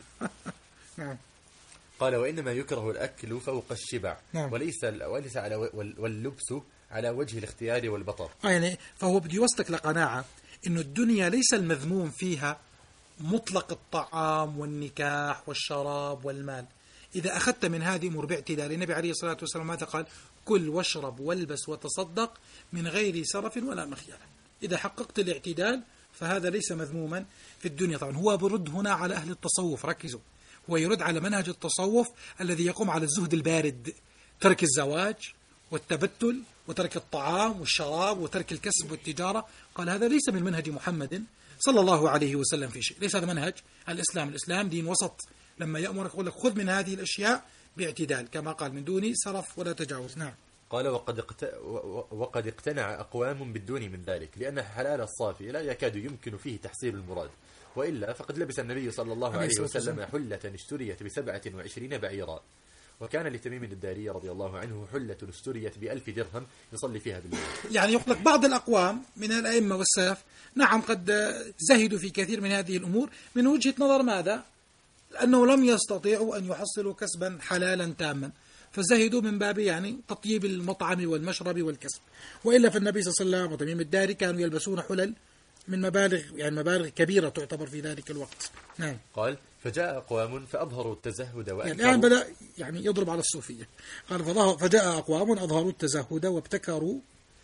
نعم. قال وإنما يكره الأكل فوق الشبع. نعم. وليس وليس على وال- واللبس على وجه الاختيار والبطر. آه يعني فهو بده يوصلك لقناعة إنه الدنيا ليس المذموم فيها مطلق الطعام والنكاح والشراب والمال، إذا أخذت من هذه أمور باعتدال. النبي عليه الصلاة والسلام ماذا قال؟ كل واشرب والبس وتصدق من غير سرف ولا مخيلة. إذا حققت الاعتدال فهذا ليس مذموما في الدنيا. طبعا هو برد هنا على أهل التصوف، ركزوا، هو يرد على منهج التصوف الذي يقوم على الزهد البارد، ترك الزواج والتبتل وترك الطعام والشراب وترك الكسب والتجارة. قال هذا ليس من منهج محمد صلى الله عليه وسلم في شيء، ليس هذا منهج الإسلام. الإسلام دين وسط، لما يأمرك يقول لك خذ من هذه الأشياء باعتدال كما قال من دون سرف ولا تجاوز. نعم. قال وقد اقت... و- وقد اقتنع أقوام بالدون من ذلك، لأن الحلال الصافي لا يكاد يمكن فيه تحصيل المراد، وإلا فقد لبس النبي صلى الله عليه وسلم حلة اشتريت بسبعة وعشرين بعيرا، وكان لتميم الداري رضي الله عنه حلة اشتريت بألف درهم يصلي فيها بالليل. يعني يطلق بعض الأقوام من الأئمة والسلف نعم قد زهدوا في كثير من هذه الأمور من وجهة نظر ماذا؟ لأنه لم يستطيعوا أن يحصلوا كسبا حلالا تاما، فزهدوا من باب يعني تطيب المطعم والمشرب والكسب. وإلا فالنبي صلى الله عليه وسلم وتميم الداري كانوا يلبسون حلل من مبالغ يعني مبالغ كبيرة تعتبر في ذلك الوقت. نعم. قال فجاء أقوام فأظهروا التزهد يعني وأنكروا. الآن بدأ يعني يضرب على الصوفية. قال فظهر فجاء أقوام أظهروا التزهد وابتكروا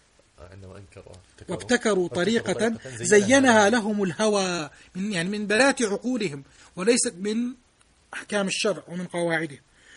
أنه أنكروا وابتكروا طريقة زينها لهم الهوى من يعني من بنات عقولهم وليست من أحكام الشرع ومن قواعده،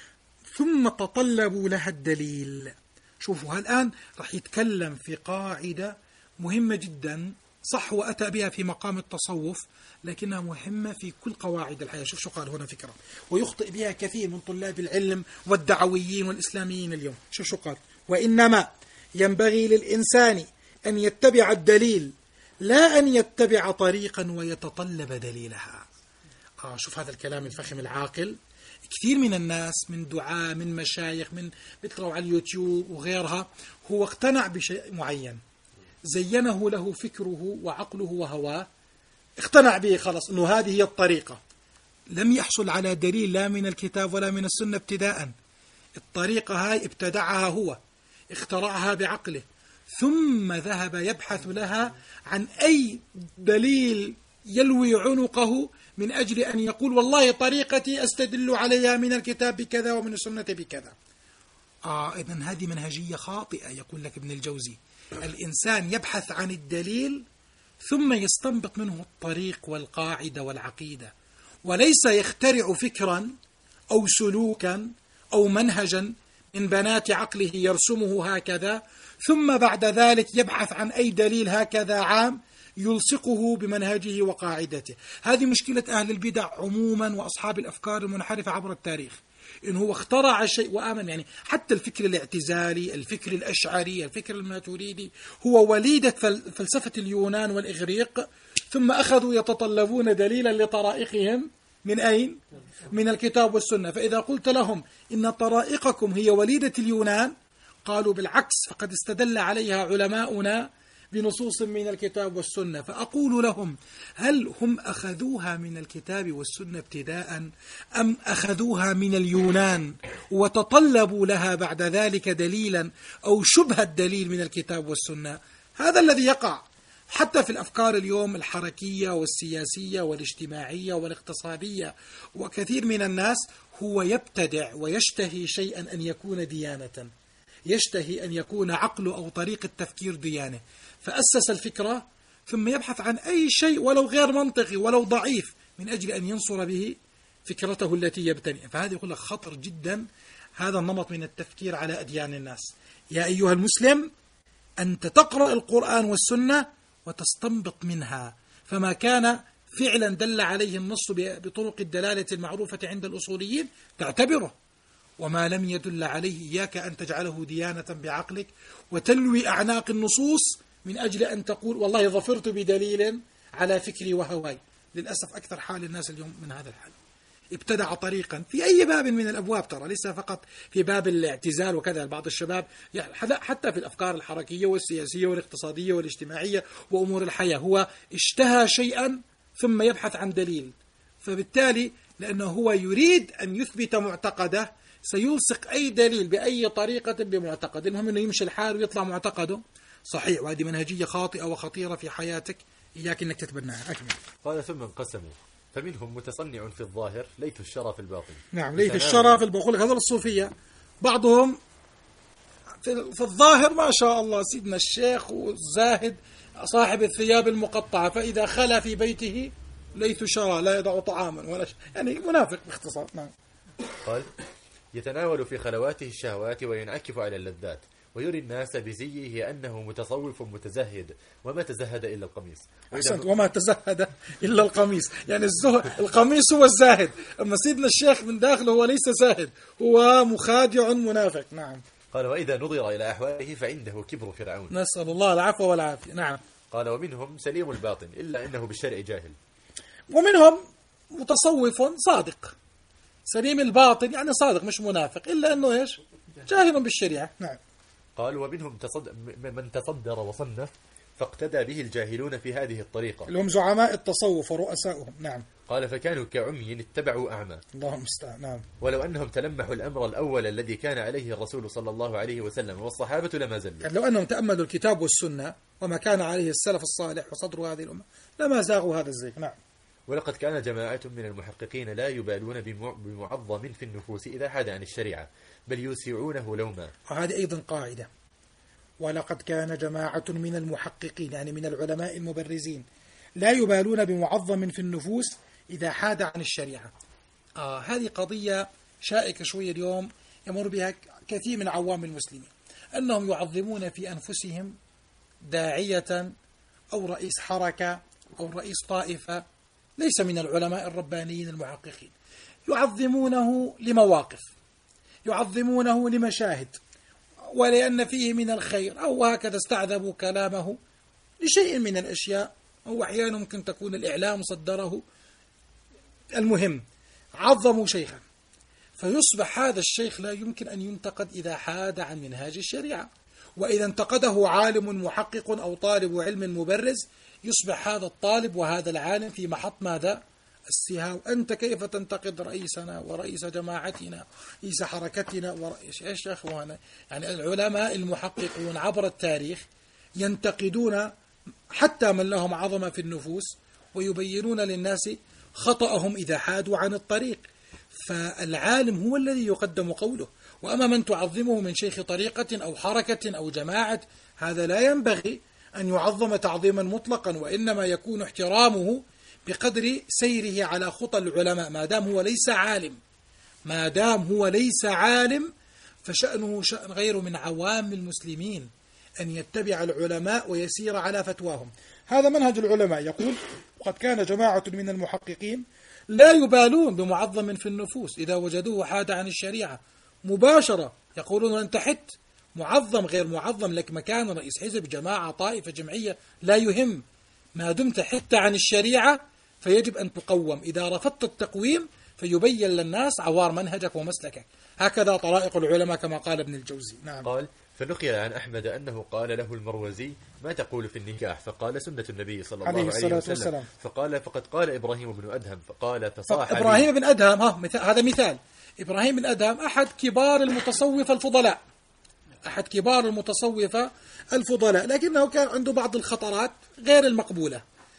ثم تطلبوا لها الدليل. شوفوا الآن راح يتكلم في قاعدة مهمة جدا، صح وأتى بها في مقام التصوف لكنها مهمة في كل قواعد الحياة. شوف شو قال هنا فكرة ويخطئ بها كثير من طلاب العلم والدعويين والإسلاميين اليوم. شوف شو قال: وإنما ينبغي للإنسان أن يتبع الدليل لا أن يتبع طريقا ويتطلب دليلها. آه شوف هذا الكلام الفخم العاقل. كثير من الناس من دعاء من مشايخ من بيقرأوا على اليوتيوب وغيرها، هو اقتنع بشيء معين زينه له فكره وعقله وهواه، اقتنع به خلاص انه هذه هي الطريقة، لم يحصل على دليل لا من الكتاب ولا من السنة ابتداء. الطريقة هاي ابتدعها هو، اخترعها بعقله، ثم ذهب يبحث لها عن أي دليل يلوي عنقه من أجل أن يقول والله طريقتي أستدل عليها من الكتاب بكذا ومن السنة بكذا. آه إذن هذه منهجية خاطئة. يقول لك ابن الجوزي: الإنسان يبحث عن الدليل ثم يستنبط منه الطريق والقاعدة والعقيدة، وليس يخترع فكرا أو سلوكا أو منهجا من بنات عقله يرسمه هكذا، ثم بعد ذلك يبحث عن أي دليل هكذا عام يلصقه بمنهجه وقاعدته. هذه مشكلة أهل البدع عموما وأصحاب الأفكار المنحرفة عبر التاريخ، إنه هو اخترع شيء وآمن. يعني حتى الفكر الاعتزالي، الفكر الأشعري، الفكر الماتريدي هو وليدة فلسفة اليونان والإغريق، ثم أخذوا يتطلبون دليلا لطرائقهم من أين؟ من الكتاب والسنة. فإذا قلت لهم إن طرائقكم هي وليدة اليونان، قالوا بالعكس، فقد استدل عليها علماؤنا بنصوص من الكتاب والسنة. فأقول لهم: هل هم أخذوها من الكتاب والسنة ابتداء، أم أخذوها من اليونان وتطلبوا لها بعد ذلك دليلا أو شبه الدليل من الكتاب والسنة؟ هذا الذي يقع حتى في الأفكار اليوم الحركية والسياسية والاجتماعية والاقتصادية. وكثير من الناس هو يبتدع ويشتهي شيئا أن يكون ديانة، يشتهي أن يكون عقله أو طريقة تفكير ديانة، فأسس الفكرة ثم يبحث عن أي شيء ولو غير منطقي ولو ضعيف من أجل أن ينصر به فكرته التي يبتني. فهذا يقول لك خطر جدا هذا النمط من التفكير على أديان الناس. يا أيها المسلم، أنت تقرأ القرآن والسنة وتستنبط منها، فما كان فعلا دل عليه النص بطرق الدلالة المعروفة عند الأصوليين تعتبره، وما لم يدل عليه إياك أن تجعله ديانة بعقلك وتلوي أعناق النصوص من أجل أن تقول والله ظفرت بدليل على فكري وهواي. للأسف أكثر حال الناس اليوم من هذا الحال. ابتدع طريقا في أي باب من الأبواب، ترى ليس فقط في باب الاعتزال وكذا، بعض الشباب حتى في الأفكار الحركية والسياسية والاقتصادية والاجتماعية وأمور الحياة هو اشتهى شيئا ثم يبحث عن دليل، فبالتالي لأنه هو يريد أن يثبت معتقده سيلصق أي دليل بأي طريقة بمعتقد، المهم أنه يمشي الحال ويطلع معتقده صحيح. وهذه منهجية خاطئة وخطيرة في حياتك، إياك أنك تتبناها. أكمل. قال: ثم انقسموا، فمنهم متصنع في الظاهر ليث الشرى في الباطن. نعم، ليث الشرى في الباطن. هذول الصوفية بعضهم في الظاهر ما شاء الله سيدنا الشيخ والزاهد صاحب الثياب المقطعة، فإذا خلى في بيته ليث شرى لا يدع طعاما ولا ش... يعني منافق باختصار. نعم. قال: يتناول في خلواته الشهوات وينعكف على اللذات، ويري الناس بزيه أنه متصوف متزهد، وما تزهد إلا القميص. أحسنت، وما تزهد إلا القميص، يعني الزهد القميص هو الزاهد، أما سيدنا الشيخ من داخله هو ليس زاهد، هو مخادع منافق. نعم. قال: وإذا نظر إلى أحواله فعنده كبر فرعون، نسأل الله العفو والعافية. نعم. قال: ومنهم سليم الباطن إلا أنه بالشرع جاهل. ومنهم متصوف صادق، سليم الباطن يعني صادق مش منافق، إلا أنه إيش؟ جاهل بالشريعة. نعم. قال: ومنهم تصد... من تصدر وصنف فاقتدى به الجاهلون في هذه الطريقة، اللي هم زعماء التصوف ورؤساؤهم. نعم. قال: فكانوا كعمي اتبعوا أعمى. الله المستعان. نعم. ولو أنهم تلمحوا الأمر الأول الذي كان عليه الرسول صلى الله عليه وسلم والصحابة لما زلوا. يعني لو أنهم تأملوا الكتاب والسنة وما كان عليه السلف الصالح وصدر هذه الأمة لما زاغوا هذا الزيغ. نعم. ولقد كان جماعة من المحققين لا يبالون بمعظم في النفوس إذا حاد عن الشريعة، بل يوسعونه لوما. وهذه أيضا قاعدة. ولقد كان جماعة من المحققين يعني من العلماء المبرزين لا يبالون بمعظم في النفوس إذا حاد عن الشريعة. آه هذه قضية شائكة شوية اليوم يمر بها كثير من عوام المسلمين، أنهم يعظمون في أنفسهم داعية أو رئيس حركة أو رئيس طائفة ليس من العلماء الربانيين المحققين، يعظمونه لمواقف، يعظمونه لمشاهد، ولأن فيه من الخير، أو هكذا استعذبوا كلامه لشيء من الأشياء، أو أحيانا ممكن تكون الإعلام صدره. المهم عظموا شيخا، فيصبح هذا الشيخ لا يمكن أن ينتقد إذا حاد عن منهاج الشريعة، وإذا انتقده عالم محقق أو طالب علم مبرز يصبح هذا الطالب وهذا العالم في محط ماذا؟ السهاو. أنت كيف تنتقد رئيسنا ورئيس جماعتنا رئيس حركتنا ورئيس إيش يا أخوانا؟ يعني العلماء المحققون عبر التاريخ ينتقدون حتى من لهم عظمة في النفوس ويبينون للناس خطأهم إذا حادوا عن الطريق. فالعالم هو الذي يقدم قوله، وأما من تعظمه من شيخ طريقة أو حركة أو جماعة هذا لا ينبغي أن يعظم تعظيما مطلقا، وإنما يكون احترامه بقدر سيره على خطى العلماء. ما دام هو ليس عالم ما دام هو ليس عالم فشأنه شأن غير من عوام المسلمين أن يتبع العلماء ويسير على فتواهم. هذا منهج العلماء. يقول: وقد كان جماعة من المحققين لا يبالون بمعظم في النفوس إذا وجدوه حاد عن الشريعة مباشرة، يقولون أنت حت معظم غير معظم لك مكان رئيس حزب جماعة طائفة جمعية لا يهم، ما دمت حتى عن الشريعة فيجب أن تقوم، إذا رفضت التقويم فيبين للناس عوار منهجك ومسلكك. هكذا طرائق العلماء كما قال ابن الجوزي. نعم. قال: فنقل عن أحمد أنه قال له المروزي: ما تقول في النكاح؟ فقال: سنة النبي صلى الله عليه عليه, الصلاة وسلم. والسلام. فقال: فقد قال إبراهيم بن أدهم. فقال: فصاح لي. إبراهيم بن أدهم، ها مثال، هذا مثال. إبراهيم بن أدهم أحد كبار المتصوفة الفضلاء، أحد كبار المتصوفة الفضلاء، لكنه كان عنده بعض الخطرات غير المقبولة.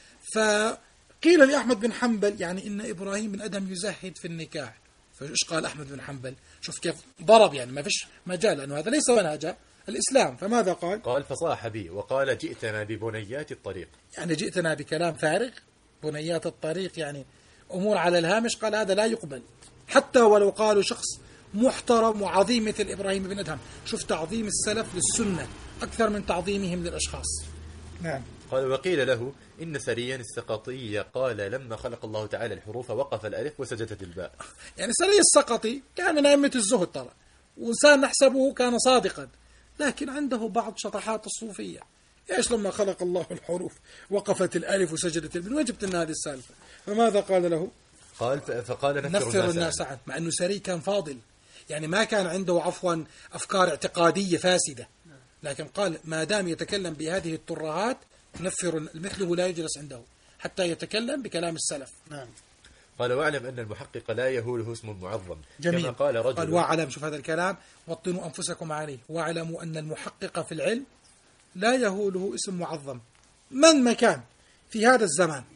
فقيل لأحمد بن حنبل يعني إن إبراهيم بن أدهم يزهد في النكاح. فإيش قال أحمد بن حنبل؟ شوف كيف ضرب، يعني ما فيش مجال، لأنه هذا ليس منهج الإسلام. فماذا قال؟ قال: فصاح بي وقال: جئتنا ببنيات الطريق. يعني جئتنا بكلام فارغ، بنيات الطريق، يعني أمور على الهامش. قال هذا لا يقبل حتى ولو قالوا شخص محترم وعظيم مثل إبراهيم بن أدهم. شوف تعظيم السلف للسنة أكثر من تعظيمهم للأشخاص. نعم. قال: وقيل له إن سريا السقطي قال: لما خلق الله تعالى الحروف وقف الألف وسجدت الباء. يعني سري السقطي كان من أئمة الزهد ترى، وإنسان نحسبه كان صادقا، لكن عنده بعض شطحات الصوفية. إيش لما خلق الله الحروف وقفت الألف وسجدت الباء؟ وجبت لنا هذه السالفة. فماذا قال له؟ قال: فقال: نفر, نفر الناس, الناس عنه. مع أنه سري كان فاضل، يعني ما كان عنده عفوا أفكار اعتقادية فاسدة، لكن قال ما دام يتكلم بهذه الترهات نفر مثله لا يجلس عنده حتى يتكلم بكلام السلف. نعم. قال: واعلم أن المحقق لا يهوله اسم معظم. جميل. كما قال رجل. قال: واعلم، شوف هذا الكلام، وطنوا أنفسكم عليه، واعلموا أن المحقق في العلم لا يهوله اسم معظم. من ما كان في هذا الزمان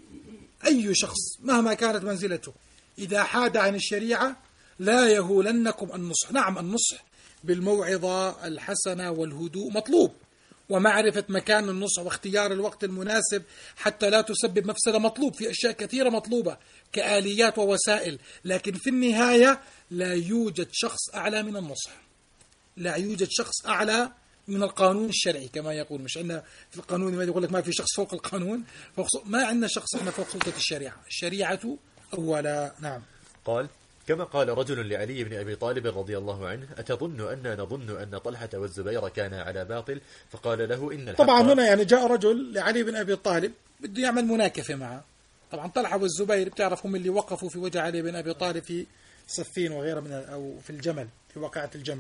أي شخص مهما كانت منزلته إذا حاد عن الشريعة لا يهولنكم النصح. نعم، النصح بالموعظة الحسنة والهدوء مطلوب، ومعرفة مكان النصح واختيار الوقت المناسب حتى لا تسبب مفسدة مطلوب. في أشياء كثيرة مطلوبة كآليات ووسائل، لكن في النهاية لا يوجد شخص أعلى من النصح، لا يوجد شخص أعلى من القانون الشرعي كما يقول. مش عندنا في القانون ما يقول لك ما في شخص فوق القانون، ما عندنا شخص احنا فوق سلطة الشريعة، الشريعة أولا. نعم. قال: كما قال رجل لعلي بن أبي طالب رضي الله عنه: أتظن أننا نظن أن طلحة والزبير كانا على باطل؟ فقال له: إن الحق. طبعا هنا يعني جاء رجل لعلي بن أبي طالب بده يعمل مناكفة معه. طبعا طلحة والزبير بتعرف هم اللي وقفوا في وجه علي بن أبي طالب في صفين وغيره من أو في الجمل، في واقعة الجمل.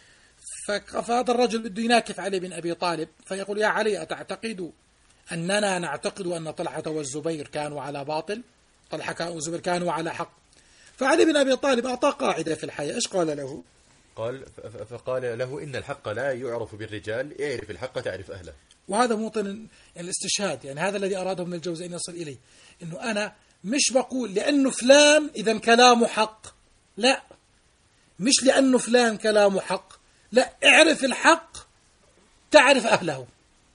فهذا الرجل بده يناكف علي بن أبي طالب، فيقول: يا علي، أتعتقد أننا نعتقد أن طلحة والزبير كانوا على باطل؟ طلحة والزبير كانوا على حق. فعلي بن أبي طالب أعطى قاعدة في الحياة. إيش قال له؟ قال: فقال له: إن الحق لا يعرف بالرجال، اعرف الحق تعرف أهله. وهذا موطن يعني الاستشهاد، يعني هذا الذي أراده ابن الجوزي أن يصل إليه، إنه أنا مش بقول لأنه فلان إذا كلامه حق، لا، مش لأنه فلان كلامه حق، لا، اعرف الحق تعرف أهله.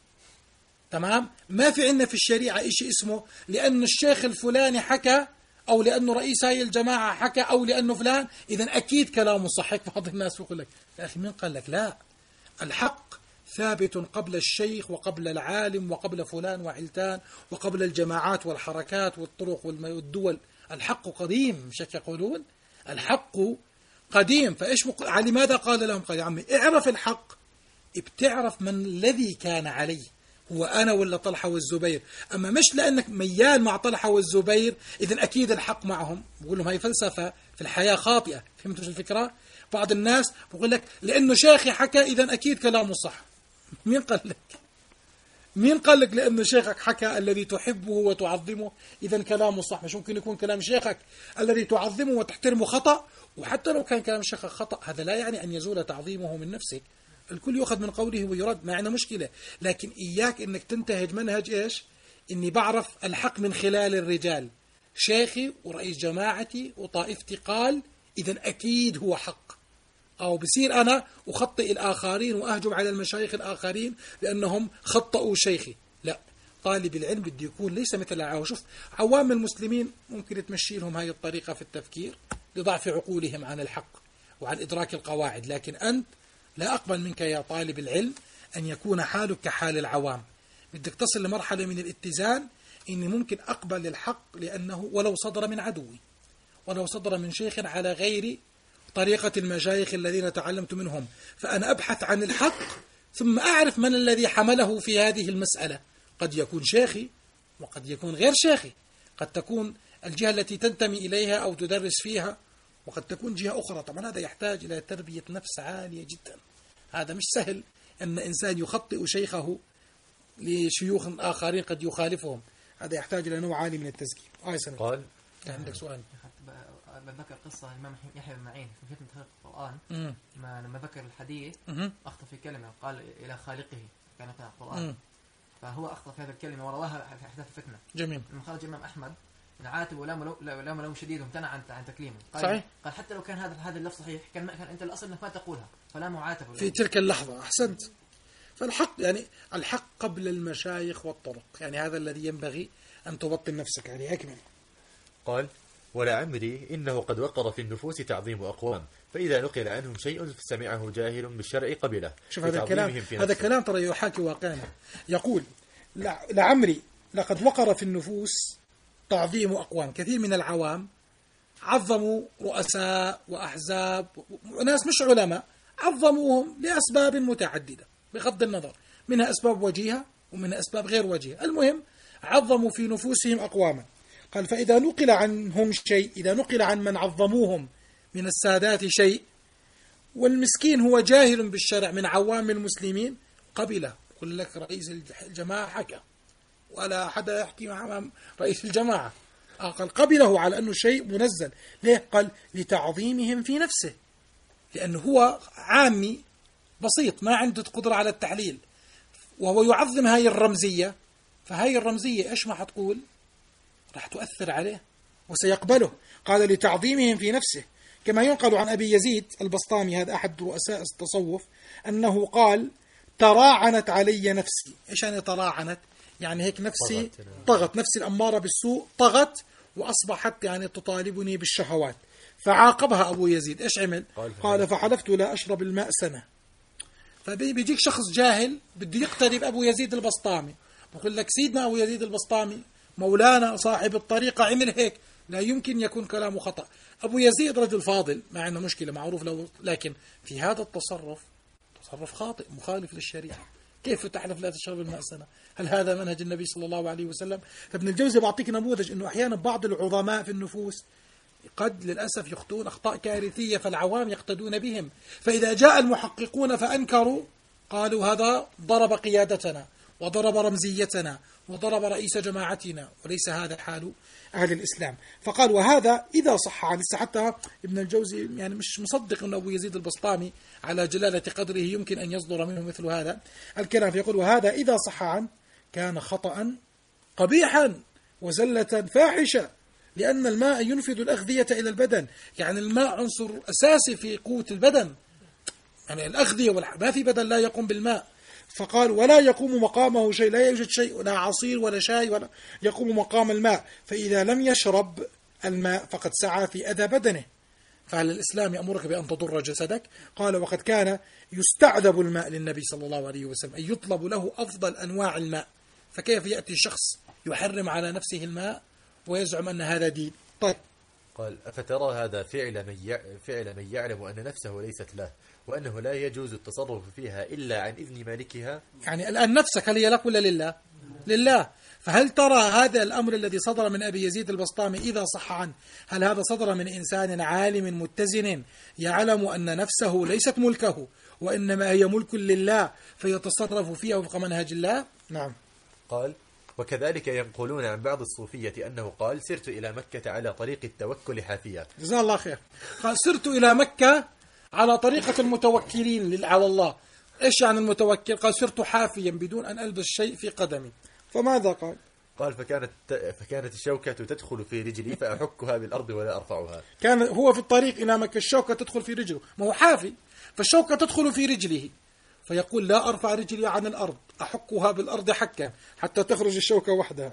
تمام؟ ما في عندنا في الشريعة إشي اسمه لأن الشيخ الفلاني حكى، أو لأنه رئيس هاي الجماعة حكى، أو لأنه فلان إذن أكيد كلامه صحيح. بعض الناس يقول لك: يا أخي مين قال لك؟ لا، الحق ثابت قبل الشيخ وقبل العالم وقبل فلان وعلتان وقبل الجماعات والحركات والطرق والدول. الحق قديم، مش يقولون الحق قديم. فإيش بقول؟ لماذا قال لهم؟ قال: يا عمي اعرف الحق، بتعرف من الذي كان عليه، هو أنا ولا طلحة والزبير. أما مش لأنك ميال مع طلحة والزبير إذن أكيد الحق معهم. بقول لهم هاي فلسفة في الحياة خاطئة. فهمتوا الفكرة؟ بعض الناس بقول لك لأنه شيخي حكى إذن أكيد كلامه صح. مين قال لك؟ مين قال لك لأنه شيخك حكى الذي تحبه وتعظمه إذن كلامه صح؟ مش ممكن يكون كلام شيخك الذي تعظمه وتحترمه خطأ؟ وحتى لو كان كلام شيخك خطأ هذا لا يعني أن يزول تعظيمه من نفسك. الكل يأخذ من قوله ويرد، ما عندنا مشكلة، لكن إياك إنك تنتهج منهج إيش؟ إني بعرف الحق من خلال الرجال، شيخي ورئيس جماعتي وطائفتي قال إذن أكيد هو حق، أو بصير أنا أخطئ الآخرين وأهجم على المشايخ الآخرين لأنهم خطأوا شيخي. لا، طالب العلم بده يكون ليس مثل العوام. شوف عوام المسلمين ممكن تمشي لهم هاي الطريقة في التفكير لضعف عقولهم عن الحق وعن إدراك القواعد، لكن أنت لا أقبل منك يا طالب العلم أن يكون حالك كحال العوام. بدك تصل لمرحلة من الاتزان، إني ممكن أقبل الحق لأنه ولو صدر من عدوي، ولو صدر من شيخ على غير طريقة المشايخ الذين تعلمت منهم، فأنا أبحث عن الحق ثم أعرف من الذي حمله في هذه المسألة. قد يكون شيخي وقد يكون غير شيخي، قد تكون الجهة التي تنتمي إليها أو تدرس فيها، وقد تكون جهة أخرى. طبعا هذا يحتاج إلى تربية نفس عالية جدا. هذا مش سهل أن إنسان يخطئ شيخه لشيوخ آخرين قد يخالفهم، هذا يحتاج إلى نوع عالي من التزكية. آه سنة. قال كان عندك سؤال. بذكر قصة الإمام يحيى بن معين في فتنة خلق القرآن، مم. ما لما ذكر الحديث مم. أخطأ في كلمة قال إلى خالقه كان في القرآن، مم. فهو أخطأ في هذه الكلمة ورواها في أحداث الفتنة. جميل. لما خرج الإمام أحمد عاتب ولام لام لام شديد وامتنع عن عن تكليمه. قال صحيح. قال حتى لو كان هذا هذا اللفظ صحيح كان, كان أنت الأصل أنك ما تقولها فلا معاتب في تلك اللحظة. أحسنت. فالحق يعني الحق قبل المشايخ والطرق، يعني هذا الذي ينبغي أن تبطن نفسك يعني. أكمل. قال ولعمري إنه قد وقر في النفوس تعظيم أقوام، فإذا نقل عنهم شيء سمعه جاهل بالشرع قبله. شوف هذا الكلام، هذا كلام ترى يحاكي واقعنا. يقول لعمري لقد وقر في النفوس تعظيم أقوام، كثير من العوام عظموا رؤساء وأحزاب وناس مش علماء، عظموهم لأسباب متعددة بغض النظر، منها أسباب وجيهة ومنها أسباب غير وجيهة، المهم عظموا في نفوسهم أقواما. قال فإذا نقل عنهم شيء، إذا نقل عن من عظموهم من السادات شيء والمسكين هو جاهل بالشرع من عوام المسلمين قبله. يقول لك رئيس الجماعة حكى ولا أحد يحكي أمام رئيس الجماعة، قال قبله على أنه شيء منزل. ليه؟ قال لتعظيمهم في نفسه، لأنه هو عامي بسيط ما عنده قدرة على التحليل وهو يعظم هاي الرمزية، فهاي الرمزية إيش ما حتقول راح تؤثر عليه وسيقبله. قال لتعظيمهم في نفسه، كما ينقل عن أبي يزيد البسطامي هذا أحد رؤساء التصوف أنه قال تراعنت علي نفسي. إيش يعني تراعنت؟ يعني هيك نفسي طغت، نفسي الأمارة بالسوء طغت وأصبحت يعني تطالبني بالشهوات. فعاقبها أبو يزيد، إيش عمل؟ قال فحلفت لا أشرب الماء سنة. فبيجيك شخص جاهل بده يقتدي بأبو يزيد البسطامي، بقول لك سيدنا أبو يزيد البسطامي مولانا صاحب الطريقة عمل هيك، لا يمكن يكون كلامه خطأ. أبو يزيد رجل فاضل ما عنده مشكلة معروف له، لكن في هذا التصرف تصرف خاطئ مخالف للشريعة. كيف تحلف لا تشرب الماء سنة؟ هل هذا منهج النبي صلى الله عليه وسلم؟ فابن الجوزي بعطيك نموذج أنه أحيانا بعض العظماء في النفوس قد للأسف يخطئون أخطاء كارثية فالعوام يقتدون بهم، فإذا جاء المحققون فأنكروا قالوا هذا ضرب قيادتنا وضرب رمزيتنا وضرب رئيس جماعتنا، وليس هذا حال أهل الإسلام. فقال وهذا إذا صح عن لسه، حتى ابن الجوزي يعني مش مصدق أن أبو يزيد البسطامي على جلالة قدره يمكن أن يصدر منه مثل هذا الكلام، فيقول وهذا إذا صح عن كان خطأ قبيحا وزلة فاحشة، لأن الماء ينفذ الأغذية إلى البدن، يعني الماء عنصر أساسي في قوة البدن، يعني الأغذية ما في بدن لا يقوم بالماء. فقال ولا يقوم مقامه شيء، لا يوجد شيء لا عصير ولا شاي ولا يقوم مقام الماء، فإذا لم يشرب الماء فقد سعى في أذى بدنه. فعلى الإسلام يأمرك بأن تضر جسدك. قال وقد كان يستعذب الماء للنبي صلى الله عليه وسلم، أي يطلب له أفضل أنواع الماء، فكيف يأتي شخص يحرم على نفسه الماء ويزعم أن هذا دين؟ طيب قال أفترى هذا فعل من يع... فعل من يعلم أن نفسه ليست له وأنه لا يجوز التصرف فيها إلا عن إذن مالكها. يعني الآن نفسك هل هي لك ولا لله؟ لله. فهل ترى هذا الأمر الذي صدر من أبي يزيد البسطامي إذا صح عنه، هل هذا صدر من إنسان عالم متزن يعلم أن نفسه ليست ملكه وإنما هي ملك لله فيتصرف فيها وفق منهج الله؟ نعم. قال وكذلك ينقلون عن بعض الصوفية أنه قال سرت إلى مكة على طريق التوكل حافيا. جزاه الله خير. قال سرت إلى مكة على طريقة المتوكلين على الله. إيش يعني المتوكل؟ قال سرت حافيا بدون أن ألبس شيء في قدمي. فماذا قال؟ قال فكانت فكانت الشوكة تدخل في رجلي فأحكها بالأرض ولا أرفعها. كان هو في الطريق إلى مكة الشوكة تدخل في رجله، ما هو حافي فالشوكة تدخل في رجله، فيقول لا أرفع رجلي عن الأرض أحكها بالأرض حكا حتى تخرج الشوكة وحدها.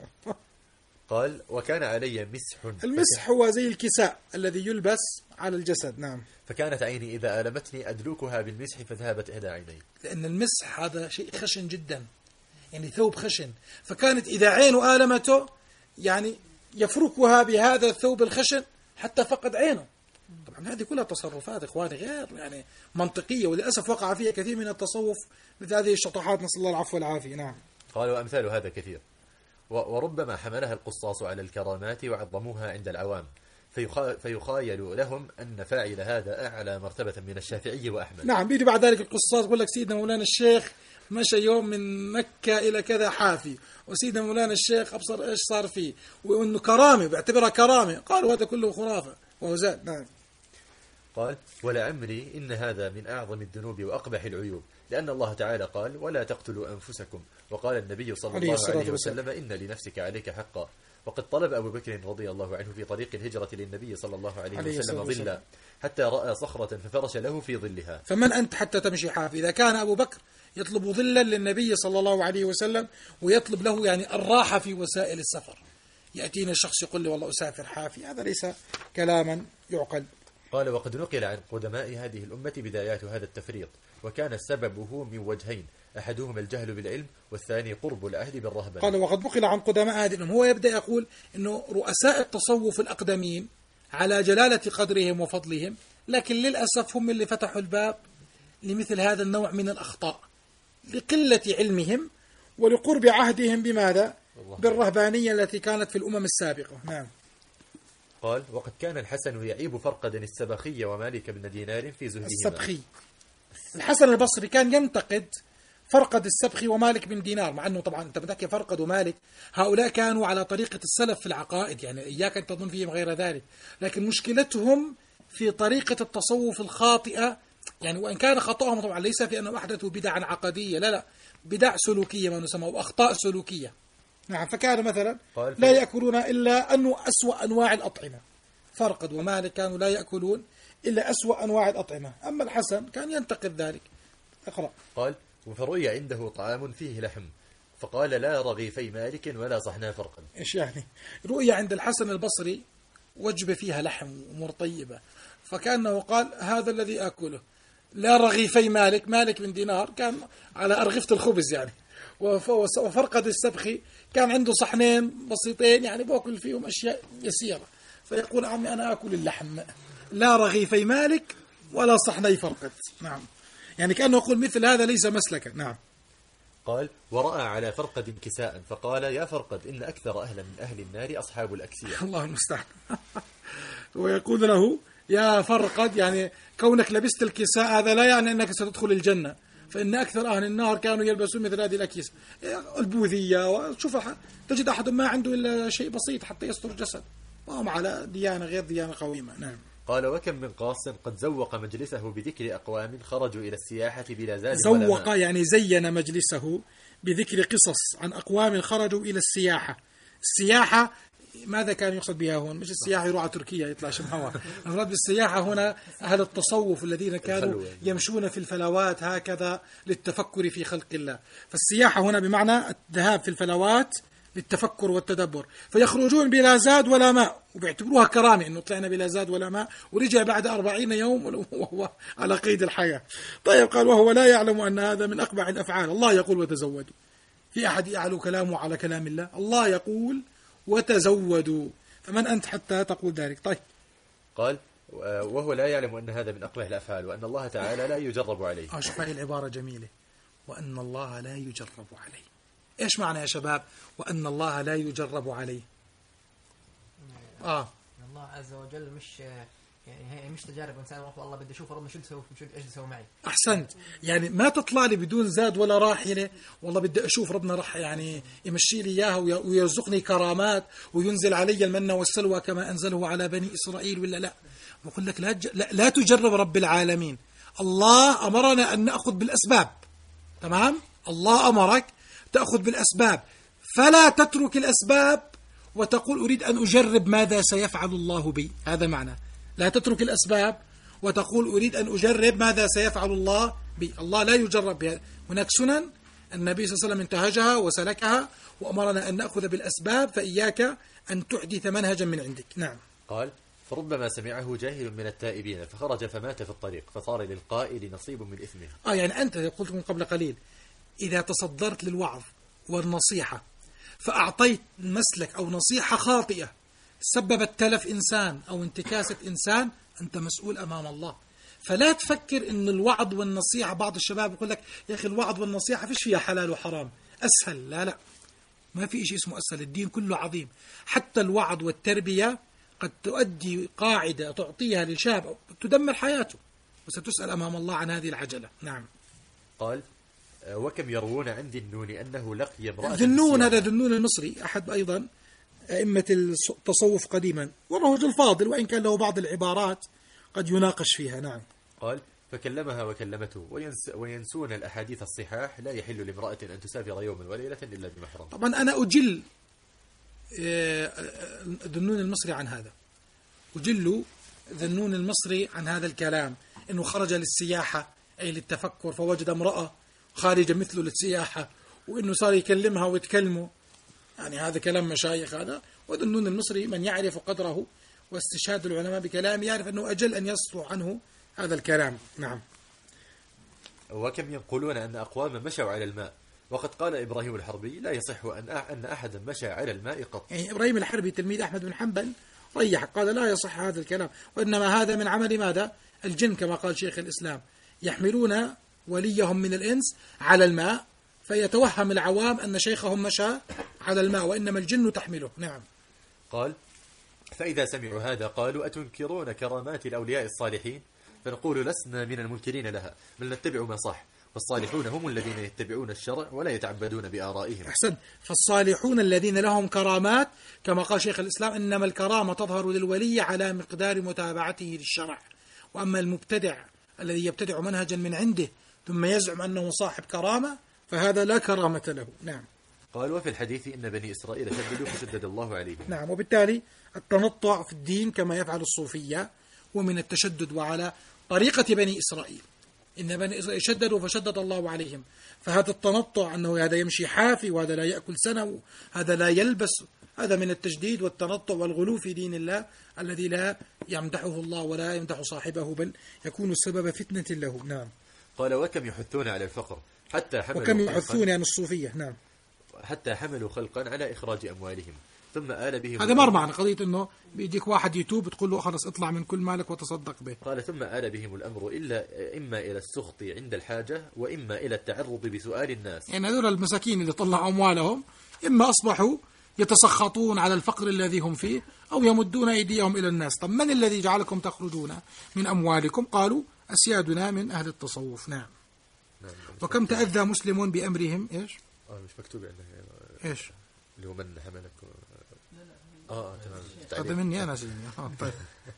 قال وكان علي مسح. المسح هو زي الكساء الذي يلبس على الجسد. نعم. فكانت عيني إذا ألمتني أدلوكها بالمسح فذهبت إحدى عيني. لأن المسح هذا شيء خشن جدا، يعني ثوب خشن، فكانت إذا عينه آلمته يعني يفركها بهذا الثوب الخشن حتى فقد عينه. طبعا هذه كلها تصرفات إخواني غير يعني منطقية، وللأسف وقع فيها كثير من التصوف مثل هذه الشطحات، نسأل الله العفو والعافية. نعم. قال وأمثال هذا كثير، وربما حملها القصاص على الكرامات وعظموها عند العوام، فيخا- فيخايل لهم أن فاعل هذا أعلى مرتبة من الشافعي وأحمد. نعم، بيجي بعد ذلك القصات يقول لك سيدنا مولانا الشيخ مشى يوم من مكة إلى كذا حافي، وسيدنا مولانا الشيخ أبصر إيش صار فيه، وإنه كرامة بيعتبرها كرامة. قالوا هذا كله خرافة وهزال. نعم. قال: ولعمري إن هذا من أعظم الذنوب وأقبح العيوب، لأن الله تعالى قال: ولا تقتلوا أنفسكم، وقال النبي صلى عليه الله الصلاة عليه والسلام. وسلم: إن لنفسك عليك حقا. وقد طلب أبو بكر رضي الله عنه في طريق الهجرة للنبي صلى الله عليه عليه وسلم الصلاة والسلام. ظلا، حتى رأى صخرة ففرش له في ظلها. فمن أنت حتى تمشي حافي؟ إذا كان أبو بكر يطلب ظلا للنبي صلى الله عليه وسلم ويطلب له يعني الراحة في وسائل السفر، يأتينا الشخص يقول لي والله أسافر حافي، هذا ليس كلاما يعقل. قال: وقد نقل عن قدماء هذه الأمة بدايات هذا التفريط، وكان سببه من وجهين، أحدهما الجهل بالعلم، والثاني قرب العهد بالرهبنة. قال: وقد نقل عن قدماء هذه الأمة. هو يبدأ يقول إنه رؤساء التصوف الأقدمين على جلالة قدرهم وفضلهم، لكن للأسف هم اللي فتحوا الباب لمثل هذا النوع من الأخطاء، لقلة علمهم ولقرب عهدهم بماذا؟ بالرهبانية التي كانت في الأمم السابقة. نعم. قال: وقد كان الحسن يعيب فرقدا السبخي ومالك بن دينار في زهدهما. السبخي، الحسن البصري كان ينتقد فرقد السبخي ومالك بن دينار، مع أنه طبعا أنت بدك فرقد ومالك هؤلاء كانوا على طريقة السلف في العقائد، يعني إياك أن تظن فيهم غير ذلك، لكن مشكلتهم في طريقة التصوف الخاطئة، يعني وإن كان خطأهم طبعا ليس في أنهم أحدثوا بدعا عقدية، لا لا، بدع سلوكية ما نسمى، وأخطاء سلوكية. نعم. فكان مثلا لا يأكلون إلا أنه أسوأ أنواع الأطعمة، فرقد ومالك كانوا لا يأكلون إلا أسوأ أنواع الأطعمة، أما الحسن كان ينتقد ذلك. اقرأ. قال: فرؤي عنده طعام فيه لحم، فقال: لا رغيفي مالك ولا صحنا فرقا. إيش يعني؟ رؤيا عند الحسن البصري وجبة فيها لحم وأمور طيبة، فكأنه قال هذا الذي أكله. لا رغيفي مالك، مالك بن دينار كان على أرغفة الخبز يعني، وفرقد السبخي كان عنده صحنين بسيطين يعني بأكل فيهم أشياء يسيرة، فيقول عمي أنا أكل اللحم، لا رغيفي مالك ولا صحني فرقد. نعم. يعني كأنه يقول مثل هذا ليس مسلكا. نعم. قال: ورأى على فرقد كساء، فقال: يا فرقد، إن أكثر أهلا من أهل النار أصحاب الأكسية. الله المستعان. ويقول له يا فرقد، يعني كونك لبست الكساء هذا لا يعني أنك ستدخل الجنة، فإن أكثر أهل النار كانوا يلبسون مثل هذه الأكيسة البوذية. وشوف تجد أحد ما عنده إلا شيء بسيط حتى يستر جسد، وهم على ديانة غير ديانة قويمة. نعم. قال: وكم من قاص قد زوق مجلسه بذكر أقوام خرجوا إلى السياحة بلا زاد ولا زوق ماء. يعني زين مجلسه بذكر قصص عن أقوام خرجوا إلى السياحة. السياحة ماذا كان يقصد بها هون؟ مش السياحة يروح على تركيا يطلع شم هوا، المراد بالسياحة هنا أهل التصوف الذين كانوا يمشون في الفلوات هكذا للتفكر في خلق الله. فالسياحة هنا بمعنى الذهاب في الفلوات للتفكر والتدبر، فيخرجون بلا زاد ولا ماء، وبيعتبروها كرامة إنه طلعنا بلا زاد ولا ماء، ورجع بعد أربعين يوم وهو على قيد الحياة. طيب قال: وهو لا يعلم أن هذا من أقبح الأفعال. الله يقول وتزودوا، في أحد يعلو كلامه على كلام الله؟ الله يقول وتزودوا، فمن أنت حتى تقول ذلك؟ طيب. قال: وهو لا يعلم أن هذا من أقبح الأفعال، وأن الله تعالى لا يجرب عليه. أشوف هذه العبارة جميلة، وأن الله لا يجرب عليه. إيش معنى يا شباب وأن الله لا يجرب عليه؟ آه الله عز وجل مش يعني هي مش تجارب إنسان والله بدي أشوف ربنا شو تسوي شو إيش تسوي معي. أحسنت. يعني ما تطلع لي بدون زاد ولا راحلة، والله بدي أشوف ربنا رح يعني يمشي لي إياها ويرزقني كرامات وينزل علي المن والسلوى كما أنزله على بني إسرائيل، ولا لا؟ بقول لك لا, لا, لا تجرب رب العالمين. الله أمرنا أن نأخذ بالأسباب، تمام؟ الله أمرك تأخذ بالأسباب، فلا تترك الأسباب وتقول أريد أن أجرب ماذا سيفعل الله بي. هذا معنى لا تترك الأسباب وتقول أريد أن أجرب ماذا سيفعل الله بي. الله لا يجرب بها. هناك سنن النبي صلى الله عليه وسلم انتهجها وسلكها، وأمرنا أن نأخذ بالأسباب، فإياك أن تحدث منهجا من عندك. نعم. قال: فربما سمعه جاهل من التائبين فخرج فمات في الطريق، فصار للقائل نصيب من إثمه. آه يعني أنت قلت من قبل قليل إذا تصدرت للوعظ والنصيحة فأعطيت مسلك أو نصيحة خاطئة سببت تلف إنسان أو انتكاسة إنسان، أنت مسؤول أمام الله. فلا تفكر إن الوعظ والنصيحة، بعض الشباب يقول لك يا أخي الوعظ والنصيحة فيش فيها حلال وحرام أسهل. لا لا، ما في شيء اسمه أسهل، الدين كله عظيم. حتى الوعظ والتربية قد تؤدي قاعدة تعطيها لشاب تدمر حياته، وستسأل أمام الله عن هذه العجلة. نعم. قال وكم يروون عن ذي النون أنه لقي امرأة ذنون، هذا ذنون المصري أحد أيضا أئمة التصوف قديما، والرجل فاضل وإن كان له بعض العبارات قد يناقش فيها. نعم. قال فكلمها وكلمته وينس وينسون الأحاديث الصحاح لا يحل لامرأة أن تسافر يوما وليلة إلا بمحرم. طبعا أنا أجل ذنون المصري عن هذا، أجل ذنون المصري عن هذا الكلام، أنه خرج للسياحة أي للتفكر فوجد امرأة خارجة مثله للسياحة، وأنه صار يكلمها ويتكلموا، يعني هذا كلام مشايخ هذا. وذنون المصري من يعرف قدره واستشهاد العلماء بكلام يعرف أنه أجل أن يصلح عنه هذا الكلام. نعم. وكم ينقلون أن أقوام مشوا على الماء، وقد قال إبراهيم الحربي لا يصح أن أن أحدا مشى على الماء قط. يعني إبراهيم الحربي تلميذ أحمد بن حنبل ريح قال لا يصح هذا الكلام، وإنما هذا من عمل ماذا؟ الجن، كما قال شيخ الإسلام، يحملون وليهم من الإنس على الماء فيتوهم العوام أن شيخهم مشى على الماء، وإنما الجن تحمله. نعم. قال فإذا سمعوا هذا قالوا أتنكرون كرامات الأولياء الصالحين؟ فنقول لسنا من المنكرين لها، بل نتبع ما صح، والصالحون هم الذين يتبعون الشرع ولا يتعبدون بآرائهم. أحسن. فالصالحون الذين لهم كرامات كما قال شيخ الإسلام إنما الكرامة تظهر للولي على مقدار متابعته للشرع، وأما المبتدع الذي يبتدع منهجا من عنده ثم يزعم أنه صاحب كرامة فهذا لا كرامة له. نعم. قال وفي الحديث إن بني إسرائيل شددوا فشدد الله عليهم. نعم. وبالتالي التنطع في الدين كما يفعل الصوفية ومن التشدد، وعلى طريقة بني إسرائيل، إن بني إسرائيل شددوا فشدد الله عليهم. فهذا التنطع أنه هذا يمشي حافي وهذا لا يأكل سنة هذا لا يلبس، هذا من التجديد والتنطع والغلو في دين الله الذي لا يمدحه الله ولا يمدح صاحبه، بل يكون سبب فتنة له. نعم. قال وكم يحثون على الفقر حتى حملوا وكم يحثون عن الصوفية. نعم. حتى حملوا خلقا على إخراج أموالهم ثم آل بهم. هذا مر معنا قضية أنه بيجيك واحد يتوب تقول له خلص اطلع من كل مالك وتصدق به. قال ثم آل بهم الأمر إلا إما إلى السخط عند الحاجة وإما إلى التعرض بسؤال الناس. يعني هذول المساكين اللي طلعوا أموالهم إما أصبحوا يتسخطون على الفقر الذي هم فيه أو يمدون أيديهم إلى الناس. طب من الذي جعلكم تخرجون من أموالكم؟ قالوا أسيادنا من أهل التصوف. نعم. نعم. وكم تأذى مسلم بأمرهم. إيش؟ آه مش مكتوب عندنا. إيش؟ اللي هو من حملك. آه تمام. هذا مني أنا سيدي. آه طيب.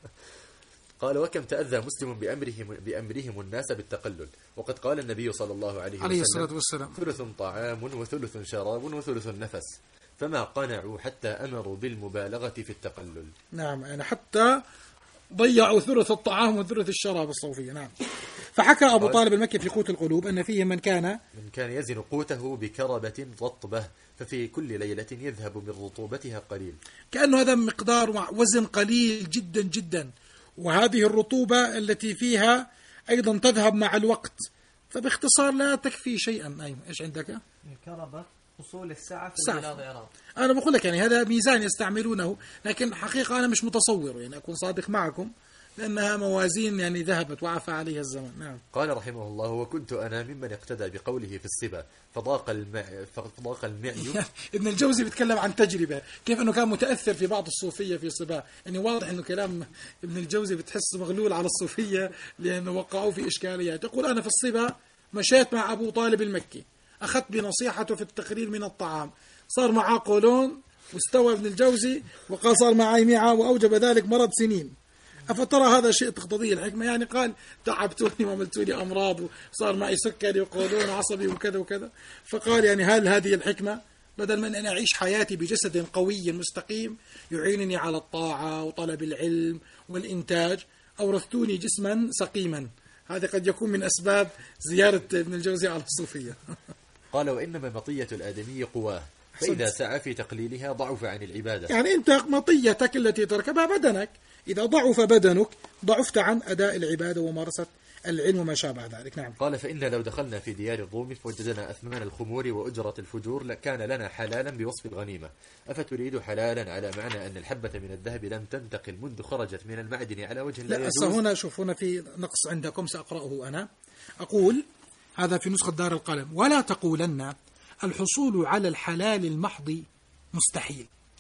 قال وكم تأذى مسلم بأمرهم بأمرهم الناس بالتقلل، وقد قال النبي صلى الله عليه وسلم عليه الصلاة والسلام ثلث طعام وثلث شراب وثلث نفس، فما قنعوا حتى أمروا بالمبالغة في التقلل. نعم. يعني حتى ضيعوا ثلث الطعام وثلث الشراب الصوفية. نعم. فحكى أبو طالب المكي في قوت القلوب أن فيه من كان من كان يزن قوته بكربة رطبة ففي كل ليلة يذهب من رطوبتها قليل، كأنه هذا مقدار وزن قليل جدا جدا، وهذه الرطوبة التي فيها أيضا تذهب مع الوقت، فباختصار لا تكفي شيئا. أيوة. إيش عندك؟ الكربة أصول الساعة في ساعة. البلاد إعراب. أنا بقول لك يعني هذا ميزان يستعملونه، لكن حقيقة أنا مش متصور، يعني أكون صادق معكم، لأنها موازين يعني ذهبت وعفى عليها الزمن. نعم. قال رحمه الله وكنت أنا ممن اقتدى بقوله في الصبا فضاق المع فضاق المعي. ابن الجوزي بيتكلم عن تجربة، كيف أنه كان متأثر في بعض الصوفية في صبا. يعني واضح أنه كلام ابن الجوزي بتحس مغلول على الصوفية لأنه وقعوا في إشكاليات. يقول أنا في الصبا مشيت مع أبو طالب المكي، أخذت بنصيحته في التقليل من الطعام، صار معاه قولون واستوى ابن الجوزي وقال صار معي ميعة وأوجب ذلك مرض سنين. أفترى هذا شيء تقتضيه الحكمة؟ يعني قال تعبتوني وعملتوني أمراض وصار معي سكري وقولون عصبي وكذا وكذا. فقال يعني هل هذه الحكمة؟ بدل من أن أعيش حياتي بجسد قوي مستقيم يعينني على الطاعة وطلب العلم والإنتاج، أورثتوني جسما سقيما. هذا قد يكون من أسباب زيارة ابن الجوزي على الصوفية. قال وإنما مطية الآدمي قواه، فإذا سعى في تقليلها ضعف عن العبادة. يعني أنت مطيتك التي تركبها بدنك، إذا ضعف بدنك ضعفت عن أداء العبادة وممارسة العلم وما شابه ذلك. نعم. قال فإن لو دخلنا في ديار الروم فوجدنا أثمان الخمور وأجرة الفجور لكان لنا حلالا بوصف الغنيمة. أفتريد حلالا على معنى أن الحبة من الذهب لم تنتقل منذ خرجت من المعدن على وجه لا يجوز؟ لا هنا شوف، هنا في نقص عندكم سأقرأه أنا. أقول هذا في نسخة دار القلم: ولا تقولن الحصول على الحلال المحض مستحيل،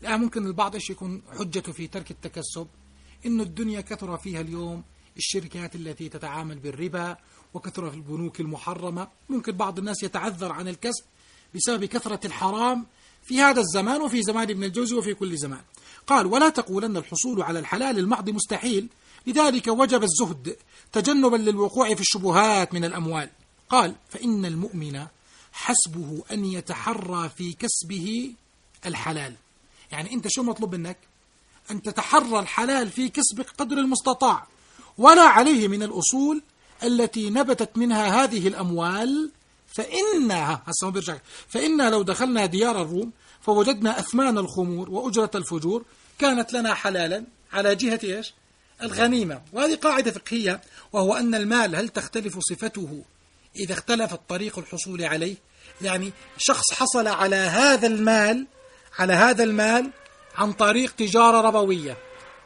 يعني ممكن البعض إيش يكون حجته في ترك التكسب، إنه الدنيا كثر فيها اليوم الشركات التي تتعامل بالربا، وكثر في البنوك المحرمة. ممكن بعض الناس يتعذر عن الكسب بسبب كثرة الحرام في هذا الزمان وفي زمان ابن الجوزي وفي كل زمان. قال: ولا تقولن الحصول على الحلال المحض مستحيل، لذلك وجب الزهد تجنبا للوقوع في الشبهات من الأموال. قال: فإن المؤمن حسبه أن يتحرى في كسبه الحلال. يعني أنت شو مطلوب منك؟ أن تتحرى الحلال في كسبك قدر المستطاع، ولا عليه من الأصول التي نبتت منها هذه الأموال، فإنها هسه بيرجع فإنا لو دخلنا ديار الروم فوجدنا أثمان الخمور وأجرة الفجور كانت لنا حلالا على جهة إيش؟ الغنيمة. وهذه قاعدة فقهية، وهو أن المال هل تختلف صفته إذا اختلفت طريق الحصول عليه؟ يعني شخص حصل على هذا المال على هذا المال عن طريق تجارة ربوية،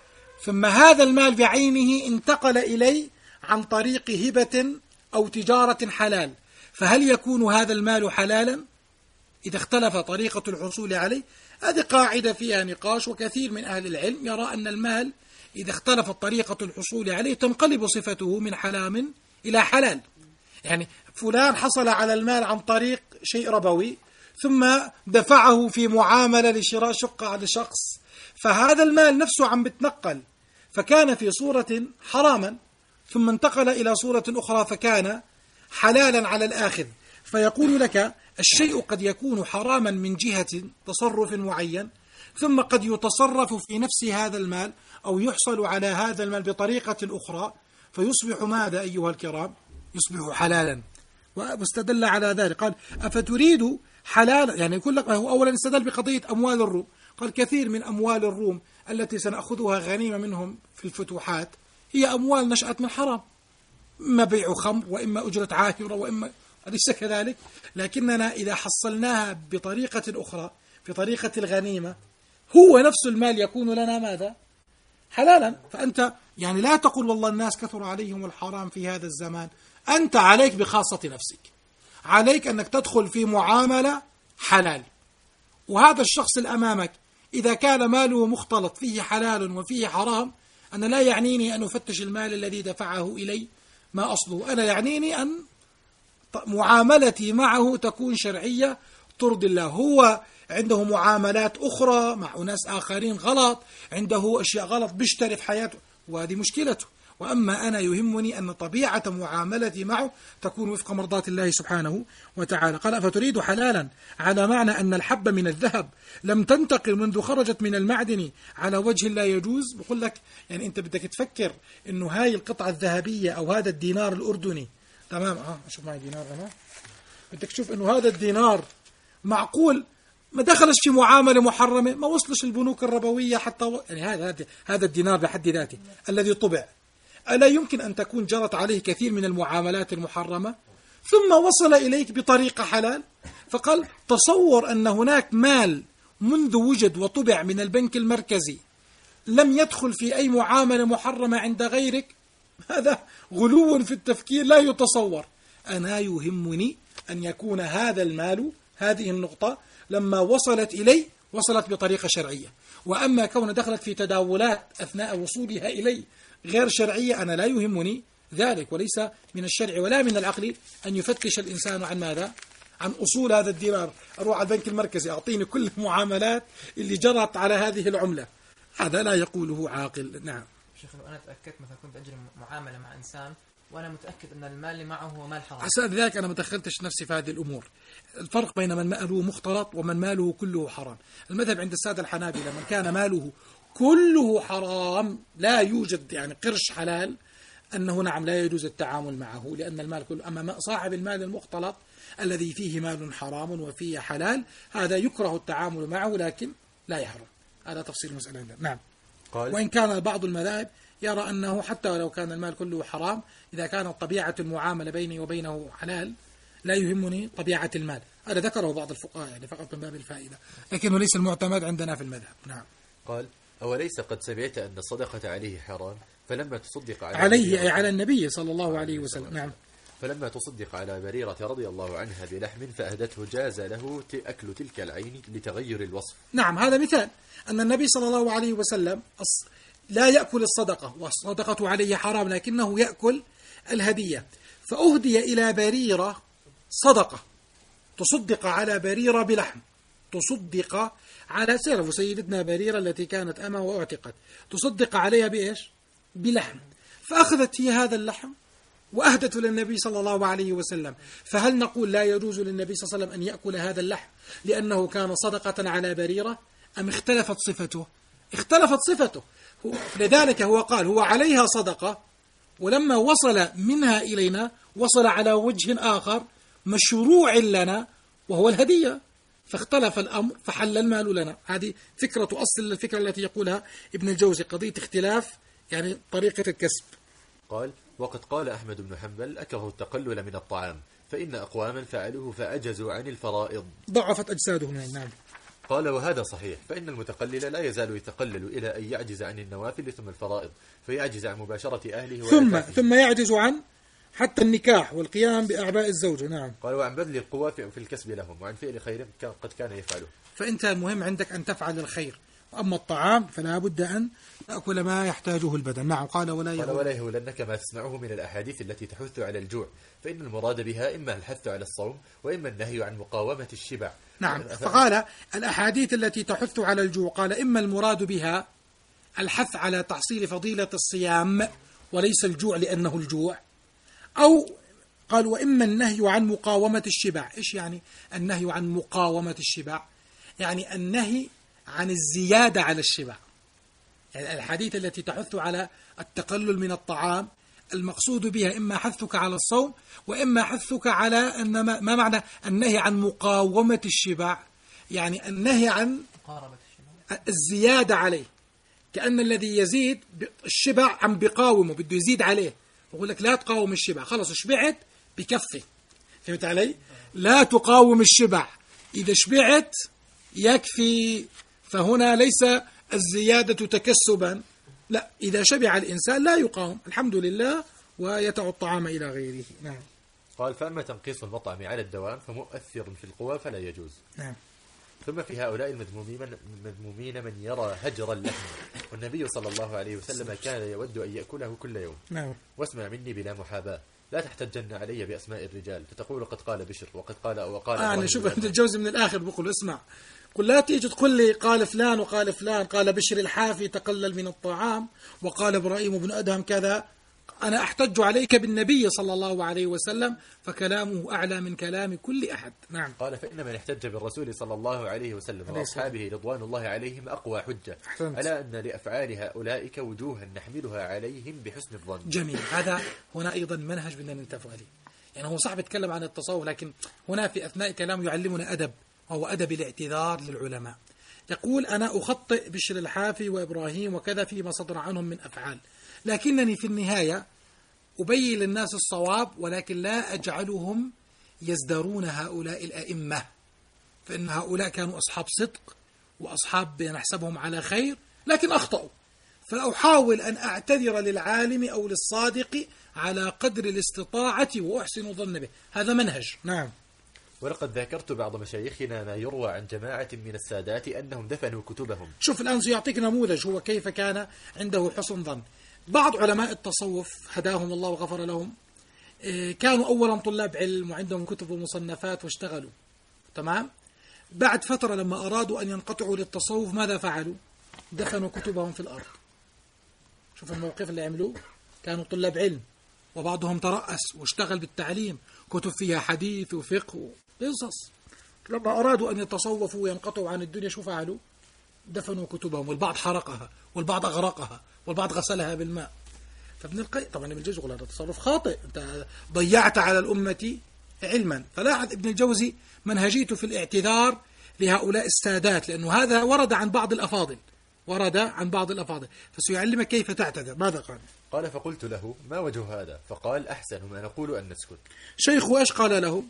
ثم هذا المال بعينه انتقل إليه عن طريق هبة أو تجارة حلال، فهل يكون هذا المال حلالا إذا اختلف طريقة الحصول عليه؟ هذه قاعدة فيها نقاش، وكثير من أهل العلم يرى أن المال إذا اختلفت طريقة الحصول عليه تنقلب صفته من حرام إلى حلال. يعني فلان حصل على المال عن طريق شيء ربوي، ثم دفعه في معاملة لشراء شقة على شخص، فهذا المال نفسه عم بتنقل، فكان في صورة حراما، ثم انتقل إلى صورة أخرى فكان حلالا على الآخذ. فيقول لك الشيء قد يكون حراما من جهة تصرف معين، ثم قد يتصرف في نفس هذا المال أو يحصل على هذا المال بطريقة أخرى فيصبح ماذا أيها الكرام؟ يصبح حلالا. واستدل على ذلك قال: أفتريد حلالا، يعني يقول لك هو أولا استدل بقضية أموال الروم، قال: كثير من أموال الروم التي سنأخذها غنيمة منهم في الفتوحات هي أموال نشأت من حرام، إما بيع خمر وإما أجرة عاهرة وإما أليس كذلك؟ لكننا إذا حصلناها بطريقة أخرى في طريقة الغنيمة هو نفس المال يكون لنا ماذا؟ حلالا. فأنت يعني لا تقول والله الناس كثر عليهم الحرام في هذا الزمان، أنت عليك بخاصة نفسك، عليك أنك تدخل في معاملة حلال، وهذا الشخص الأمامك إذا كان ماله مختلط فيه حلال وفيه حرام، أنا لا يعنيني أن أفتش المال الذي دفعه إلي ما أصله، أنا يعنيني أن معاملتي معه تكون شرعية ترضي الله. هو عنده معاملات أخرى مع ناس آخرين غلط، عنده أشياء غلط بيشتري في حياته، وهذه مشكلته. وأما أنا يهمني أن طبيعة معاملتي معه تكون وفق مرضاة الله سبحانه وتعالى. قال: فتريد حلالا على معنى أن الحب من الذهب لم تنتقل منذ خرجت من المعدن على وجه لا يجوز. بقول لك يعني أنت بدك تفكر أنه هاي القطعة الذهبية أو هذا الدينار الأردني، تمام؟ آه شوف معي دينار أنا، بدك تشوف أنه هذا الدينار معقول ما دخلش في معاملة محرمة، ما وصلش البنوك الربوية حتى و... يعني هذا هذا الدينار بحد ذاته الذي طبع، ألا يمكن أن تكون جرت عليه كثير من المعاملات المحرمة ثم وصل إليك بطريقة حلال؟ فقال: تصور أن هناك مال منذ وجد وطبع من البنك المركزي لم يدخل في أي معاملة محرمة عند غيرك، هذا غلو في التفكير لا يتصور. أنا يهمني أن يكون هذا المال، هذه النقطة لما وصلت إلي وصلت بطريقة شرعية، وأما كون دخلت في تداولات أثناء وصولها إلي غير شرعية أنا لا يهمني ذلك، وليس من الشرع ولا من العقل أن يفتش الإنسان عن ماذا؟ عن أصول هذا الدينار. أروح على البنك المركزي أعطيني كل المعاملات اللي جرت على هذه العملة، هذا لا يقوله عاقل. نعم شيخ، لو أنا تأكدت مثلا كنت أجري معاملة مع إنسان وأنا متأكد أن المال اللي معه هو مال حرام، عشان ذلك أنا ما دخلتش نفسي في هذه الأمور. الفرق بين من ماله مختلط ومن ماله كله حرام. المذهب عند السادة الحنابلة من كان ماله كله حرام لا يوجد يعني قرش حلال، أنه نعم لا يجوز التعامل معه لأن المال كله. أما صاحب المال المختلط الذي فيه مال حرام وفيه حلال هذا يكره التعامل معه لكن لا يحرم. هذا تفصيل المسألة. نعم. قال: وإن كان بعض المذاهب يرى أنه حتى ولو كان المال كله حرام إذا كانت طبيعة المعاملة بيني وبينه حلال لا يهمني طبيعة المال. هذا ذكره بعض الفقهاء يعني فقط من باب الفائدة، لكنه ليس المعتمد عندنا في المذهب. نعم. قال: أوليس قد سمعت أن الصدقة عليه حرام فلما تصدق عليه, عليه أي على النبي صلى الله عليه وسلم. نعم. فلما تصدق على بريرة رضي الله عنها بلحم فأهدته جاز له ت- أكل تلك العين لتغير الوصف. نعم، هذا مثال أن النبي صلى الله عليه وسلم الص- لا يأكل الصدقة، والصدقة عليه حرام، لكنه يأكل الهدية. فأهدي إلى بريرة صدقة، تصدق على بريرة بلحم، تصدق على سيرف سيدتنا بريرة التي كانت أمه واعتقت، تصدق عليها بإيش؟ بلحم. فأخذت هي هذا اللحم وأهدته للنبي صلى الله عليه وسلم. فهل نقول لا يجوز للنبي صلى الله عليه وسلم أن يأكل هذا اللحم لأنه كان صدقة على بريرة، أم اختلفت صفته؟ اختلفت صفته. هو لذلك هو قال هو عليها صدقة، ولما وصل منها إلينا وصل على وجه آخر مشروع لنا وهو الهدية، فاختلف الأمر فحل المال لنا. هذه فكرة أصل الفكرة التي يقولها ابن الجوزي، قضية اختلاف يعني طريقة الكسب. قال: وقد قال أحمد بن حنبل: أكره التقلل من الطعام، فإن أقواما فعلوه فأجزوا عن الفرائض، ضعفت أجسادهم. نعم. قال: وهذا صحيح، فإن المتقلل لا يزال يتقلل إلى أن يعجز عن النوافل ثم الفرائض، فيعجز عن مباشرة أهله ثم وأهله. ثم يعجز عن حتى النكاح والقيام بأعباء الزوجة. نعم. قال: وعن بذل القوى في الكسب لهم، وعن فعل خير قد كان يفعله. فأنت المهم عندك أن تفعل الخير، وأما الطعام فلا بد أن تأكل ما يحتاجه البدن. نعم. قال: ولا قال: يهول. ولا يهولنك ما تسمعه من الأحاديث التي تحث على الجوع، فإن المراد بها إما الحث على الصوم وإما النهي عن مقاومة الشبع. نعم. فقال الأحاديث التي تحث على الجوع، قال إما المراد بها الحث على تحصيل فضيلة الصيام وليس الجوع لأنه الجوع، أو قال وإما النهي عن مقاومة الشبع. إيش يعني النهي عن مقاومة الشبع؟ يعني النهي عن الزيادة على الشبع. يعني الحديث التي تحث على التقلل من الطعام المقصود بها إما حثك على الصوم وإما حثك على أن ما, ما معنى النهي عن مقاومة الشبع؟ يعني النهي عن مقاربة الشبع، الزيادة عليه، كأن الذي يزيد الشبع عم بقاومه بده يزيد عليه، يقول لك لا تقاوم الشبع، خلص شبعت بكفي. فهمت علي؟ لا تقاوم الشبع، إذا شبعت يكفي. فهنا ليس الزيادة تكسبا، لا، إذا شبع الإنسان لا يقاوم، الحمد لله، ويتع الطعام إلى غيره. نعم. قال: فأما تنقيص المطعم على الدوام فمؤثر في القوى فلا يجوز. نعم. ثم في هؤلاء المذمومين المذمومين من يرى هجر اللحم، والنبي صلى الله عليه وسلم كان يود أن يأكله كل يوم. نعم. واسمع مني بلا محاباة، لا تحتجن علي بأسماء الرجال فتقول قد قال بشر وقد قال وقال. آه أنا شوف ابن الجوزي من الآخر بقول اسمع، قل لا تيجي تقول لي قال فلان وقال فلان، قال بشر الحافي تقلل من الطعام، وقال إبراهيم بن أدهم كذا. أنا أحتج عليك بالنبي صلى الله عليه وسلم، فكلامه أعلى من كلام كل أحد. نعم. قال: فإن من احتج بالرسول صلى الله عليه وسلم وأصحابه رضوان الله عليهم أقوى حجة أحسنت. على أن لأفعال هؤلاء وجوها نحملها عليهم بحسن الظن. جميل. هذا هنا أيضا منهج بدنا ننتبه عليه. يعني هو صعب يتكلم عن التصوف، لكن هنا في أثناء كلام يعلمنا أدب، وهو أدب الاعتذار للعلماء. يقول: أنا أخطئ بشر الحافي وإبراهيم وكذا فيما صدر عنهم من أفعال، لكنني في النهاية أبين للناس الصواب، ولكن لا أجعلهم يزدرون هؤلاء الأئمة، فإن هؤلاء كانوا أصحاب صدق وأصحاب نحسبهم على خير، لكن أخطأوا، فأحاول أن أعتذر للعالم أو للصادق على قدر الاستطاعة وأحسن الظن به. هذا منهج. نعم. ولقد ذكرت بعض مشايخنا ما يروى عن جماعة من السادات أنهم دفنوا كتبهم. شوف الآن سيعطيك نموذج هو كيف كان عنده حسن ظن. بعض علماء التصوف هداهم الله وغفر لهم كانوا أولا طلاب علم وعندهم كتب ومصنفات واشتغلوا تمام. بعد فترة لما أرادوا أن ينقطعوا للتصوف ماذا فعلوا؟ دفنوا كتبهم في الأرض. شوف الموقف اللي عملوه، كانوا طلاب علم وبعضهم ترأس واشتغل بالتعليم، كتب فيها حديث وفقه وقصص. لما أرادوا أن يتصوفوا وينقطعوا عن الدنيا شو فعلوا؟ دفنوا كتبهم، والبعض حرقها والبعض أغرقها والبعض غسلها بالماء. فابن القيم طبعا ابن الجوزي يقول هذا تصرف خاطئ، أنت ضيعت على الأمة علما. فلاحظ ابن الجوزي منهجيته في الاعتذار لهؤلاء السادات، لأنه هذا ورد عن بعض الأفاضل، ورد عن بعض الأفاضل، فسيعلمك كيف تعتذر. ماذا قال؟ قال: فقلت له: ما وجه هذا؟ فقال: أحسن ما نقول أن نسكت. شيخه إيش قال له؟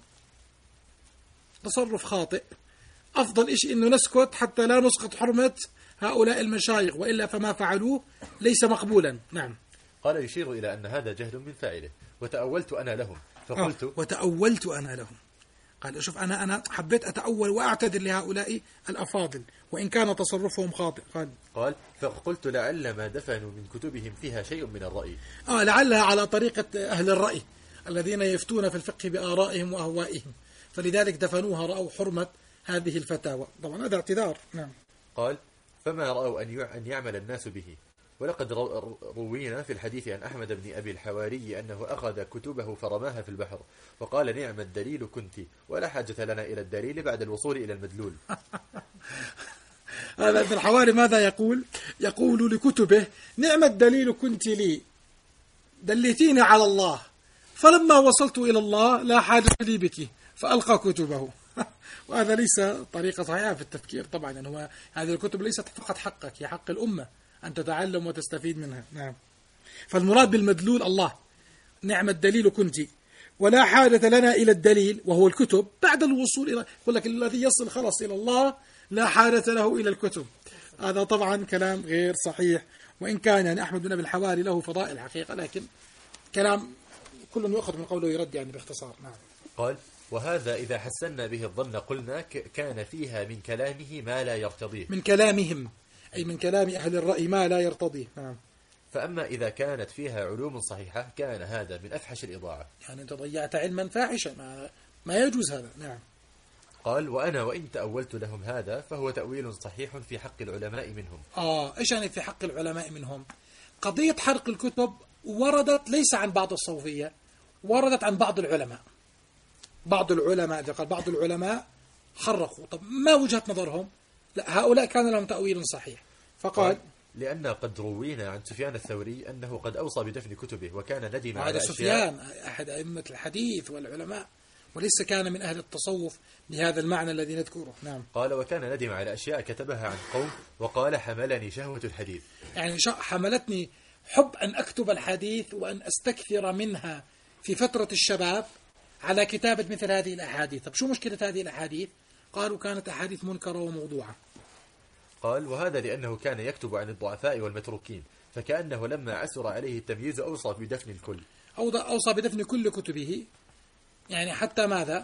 تصرف خاطئ، أفضل إشي إنه نسكت حتى لا نسقط حرمة هؤلاء المشايخ، وإلا فما فعلوه ليس مقبولا. نعم. قال: يشير إلى أن هذا جهل من فاعله، وتأولت أنا لهم، فقلت آه وتأولت أنا لهم. قال شوف أنا أنا حبيت أتأول وأعتذر لهؤلاء الأفاضل وإن كان تصرفهم خاطئ. قال قال فقلت لعل ما دفنوا من كتبهم فيها شيء من الرأي. آه لعلها على طريقة أهل الرأي الذين يفتون في الفقه بآرائهم وأهوائهم، فلذلك دفنوها، رأوا حرمة هذه الفتاوى. طبعا هذا اعتذار. نعم. قال فما رأوا أن يعمل الناس به. ولقد روينا في الحديث عن أحمد بن أبي الحواري أنه أخذ كتبه فرماها في البحر وقال نعم الدليل كنت ولا حاجة لنا إلى الدليل بعد الوصول إلى المدلول. هذا ابن الحواري ماذا يقول؟ يقول لكتبه نعم الدليل كنت لي دلتيني على الله، فلما وصلت إلى الله لا حاجة لي بك، فألقى كتبه. وهذا ليس طريقة صحيحة في التفكير طبعا. يعني هو هذه الكتب ليست فقط حقك، هي حق الأمة أن تتعلم وتستفيد منها. نعم. فالمراد بالمدلول الله. نعم الدليل كنت ولا حاجة لنا إلى الدليل وهو الكتب بعد الوصول إلى، يقول لك الذي يصل خلص إلى الله لا حاجة له إلى الكتب. هذا طبعا كلام غير صحيح، وإن كان يعني أحمد بن أبي الحواري له فضائل حقيقة، لكن كلام كل يؤخذ من قوله يرد يعني باختصار. نعم. قال وهذا إذا حسنا به الظن قلنا كان فيها من كلامه ما لا يرتضيه. من كلامهم أي من كلام أهل الرأي ما لا يرتضيه. نعم. فأما إذا كانت فيها علوم صحيحة كان هذا من أفحش الإضاعة. يعني أنت ضيعت علما فاحشا، ما, ما يجوز هذا. نعم. قال وأنا وإن تأولت لهم هذا فهو تأويل صحيح في حق العلماء منهم. آه إيش يعني في حق العلماء منهم؟ قضية حرق الكتب وردت ليس عن بعض الصوفية، وردت عن بعض العلماء. بعض العلماء قال بعض العلماء حرقوا. طب ما وجهة نظرهم؟ لا هؤلاء كان لهم تأويل صحيح. فقال لأن قد روينا عن سفيان الثوري أنه قد أوصى بدفن كتبه وكان ندم على هذا سفيان أحد أئمة الحديث والعلماء، وليس كان من أهل التصوف بهذا المعنى الذي نذكره. نعم. قال وكان ندم على أشياء كتبها عن قوم وقال حملني شهوة الحديث. يعني حملتني حب أن أكتب الحديث وأن أستكثر منها في فترة الشباب على كتابة مثل هذه الأحاديث. طب شو مشكلة هذه الأحاديث؟ قالوا كانت أحاديث منكرة وموضوعة. قال وهذا لأنه كان يكتب عن الضعفاء والمتروكين، فكأنه لما عسر عليه التمييز أوصى بدفن الكل. أوصى بدفن كل كتبه، يعني حتى ماذا؟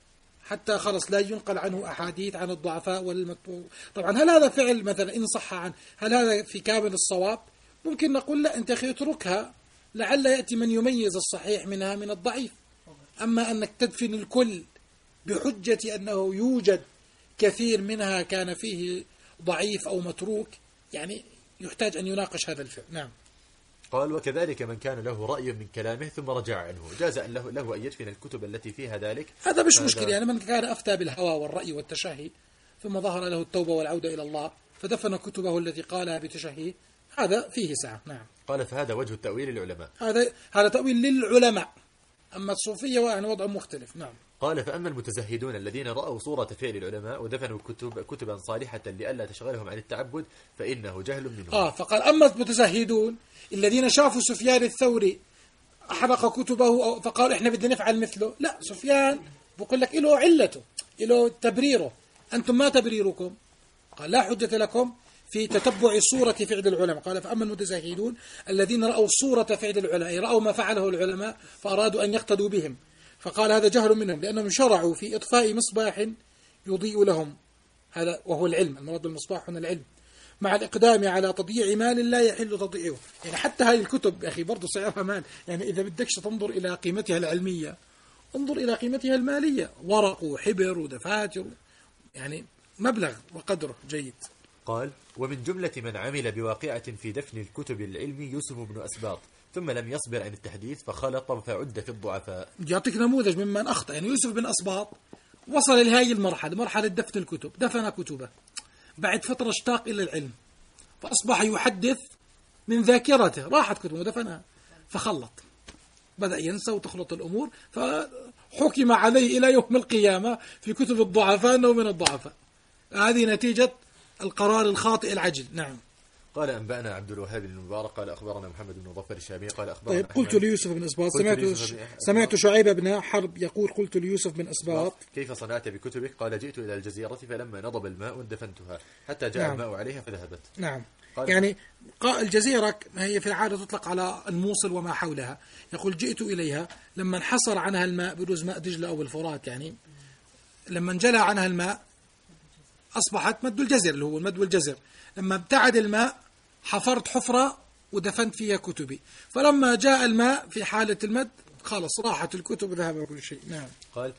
حتى خلص لا ينقل عنه أحاديث عن الضعفاء والمتروك. طبعا هل هذا فعل مثلا إن صح عن هل هذا في كامل الصواب؟ ممكن نقول لا أنت أخي اتركها لعل يأتي من يميز الصحيح منها من الضعيف. أما أنك تدفن الكل بحجة أنه يوجد كثير منها كان فيه ضعيف أو متروك، يعني يحتاج أن يناقش هذا الفعل. نعم. قال وكذلك من كان له رأي من كلامه ثم رجع عنه جاز أن له, له أن يدفن الكتب التي فيها ذلك. هذا مش مشكلة. يعني من كان أفتى بالهوى والرأي والتشهي ثم ظهر له التوبة والعودة إلى الله فدفن كتبه التي قالها بتشهي، هذا فيه سعة. نعم. قال فهذا وجه التأويل للعلماء. هذا هذا تأويل للعلماء، أما الصوفية وأن وضع مختلف. نعم. قال فأما المتزهدون الذين رأوا صورة فعل العلماء ودفنوا كتب كتبا صالحة لئلا تشغلهم عن التعبد فإنه جهل منهم. آه فقال أما المتزهدون الذين شافوا سفيان الثوري أحرق كتبه فقالوا إحنا بدنا نفعل مثله، لا سفيان بقول لك إله علته إله تبريره، أنتم ما تبريركم. قال لا حجة لكم في تتبع صورة فعل العلماء. قال فأما المتزهدون الذين رأوا صورة فعل العلماء، رأوا ما فعله العلماء فأرادوا أن يقتدوا بهم، فقال هذا جهل منهم لأنهم شرعوا في إطفاء مصباح يضيء لهم، هذا وهو العلم، المراد بالمصباح هنا العلم، مع الإقدام على تضييع مال لا يحل تضييعه. يعني حتى هذه الكتب يا أخي برضو سعرها مال، يعني إذا بدكش تنظر إلى قيمتها العلمية انظر إلى قيمتها المالية، ورق وحبر ودفاتر، يعني مبلغ وقدره جيد. قال ومن جملة من عمل بواقعة في دفن الكتب العلمي يوسف بن أسباط ثم لم يصبر عن التحديث فخلط فعد في الضعفاء. يعطيك نموذج ممن أخطأ. يعني يوسف بن أسباط وصل لهذه المرحلة، مرحلة دفن الكتب، دفن كتبه، بعد فترة اشتاق إلى العلم فأصبح يحدث من ذاكرته، راحت كتبه ودفنها فخلط، بدأ ينسى وتخلط الأمور، فحكم عليه إلى يوم القيامة في كتب الضعفاء أنه من الضعفاء. هذه نتيجة القرار الخاطئ العجل. نعم. قال أنبأنا عبد الوهاب بن المبارك قال أخبرنا محمد بن مظفر الشامي قال أخبرنا. طيب قلت ليوسف بن أسباط سمعت سمعت شعيب بن حرب يقول قلت ليوسف بن أسباط كيف صنعت بكتبك؟ قال جئت إلى الجزيرة فلما نضب الماء دفنتها حتى جاء نعم. الماء عليها فذهبت. نعم. قال يعني قا- الجزيرة ما هي في العادة تطلق على الموصل وما حولها. يقول جئت إليها لما انحصر عنها الماء بجوز ماء دجلة أو الفرات، يعني لما انجلى عنها الماء أصبحت مد الجزر اللي هو المد والجزر. لما ابتعد الماء حفرت حفرة ودفنت فيها كتبي، فلما جاء الماء في حالة المد خلص راحت الكتب وذهب كل شيء. نعم. قال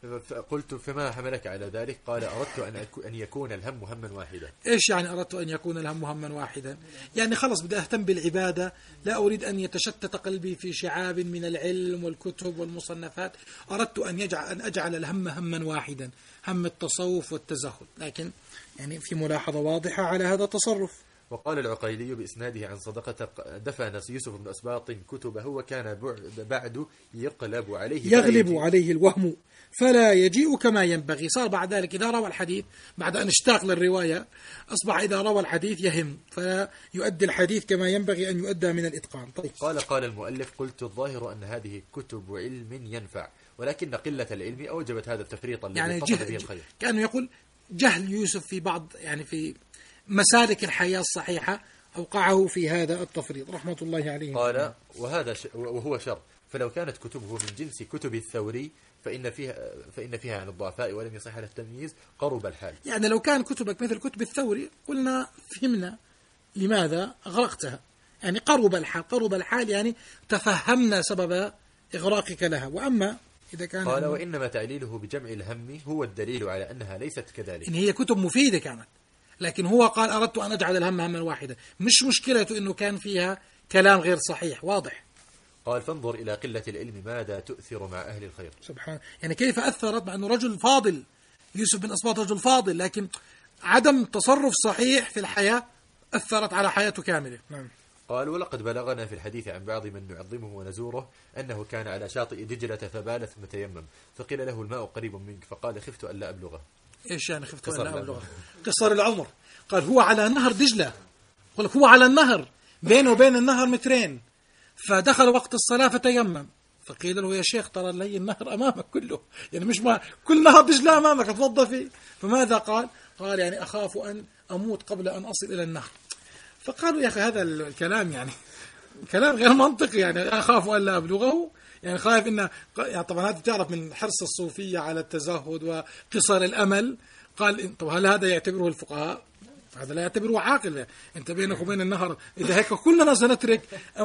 قلت فما حملك على ذلك؟ قال أردت أن أكو- أن يكون الهم هما واحدا. إيش يعني أردت أن يكون الهم هما واحدا؟ يعني خلص بدي أهتم بالعبادة، لا أريد أن يتشتت قلبي في شعاب من العلم والكتب والمصنفات. أردت أن يجعل أن أجعل الهم هما واحدا، هم التصوف والتزهد. لكن يعني في ملاحظة واضحة على هذا التصرف. وقال العقيلي بإسناده عن صدقة دفن يوسف بن أسباط كتبه وكان بعد يقلب عليه يغلب فلا عليه الوهم فلا يجيء كما ينبغي. صار بعد ذلك إذا روى الحديث بعد أن اشتاق للرواية أصبح إذا روى الحديث يهم، فلا يؤدي الحديث كما ينبغي أن يؤدى من الإتقان. طيب. قال قال المؤلف قلت الظاهر أن هذه كتب علم ينفع، ولكن قلة العلم أوجبت هذا التفريط الذي يعني قصد به جهل الخير. كأنه يقول جهل يوسف في بعض يعني في مسالك الحياة الصحيحة أوقعه في هذا التفريط رحمة الله عليه. قال وهذا ش... وهو شر، فلو كانت كتبه من جنس كتب الثوري فإن فيها فإن فيها عن الضعفاء ولم يصح على التمييز قرب الحال. يعني لو كان كتبك مثل كتب الثوري قلنا فهمنا لماذا أغرقتها، يعني قرب الحال. قرب الحال يعني تفهمنا سبب إغراقك لها. وأما إذا كان قال وإنما تعليله بجمع الهم هو الدليل على أنها ليست كذلك، إن هي كتب مفيدة كانت، لكن هو قال أردت أن أجعل الهم هما واحدا، مش مشكلته إنه كان فيها كلام غير صحيح واضح. قال فانظر إلى قلة العلم ماذا تؤثر مع أهل الخير. سبحان، يعني كيف أثرت مع أنه رجل فاضل، يوسف بن أسباط رجل فاضل، لكن عدم تصرف صحيح في الحياة أثرت على حياته كاملة. نعم. قال ولقد بلغنا في الحديث عن بعض من نعظمه ونزوره أنه كان على شاطئ دجلة فبال ثم تيمم فقيل له الماء قريب منك فقال خفت ألا أبلغه. إيش يعني خفت قصر ألا العمر. أبلغه؟ قصر العمر. قال هو على نهر دجلة، قال لك هو على النهر بينه وبين النهر مترين، فدخل وقت الصلاة فتيمم، فقيل له يا شيخ ترى لي النهر أمامك كله، يعني مش ما كل نهر دجلة أمامك اتوضى فيه. فماذا قال؟ قال يعني أخاف أن أموت قبل أن أصل إلى النهر. فقالوا يا أخي هذا الكلام يعني كلام غير منطقي، يعني أخاف أن لا أبلغه، يعني خايف إنه يعني طبعا هذا تعرف من حرص الصوفية على التزهد وقصر الأمل. قال طب هل هذا يعتبره الفقهاء؟ هذا لا يعتبره عاقل. أنت بينك وبين النهر إذا هيك كلنا سنترك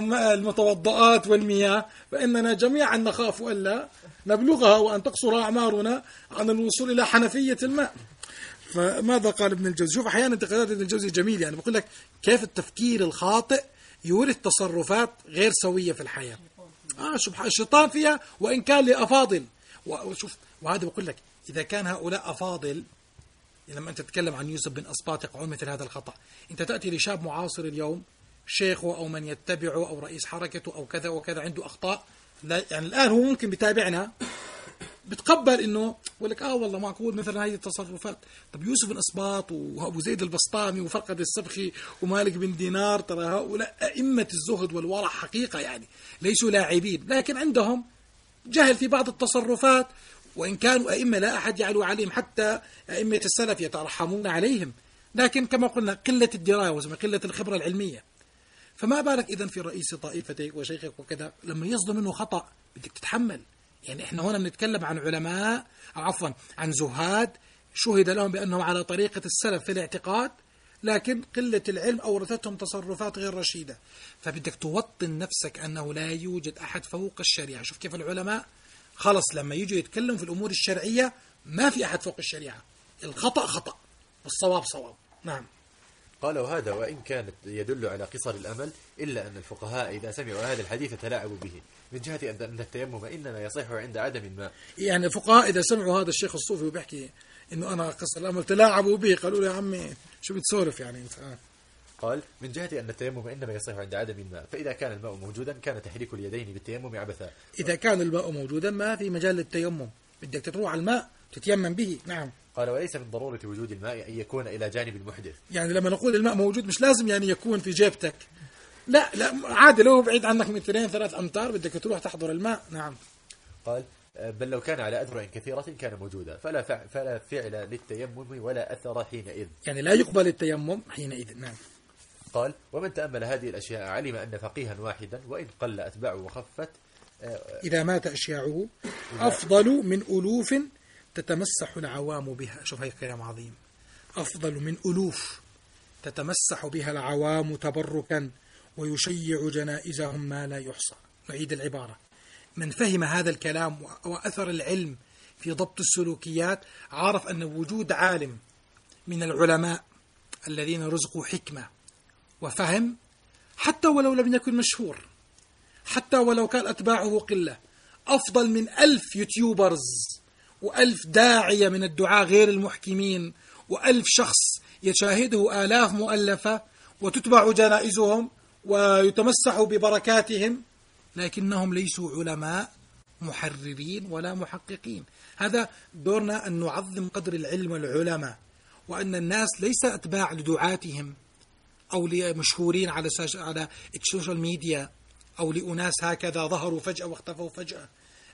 المتوضئات والمياه فإننا جميعا نخاف ألا نبلغها وأن تقصر أعمارنا عن الوصول إلى حنفية الماء. فماذا قال ابن الجوزي؟ شوف أحيانا انتقادات ابن الجوزي جميل، يعني بقول لك كيف التفكير الخاطئ يورث تصرفات غير سوية في الحياة. آه سبحان الشيطان فيها وإن كان لأفاضل. وشوف وهذا بقول لك إذا كان هؤلاء أفاضل، لما أنت تتكلم عن يوسف بن أسباط يقعون مثل هذا الخطأ، أنت تأتي لشاب معاصر اليوم شيخه أو من يتبعه أو رئيس حركته أو كذا وكذا عنده أخطاء، لا يعني الآن هو ممكن بتابعنا بتقبل إنه يقول لك آه والله معقول مثلا هذه التصرفات. طب يوسف بن أسباط وأبو زيد البسطامي وفرقد السبخي ومالك بن دينار ترى هؤلاء أئمة الزهد والورع حقيقة، يعني ليسوا لاعبين، لكن عندهم جهل في بعض التصرفات، وإن كانوا أئمة لا أحد يعلو عليهم، حتى أئمة السلف يترحمون عليهم، لكن كما قلنا قلة الدراية وقلة الخبرة العلمية. فما بالك إذن في رئيس طائفتك وشيخك وكذا لما يصدر منه خطأ بدك تتحمل. يعني إحنا هنا بنتكلم عن علماء أو عفوا عن زهاد شهد لهم بأنهم على طريقة السلف في الاعتقاد، لكن قلة العلم أورثتهم تصرفات غير رشيدة. فبدك توطن نفسك أنه لا يوجد أحد فوق الشريعة. شوف كيف العلماء خلص لما يجوا يتكلموا في الأمور الشرعية ما في أحد فوق الشريعة، الخطأ خطأ والصواب صواب. نعم. قال وهذا وإن كانت يدل على قصر الأمل إلا أن الفقهاء إذا سمعوا هذا الحديث تلاعبوا به من جهة أن التيمم إنما يصح عند عدم الماء. يعني الفقهاء إذا سمعوا هذا الشيخ الصوفي وبيحكي إنه أنا قصر الأمل تلاعبوا به، قالوا له يا عمي شو بتسولف يعني أنت. آه. قال من جهة أن التيمم إنما يصح عند عدم الماء، فإذا كان الماء موجودا كان تحريك اليدين بالتيمم عبثا. إذا كان الماء موجودا ما في مجال للتيمم، بدك تروح على الماء تتيمم به. نعم. قال وليس من ضرورة وجود الماء أن يكون إلى جانب المحدث. يعني لما نقول الماء موجود مش لازم يعني يكون في جيبتك، لا لا عادي لو بعيد عنك مترين ثلاث أمتار بدك تروح تحضر الماء. نعم. قال بل لو كان على أذرع كثيرة كان موجودا فلا فعل, فلا فعل للتيمم ولا أثر حينئذ، يعني لا يقبل التيمم حينئذ. نعم. قال: ومن تأمل هذه الأشياء علم أن فقيها واحدا وإن قل أتباعه وخفت إذا مات أشياعه أفضل من ألوف تتمسح العوام بها. شوف هاي كلام عظيم. أفضل من ألوف تتمسح بها العوام تبركا ويشيع جنائزهم ما لا يحصى. نعيد العبارة. من فهم هذا الكلام وأثر العلم في ضبط السلوكيات عرف أن وجود عالم من العلماء الذين رزقوا حكمة وفهم، حتى ولو لم يكن مشهور، حتى ولو كان أتباعه قلة، أفضل من ألف يوتيوبرز وألف داعية من الدعاة غير المحكمين وألف شخص يشاهده آلاف مؤلفة وتتبع جنائزهم ويتمسح ببركاتهم لكنهم ليسوا علماء محررين ولا محققين. هذا دورنا أن نعظم قدر العلم والعلماء، وأن الناس ليس أتباع لدعاتهم أو لمشهورين على على السوشيال ميديا أو لأناس هكذا ظهروا فجأة واختفوا فجأة.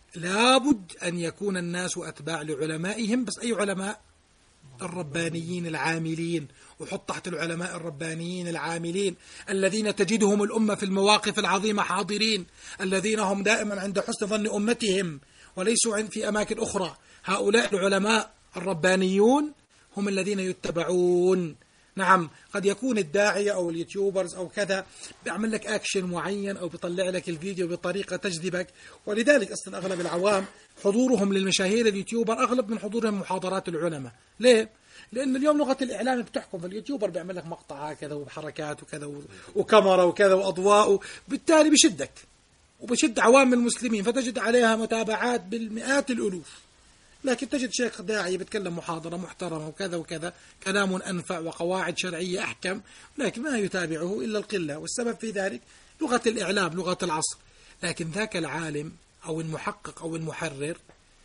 لابد أن يكون الناس أتباع لعلمائهم، بس أي علماء؟ الربانيين العاملين. وحط تحت العلماء الربانيين العاملين الذين تجدهم الأمة في المواقف العظيمة حاضرين، الذين هم دائما عند حسن ظن أمتهم وليسوا في أماكن أخرى. هؤلاء العلماء الربانيون هم الذين يتبعون. نعم، قد يكون الداعية أو اليوتيوبرز أو كذا بيعمل لك أكشن معين أو بيطلع لك الفيديو بطريقة تجذبك، ولذلك أصلا أغلب العوام حضورهم للمشاهير اليوتيوبر أغلب من حضورهم محاضرات العلماء. ليه؟ لأن اليوم لغة الإعلام بتحكم، فاليوتيوبر بيعمل لك مقطع هكذا وبحركات وكذا وكاميرا وكذا وأضواء، بالتالي بشدك وبشد عوام المسلمين، فتجد عليها متابعات بالمئات الألوف. لكن تجد شيخ داعي بيتكلم محاضرة محترمة وكذا وكذا، كلام أنفع وقواعد شرعية أحكم، لكن ما يتابعه إلا القلة، والسبب في ذلك لغة الإعلام، لغة العصر. لكن ذاك العالم أو المحقق أو المحرر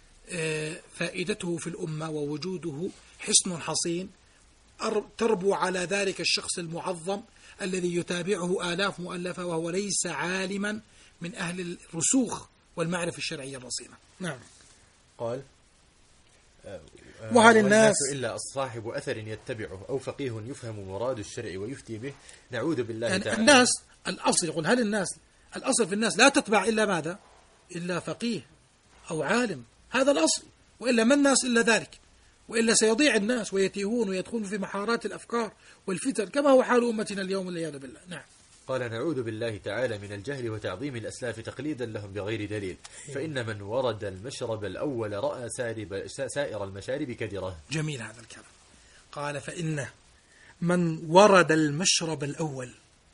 فائدته في الأمة ووجوده حصن حصين تربو على ذلك الشخص المعظم الذي يتابعه آلاف مؤلفة وهو ليس عالما من أهل الرسوخ والمعرفة الشرعية الرصينة. نعم. قال: وهل الناس إلا الصاحب أثر يتبعه أو فقيه يفهم مراد الشرع ويفتي به. نعوذ بالله يعني تعالى. الناس الأصل يقول هل الناس الأصل في الناس لا تتبع إلا ماذا؟ إلا فقيه أو عالم، هذا الأصل، وإلا ما الناس إلا ذلك، وإلا سيضيع الناس ويتيهون ويدخلون في محارات الأفكار والفتن كما هو حال أمتنا اليوم والعياذ بالله. نعم. قال: نعوذ بالله تعالى من الجهل وتعظيم الأسلاف تقليدا لهم بغير دليل، فإن من ورد المشرب الأول رأى سائر المشارب كدره. جميل هذا الكلام. قال: فإن من ورد المشرب الأول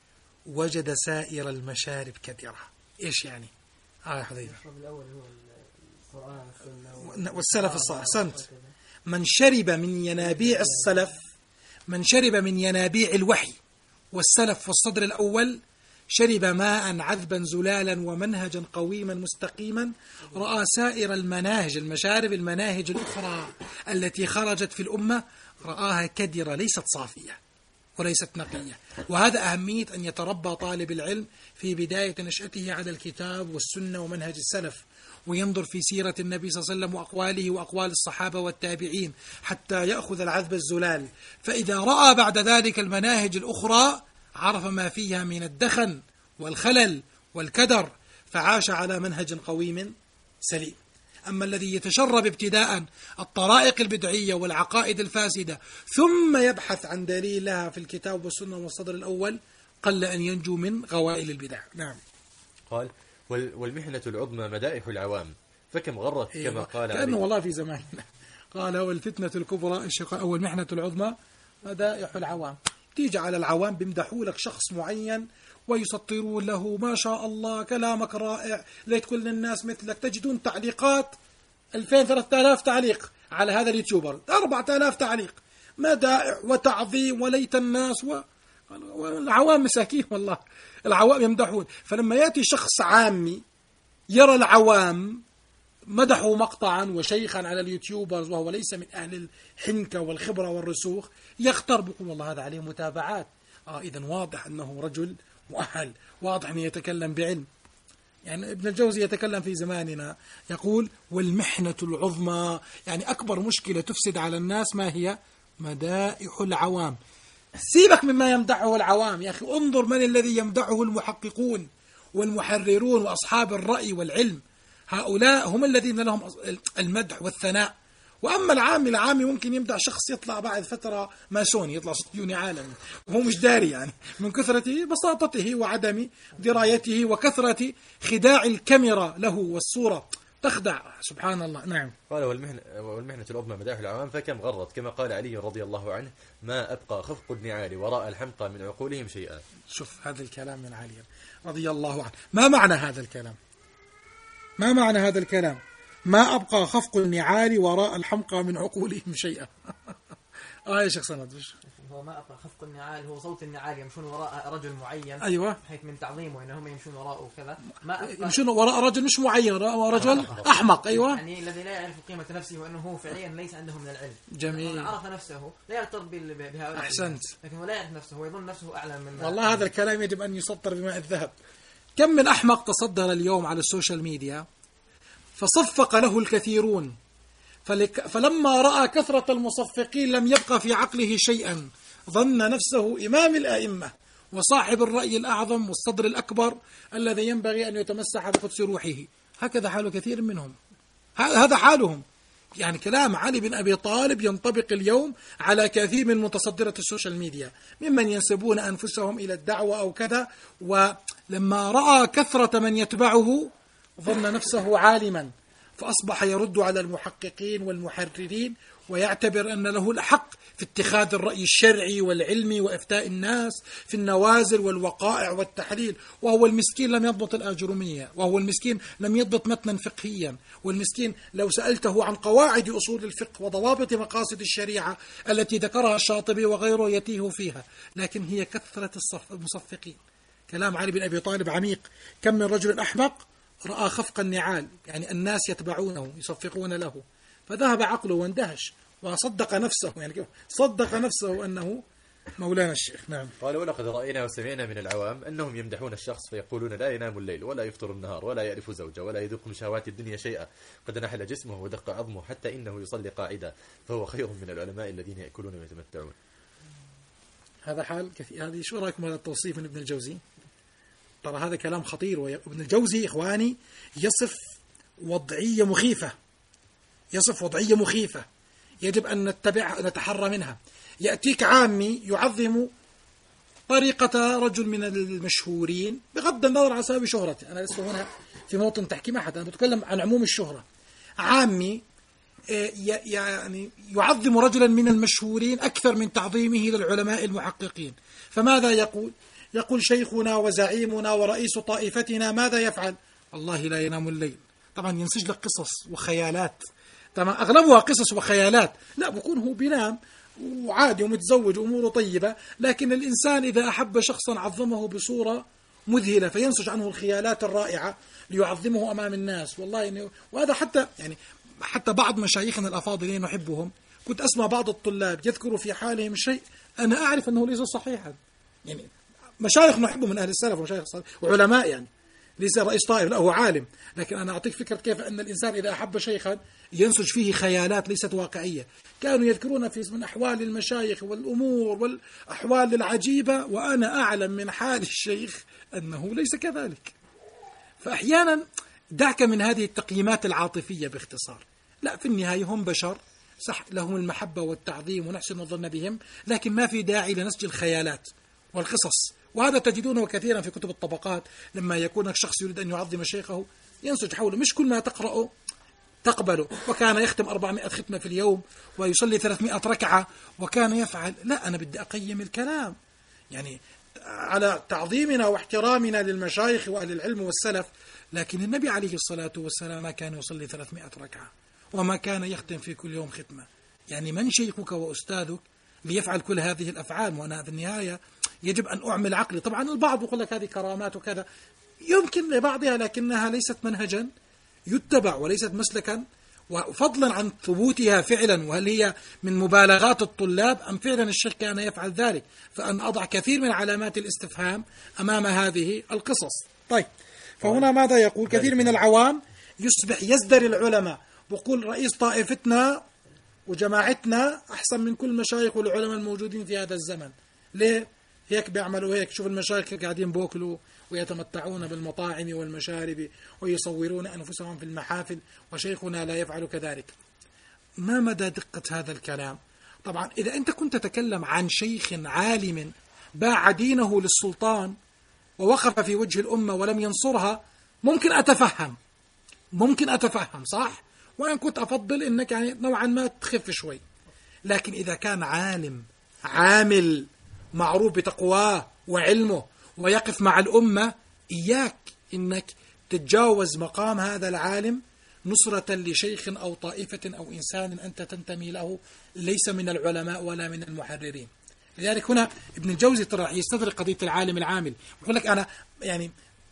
وجد سائر المشارب كدره. إيش يعني؟ آه يا حبيبي. المشرب الأول هو القرآن والسنة والسلف الصالح. أحسنت. من شرب من ينابيع السلف، من شرب من ينابيع الوحي والسلف في الصدر الأول، شرب ماء عذبا زلالا ومنهجا قويما مستقيما، رأى سائر المناهج المشارب المناهج الأخرى التي خرجت في الأمة رآها كدرة، ليست صافية وليست نقية. وهذا أهمية أن يتربى طالب العلم في بداية نشأته على الكتاب والسنة ومنهج السلف، وينظر في سيرة النبي صلى الله عليه وسلم وأقواله وأقوال الصحابة والتابعين حتى يأخذ العذب الزلال. فإذا رأى بعد ذلك المناهج الأخرى عرف ما فيها من الدخن والخلل والكدر، فعاش على منهج قويم سليم. أما الذي يتشرب ابتداء الطرائق البدعية والعقائد الفاسدة ثم يبحث عن دليل لها في الكتاب والسنة والصدر الأول، قل أن ينجو من غوائل البدع. نعم. قال: والمحنة العظمى مدائح العوام، فكم غرت كما إيه قال كأنه عليه. والله في زماننا قال: والفتنة الكبرى الشقاء أو المحنة العظمى مدائح العوام. تيجي على العوام بيمدحوا لك شخص معين ويسطرون له ما شاء الله كلامك رائع، ليت كل الناس مثلك. تجدون تعليقات ألفين ثلاثة آلاف تعليق على هذا اليوتيوبر، أربعة آلاف تعليق مدائح وتعظيم وليت الناس و... والعوام مساكين والله، العوام يمدحون. فلما يأتي شخص عامي يرى العوام مدحوا مقطعا وشيخا على اليوتيوبرز وهو ليس من أهل الحنكة والخبرة والرسوخ، يختار بكم والله هذا عليه متابعات. آه إذن واضح أنه رجل مؤهل، واضح أنه يتكلم بعلم. يعني ابن الجوزي يتكلم في زماننا يقول: والمحنة العظمى، يعني أكبر مشكلة تفسد على الناس ما هي؟ مدائح العوام. سيبك مما يمدحه العوام يا أخي، انظر من الذي يمدحه المحققون والمحررون وأصحاب الرأي والعلم. هؤلاء هم الذين لهم المدح والثناء. وأما العامي، العامي ممكن يمدح شخص يطلع بعد فترة ماسوني، يطلع صهيوني عالمي وهو مش داري، يعني من كثرة بساطته وعدم درايته وكثرة خداع الكاميرا له والصورة تخدع، سبحان الله. نعم. قال والمهنة, والمهنة العظمى مداح العوام فكم غرت، كما قال علي رضي الله عنه: ما أبقى خفق النعال وراء الحمقى من عقولهم شيئا. شوف هذا الكلام من علي رضي الله عنه. ما معنى هذا الكلام؟ ما معنى هذا الكلام؟ ما أبقى خفق النعال وراء الحمقى من عقولهم شيئا. آه يا شيخ سند. هو ما أبقى خفق النعال هو صوت النعال يمشون وراء رجل معين. أيوة. بحيث من تعظيمه أنهم يمشون وراءه وكذا. ما يمشون وراء رجل مش معين، وراء رجل أحمق. أيوة. يعني الذي لا يعرف قيمة نفسه وأنه هو فعليا ليس عنده من العلم. جميل. عرف نفسه لا يغتر بهؤلاء. أحسنت. لكن هو لا يعرف نفسه، هو يظن نفسه أعلى من. والله هذا الكلام يجب أن يسطر بماء الذهب. كم من أحمق تصدر اليوم على السوشيال ميديا فصفق له الكثيرون، فلك فلما رأى كثرة المصفقين لم يبقى في عقله شيئا، ظن نفسه إمام الآئمة وصاحب الرأي الأعظم والصدر الأكبر الذي ينبغي أن يتمسح بقدس روحه. هكذا حال كثير منهم، هذا حالهم. يعني كلام علي بن أبي طالب ينطبق اليوم على كثير من متصدرة السوشيال ميديا ممن ينسبون أنفسهم إلى الدعوة أو كذا، ولما رأى كثرة من يتبعه ظن نفسه عالما، فأصبح يرد على المحققين والمحررين ويعتبر أن له الحق في اتخاذ الرأي الشرعي والعلمي وإفتاء الناس في النوازل والوقائع والتحليل، وهو المسكين لم يضبط الآجرومية، وهو المسكين لم يضبط متنا فقهيا، والمسكين لو سألته عن قواعد أصول الفقه وضوابط مقاصد الشريعة التي ذكرها الشاطبي وغيره يتيه فيها. لكن هي كثرة المصفقين. كلام علي بن أبي طالب عميق. كم من رجل أحمق رأى خفق النعال، يعني الناس يتبعونه يصفقون له، فذهب عقله واندهش وصدق نفسه، يعني صدق نفسه أنه مولانا الشيخ. نعم. قال: ولقد رأينا وسمعنا من العوام أنهم يمدحون الشخص فيقولون: لا ينام الليل ولا يفطر النهار ولا يعرف زوجه ولا يذوق من شهوات الدنيا شيئا، قد نحل جسمه ودق عظمه حتى إنه يصلي قاعدا، فهو خير من العلماء الذين يأكلون ويتمتعون. هذا حال كثير. هذه شو رأيكم هذا التوصيف من ابن الجوزي؟ ترى هذا كلام خطير. وابن الجوزي إخواني يصف وضعية مخيفة، يصف وضعية مخيفة يجب أن نتبع نتحرى منها. يأتيك عامي يعظم طريقة رجل من المشهورين بغض النظر عن سبب شهرته. أنا لست هنا في موطن تحكيم أحد، أنا بتكلم عن عموم الشهرة. عامي يعني يعظم رجلا من المشهورين أكثر من تعظيمه للعلماء المحققين. فماذا يقول؟ يقول: شيخنا وزعيمنا ورئيس طائفتنا ماذا يفعل؟ والله لا ينام الليل. طبعا ينسج لك قصص وخيالات، طبعا أغلبها قصص وخيالات. لا، بكون هو بينام وعادي ومتزوج وأموره طيبة، لكن الإنسان إذا أحب شخصا عظمه بصورة مذهلة فينسج عنه الخيالات الرائعة ليعظمه أمام الناس. والله إنه وهذا حتى يعني حتى بعض مشايخنا الأفاضلين نحبهم، كنت أسمع بعض الطلاب يذكروا في حالهم شيء أنا أعرف أنه ليس صحيحا. يعني مشايخ نحبه من أهل السلف ومشايخ وعلماء، يعني ليس رئيس طائف، لا هو عالم، لكن أنا أعطيك فكرة كيف أن الإنسان إذا أحب شيخا ينسج فيه خيالات ليست واقعية. كانوا يذكرون في من أحوال المشايخ والأمور والأحوال العجيبة، وأنا أعلم من حال الشيخ أنه ليس كذلك. فأحيانا دعك من هذه التقييمات العاطفية باختصار. لا، في النهاية هم بشر، صح لهم المحبة والتعظيم ونحسن الظن بهم، لكن ما في داعي لنسج الخيالات والقصص. وهذا تجدونه كثيرا في كتب الطبقات، لما يكون شخص يريد أن يعظم شيخه ينسج حوله، مش كل ما تقرأه تقبله. وكان يختم أربعمائة ختمة في اليوم ويصلي ثلاثمائة ركعة وكان يفعل. لا، أنا بدي أقيم الكلام يعني على تعظيمنا واحترامنا للمشايخ وأهل العلم والسلف، لكن النبي عليه الصلاة والسلام ما كان يصلي ثلاثمائة ركعة وما كان يختم في كل يوم ختمة. يعني من شيخك وأستاذك ليفعل كل هذه الأفعال؟ وأنا في النهاية يجب أن أعمل عقلي. طبعا البعض يقول لك هذه كرامات وكذا، يمكن لبعضها، لكنها ليست منهجا يتبع وليست مسلكا، وفضلا عن ثبوتها فعلا، وهل هي من مبالغات الطلاب أم فعلا الشيخ كان يفعل ذلك. فأن أضع كثير من علامات الاستفهام أمام هذه القصص. طيب، فهنا ماذا يقول؟ كثير من العوام يصبح يزدري العلماء، ويقول رئيس طائفتنا وجماعتنا أحسن من كل مشايخ والعلماء الموجودين في هذا الزمن. ليه؟ هيك بيعملوا هيك. شوف المشايخ قاعدين بوكلوا ويتمتعون بالمطاعم والمشارب ويصورون أنفسهم في المحافل وشيخنا لا يفعل كذلك. ما مدى دقة هذا الكلام؟ طبعا إذا أنت كنت تتكلم عن شيخ عالم باع دينه للسلطان ووقف في وجه الأمة ولم ينصرها ممكن أتفهم، ممكن أتفهم صح؟ وأن كنت أفضل أنك يعني نوعا ما تخف شوي. لكن إذا كان عالم عامل معروف بتقواه وعلمه ويقف مع الأمة، إياك أنك تتجاوز مقام هذا العالم نصرة لشيخ أو طائفة أو إنسان أنت تنتمي له ليس من العلماء ولا من المحررين. لذلك هنا ابن الجوزي ترى يستدرك قضية العالم العامل، يقول لك أنا يعني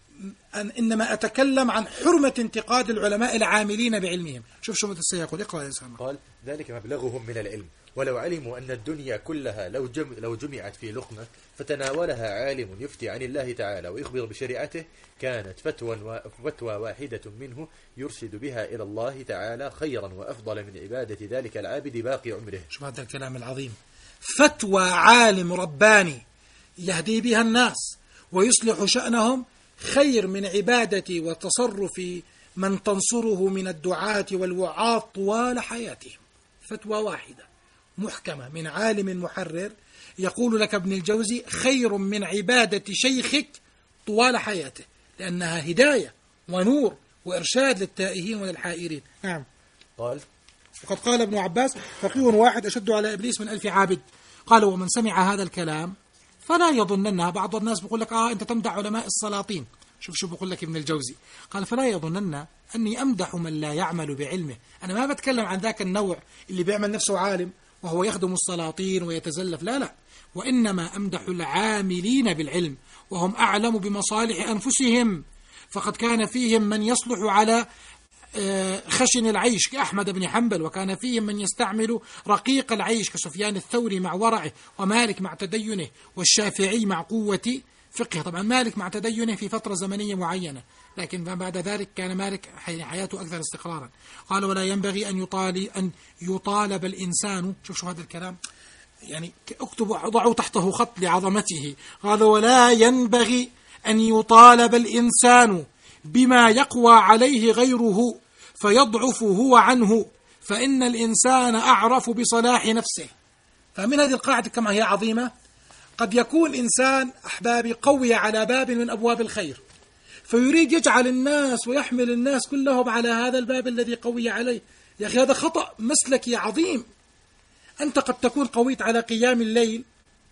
أن إنما أتكلم عن حرمة انتقاد العلماء العاملين بعلمهم. شوف شو مثل سيقول، اقرأ يا سامة. قال ذلك مبلغهم من العلم، ولو علموا أن الدنيا كلها لو, جم لو جمعت في لقمة فتناولها عالم يفتي عن الله تعالى ويخبر بشريعته كانت فتوى, فتوى واحدة منه يرشد بها إلى الله تعالى خيرا وأفضل من عبادة ذلك العابد باقي عمره. شوف هذا الكلام العظيم، فتوى عالم رباني يهدي بها الناس ويصلح شأنهم خير من عبادة وتصرف من تنصره من الدعاة والوعاظ طوال حياتهم. فتوى واحدة محكمة من عالم محرر يقول لك ابن الجوزي خير من عبادة شيخك طوال حياته، لأنها هداية ونور وإرشاد للتائهين وللحائرين. نعم. قال وقد قال ابن عباس فقيه واحد أشد على إبليس من ألف عابد. قال ومن سمع هذا الكلام فلا يظننها. بعض الناس بيقول لك آه أنت تمدح علماء السلاطين. شوف شو بقول لك ابن الجوزي، قال فلا يظنن أني أمدح من لا يعمل بعلمه. أنا ما بتكلم عن ذاك النوع اللي بيعمل نفسه عالم وهو يخدم السلاطين ويتزلف، لا لا، وإنما أمدح العاملين بالعلم وهم أعلم بمصالح أنفسهم، فقد كان فيهم من يصلح على خشن العيش كأحمد بن حنبل، وكان فيهم من يستعمل رقيق العيش كسفيان الثوري مع ورعه، ومالك مع تدينه، والشافعي مع قوة فقه. طبعا مالك مع تدينه في فترة زمنية معينة، لكن بعد ذلك كان مالك حياته أكثر استقرارا. قال ولا ينبغي أن يطالب, أن يطالب الإنسان. شوف شو هذا الكلام، يعني اكتبوا ضعوا تحته خط لعظمته. قال ولا ينبغي أن يطالب الإنسان بما يقوى عليه غيره فيضعف هو عنه، فإن الإنسان أعرف بصلاح نفسه. فمن هذه القاعدة كما هي عظيمة، قد يكون إنسان أحبابي قوي على باب من أبواب الخير فيريد يجعل الناس ويحمل الناس كلهم على هذا الباب الذي قوي عليه. يا أخي هذا خطأ مسلكي عظيم. أنت قد تكون قويت على قيام الليل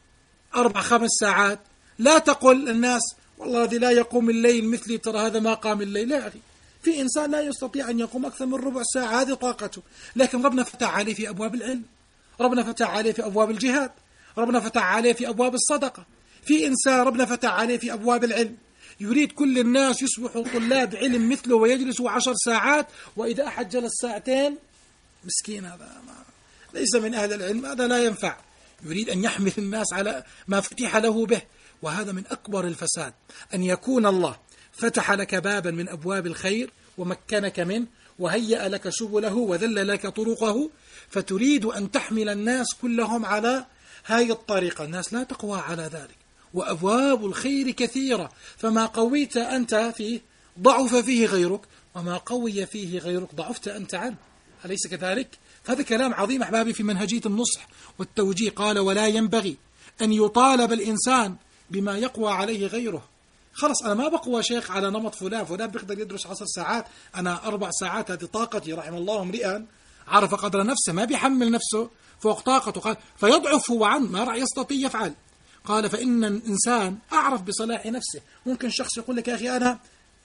أربع خمس ساعات، لا تقل الناس والله الذي لا يقوم الليل مثلي ترى هذا ما قام الليل. لا أخي، في إنسان لا يستطيع أن يقوم أكثر من ربع ساعة، هذه طاقته، لكن ربنا فتح عليه في أبواب العلم، ربنا فتح عليه في أبواب الجهاد، ربنا فتح عليه في أبواب الصدقة. في إنسان ربنا فتح عليه في أبواب العلم يريد كل الناس يصبحوا طلاب علم مثله ويجلسوا عشر ساعات، وإذا أحد جلس ساعتين مسكين هذا ليس من أهل العلم، هذا لا ينفع. يريد أن يحمل الناس على ما فتح له به، وهذا من أكبر الفساد، أن يكون الله فتح لك بابا من أبواب الخير ومكنك منه وهيأ لك سبله وذل لك طرقه، فتريد أن تحمل الناس كلهم على هذه الطريقة. الناس لا تقوى على ذلك، وأبواب الخير كثيرة، فما قويت أنت فيه ضعف فيه غيرك، وما قوي فيه غيرك ضعفت أنت عنه، أليس كذلك؟ فهذا كلام عظيم أحبابي في منهجية النصح والتوجيه. قال ولا ينبغي أن يطالب الإنسان بما يقوى عليه غيره. خلص أنا ما بقوى شيخ على نمط فلان، فلان بيقدر يدرس عشر ساعات، أنا أربع ساعات هذه طاقتي. رحم الله امرئا عرف قدر نفسه، ما بيحمل نفسه فوق طاقته. قال فيضعف هو عنه، ما راح يستطيع يفعل. قال فإن الإنسان أعرف بصلاح نفسه. ممكن شخص يقول لك يا أخي أنا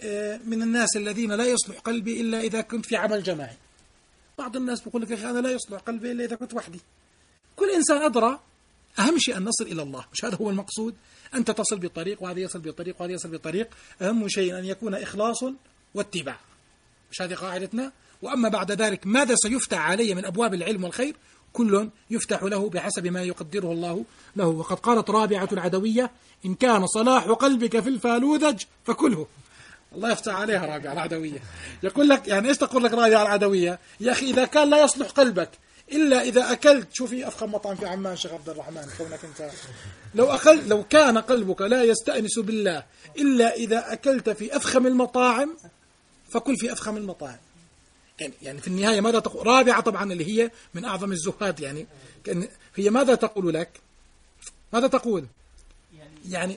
من الناس الذين لا يصلح قلبي إلا إذا كنت في عمل جماعي. بعض الناس بيقول لك يا أخي أنا لا يصلح قلبي إلا إذا كنت وحدي. كل إنسان أدرى. أهم شيء أن نصل إلى الله، مش هذا هو المقصود؟ أنت تصل بطريق وهذا يصل بطريق وهذا يصل بطريق. أهم شيء أن يكون إخلاص واتباع، مش هذه قاعدتنا؟ وأما بعد ذلك ماذا سيفتح علي من أبواب العلم والخير؟ كل يفتح له بحسب ما يقدره الله له. وقد قالت رابعة العدوية إن كان صلاح قلبك في الفالوذج فكله. الله يفتح عليها رابعة العدوية. يقول لك يعني إيش تقول لك رابعة العدوية؟ يا أخي إذا كان لا يصلح قلبك إلا إذا أكلت. شوفي أفخم مطعم في عمان شيخ عبد الرحمن كونك أنت لو أكل لو كان قلبك لا يستأنس بالله إلا إذا أكلت في أفخم المطاعم فكل في أفخم المطاعم. يعني يعني في النهاية ماذا تقول؟ رابعة طبعا اللي هي من أعظم الزهاد، يعني هي ماذا تقول لك؟ ماذا تقول؟ يعني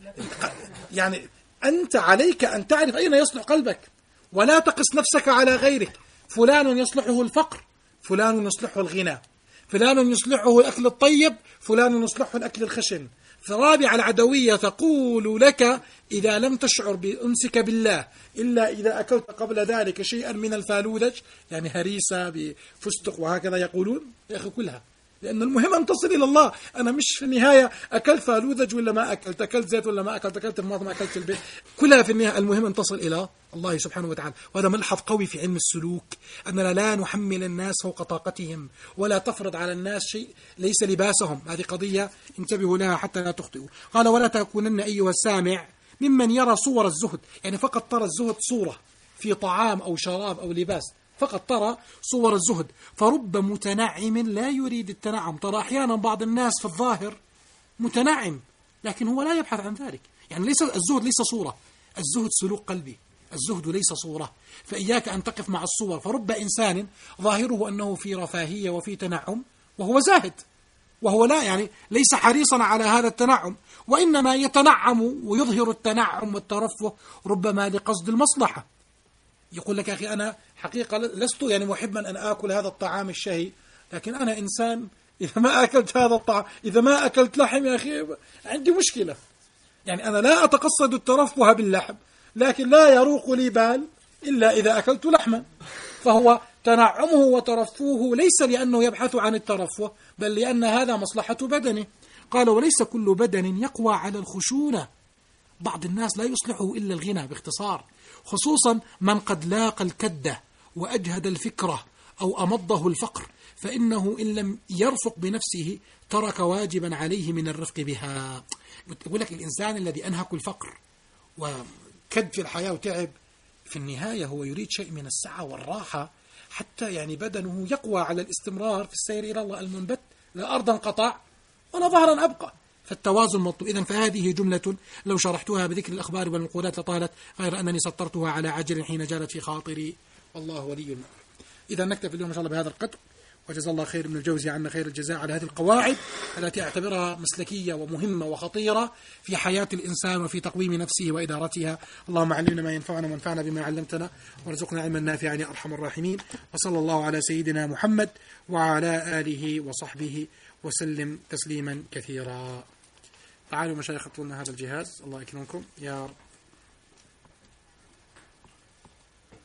يعني أنت عليك أن تعرف أين يصلح قلبك، ولا تقس نفسك على غيرك. فلان يصلحه الفقر، فلان يصلحه الغنى، فلان يصلحه الأكل الطيب، فلان يصلحه الأكل الخشن. فرابع العدوية تقول لك إذا لم تشعر بأنسك بالله إلا إذا أكلت قبل ذلك شيئا من الفالودج، يعني هريسة بفستق وهكذا يقولون، يا أخي كلها، لأن المهم أن تصل إلى الله. أنا مش في النهاية أكلت فالوذج ولا ما أكلت، أكلت زيت ولا ما أكلت، أكلت الماضي ما أكلت البيت، كلها في النهاية المهم أن تصل إلى الله سبحانه وتعالى. وهذا ملحظ قوي في علم السلوك، أننا لا نحمل الناس فوق طاقتهم ولا تفرض على الناس شيء ليس لباسهم. هذه قضية انتبهوا لها حتى لا تخطئوا. قال ولا تكونن أيها السامع ممن يرى صور الزهد، يعني فقط ترى الزهد صورة في طعام أو شراب أو لباس، فقط ترى صور الزهد. فرب متنعم لا يريد التنعم. ترى أحيانا بعض الناس في الظاهر متنعم لكن هو لا يبحث عن ذلك. يعني ليس الزهد ليس صورة، الزهد سلوك قلبي، الزهد ليس صورة. فإياك أن تقف مع الصور. فرب إنسان ظاهره أنه في رفاهية وفي تنعم وهو زاهد، وهو لا يعني ليس حريصا على هذا التنعم، وإنما يتنعم ويظهر التنعم والترفه ربما لقصد المصلحة. يقول لك يا أخي أنا حقيقة لست يعني محبا أن آكل هذا الطعام الشهي، لكن أنا إنسان إذا ما أكلت هذا الطعام، إذا ما أكلت لحم يا أخي عندي مشكلة. يعني أنا لا أتقصد الترفه باللحم، لكن لا يروق لي بال إلا إذا أكلت لحما. فهو تنعمه وترفوه ليس لأنه يبحث عن الترفه، بل لأن هذا مصلحة بدنه. قال وليس كل بدن يقوى على الخشونة. بعض الناس لا يصلحه إلا الغنى باختصار، خصوصا من قد لاقى الكدة وأجهد الفكرة أو أمضه الفقر، فإنه إن لم يرفق بنفسه ترك واجبا عليه من الرفق بها. يقول لك الإنسان الذي أنهك الفقر وكد في الحياة وتعب، في النهاية هو يريد شيء من السعة والراحة حتى يعني بدنه يقوى على الاستمرار في السير إلى الله. المنبت لا أرضا قطع ولا ظهرا أبقى، فالتوازن مطلوب. إذن فهذه جملة لو شرحتها بذكر الأخبار والمنقولات لطالت، غير أنني سطرتها على عجل حين جالت في خاطري، والله ولي المؤمن. إذا نكتفي اليوم إن شاء الله بهذا القدر، وجزا الله خير من الجوزي عنا خير الجزاء على هذه القواعد التي أعتبرها مسلكية ومهمة وخطيرة في حياة الإنسان وفي تقويم نفسه وإدارتها. اللهم علمنا ما ينفعنا وانفعنا بما علمتنا، وارزقنا علما نافعا يا أرحم الراحمين. وصلى الله على سيدنا محمد وعلى آله وصحبه وسلم تسليما كثيرا. تعالوا مشايخ اطلوا لنا هذا الجهاز، الله يكرمكم يا رب.